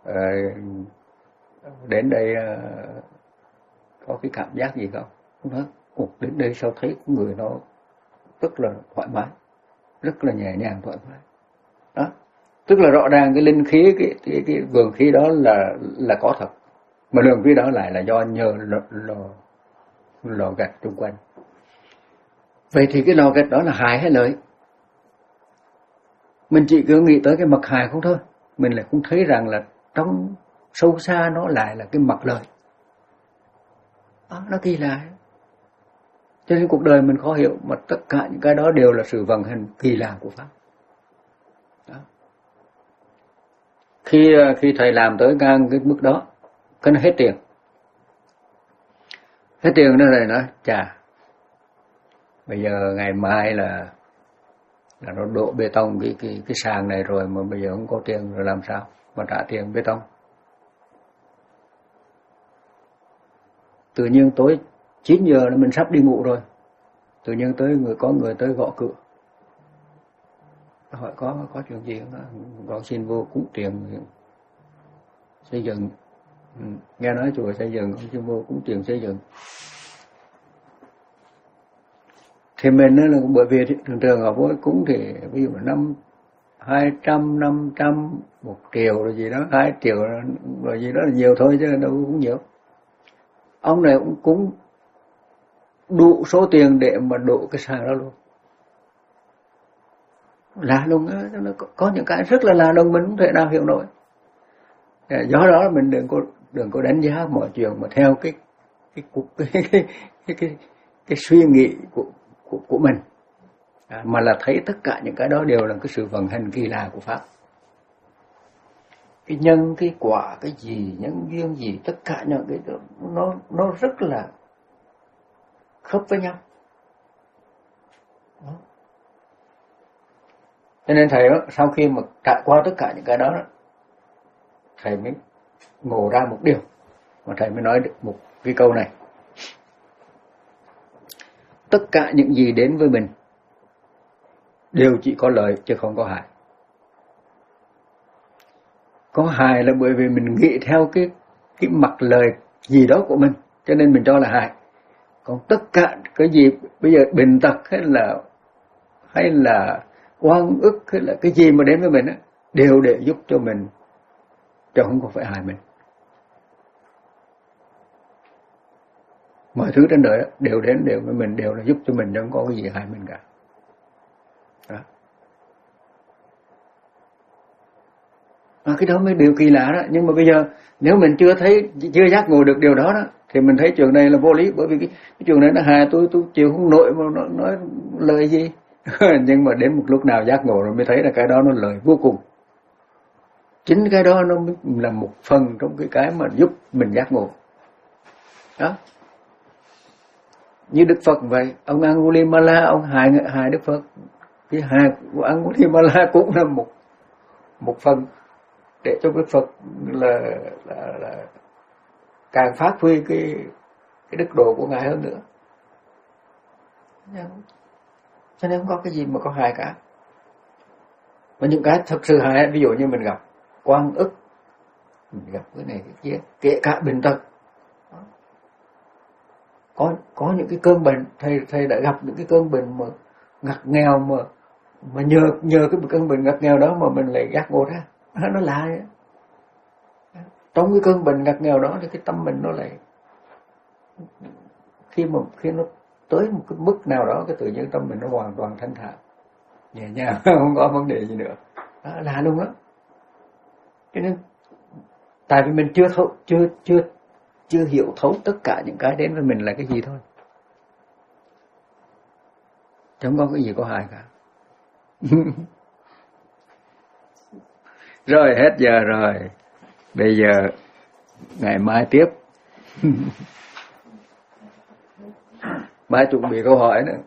S1: đến đây có cái cảm giác gì không? Không nói, ồ, đến đây sao thấy người nó rất là thoải mái, rất là nhẹ nhàng thoải mái. Đó, tức là rõ ràng cái linh khí, cái cái, cái vườn khí đó là là có thật, mà lượng khí đó lại là do nhờ lò lò, lò gạch xung quanh. Vậy thì cái lò gạch đó là hại hay lợi? Mình chỉ cứ nghĩ tới cái mặt hại không thôi, mình lại cũng thấy rằng là trong sâu xa nó lại là cái mặt lợi. Đó, nó kỳ lạ. Cho nên cuộc đời mình khó hiểu, mà tất cả những cái đó đều là sự vận hành kỳ lạ của Pháp. Đó. Khi khi thầy làm tới ngang cái mức đó, cái nó hết tiền. Hết tiền đó thầy nói, chà, bây giờ ngày mai là là nó đổ bê tông cái cái cái sàn này rồi, mà bây giờ không có tiền rồi làm sao mà trả tiền bê tông. Tự nhiên tối chín giờ là mình sắp đi ngủ rồi, tự nhiên tới người có người tới gõ cửa, hỏi có có chuyện gì không? Con xin vô cúng tiền xây dựng. Ừ. Nghe nói chùa xây dựng, con xin vô cúng tiền xây dựng. Thì mình nói là bởi vì thường thường họ vô cúng thì ví dụ là năm hai trăm, năm trăm, một triệu rồi gì đó, hai triệu rồi gì đó là nhiều thôi chứ đâu cũng nhiều. Ông này cũng cúng đủ số tiền để mà đổ cái sàn đó luôn. Lạ lùng á, nó có những cái rất là lạ lùng mình không thể nào hiểu nổi. Do đó mình đừng có đừng có đánh giá mọi chuyện mà theo cái cái cái cái cái, cái, cái, cái suy nghĩ của của của mình, à, mà là thấy tất cả những cái đó đều là cái sự vận hành kỳ lạ của Pháp. Cái nhân, cái quả, cái gì, nhân duyên gì, tất cả những cái đó, nó nó rất là khớp với nhau. Đó. Cho nên thầy đó, sau khi mà trải qua tất cả những cái đó, thầy mới ngộ ra một điều, mà thầy mới nói được một cái câu này: tất cả những gì đến với mình đều chỉ có lợi chứ không có hại. có hài là bởi vì mình nghĩ theo cái cái mặt lời gì đó của mình, cho nên mình cho là hài. Còn tất cả cái gì bây giờ bệnh tật hay là hay là oan ức hay là cái gì mà đến với mình á, đều để giúp cho mình, chứ không có phải hại mình. Mọi thứ trên đời đó, đều đến đều với mình, đều là giúp cho mình, không có cái gì hại mình cả. Đó. À, cái đó mới điều kỳ lạ đó. Nhưng mà bây giờ nếu mình chưa thấy, chưa giác ngộ được điều đó đó, thì mình thấy chuyện này là vô lý. Bởi vì cái, cái chuyện này nó hại tôi, tôi chịu không nổi mà nó nói lời gì. Nhưng mà đến một lúc nào giác ngộ rồi mới thấy là cái đó nó lời vô cùng. Chính cái đó nó mới là một phần trong cái cái mà giúp mình giác ngộ. Đó. Như Đức Phật vậy, ông Angulimala, ông hại hại Đức Phật. Cái hại của Angulimala cũng là một một phần để cho Đức Phật là, là, là càng phát huy cái cái đức độ của Ngài hơn nữa. Cho nên không có cái gì mà có hại cả. Và những cái thực sự hại, ví dụ như mình gặp oan ức, mình gặp cái này cái kia, kể cả bệnh tật. Có có những cái cơn bệnh, thầy thầy đã gặp những cái cơn bệnh mà ngặt nghèo mà mà nhờ nhờ cái cơn bệnh ngặt nghèo đó mà mình lại giác ngộ ra. Nó lạ vậy. Trong cái cơn bệnh ngặt nghèo đó thì cái tâm mình nó lại khi mà khi nó tới một cái mức nào đó, cái tự nhiên tâm mình nó hoàn toàn thanh thản, nhẹ nhàng, không có vấn đề gì nữa. Đó, lạ luôn đó. Cho nên tại vì mình chưa thấu, chưa chưa chưa hiểu thấu tất cả những cái đến với mình là cái gì thôi, chứ không có cái gì có hại cả. Rồi hết giờ rồi, bây giờ ngày mai tiếp. Mai chuẩn bị câu hỏi nữa.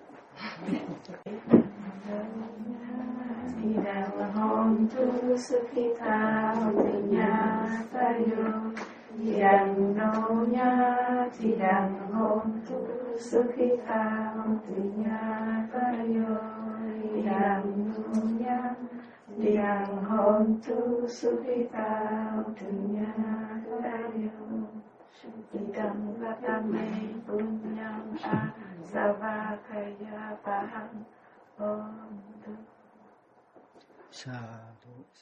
S3: Yang hontu sukita dunya kayo idam vatame punyam asavakaya paham om. Sadhu.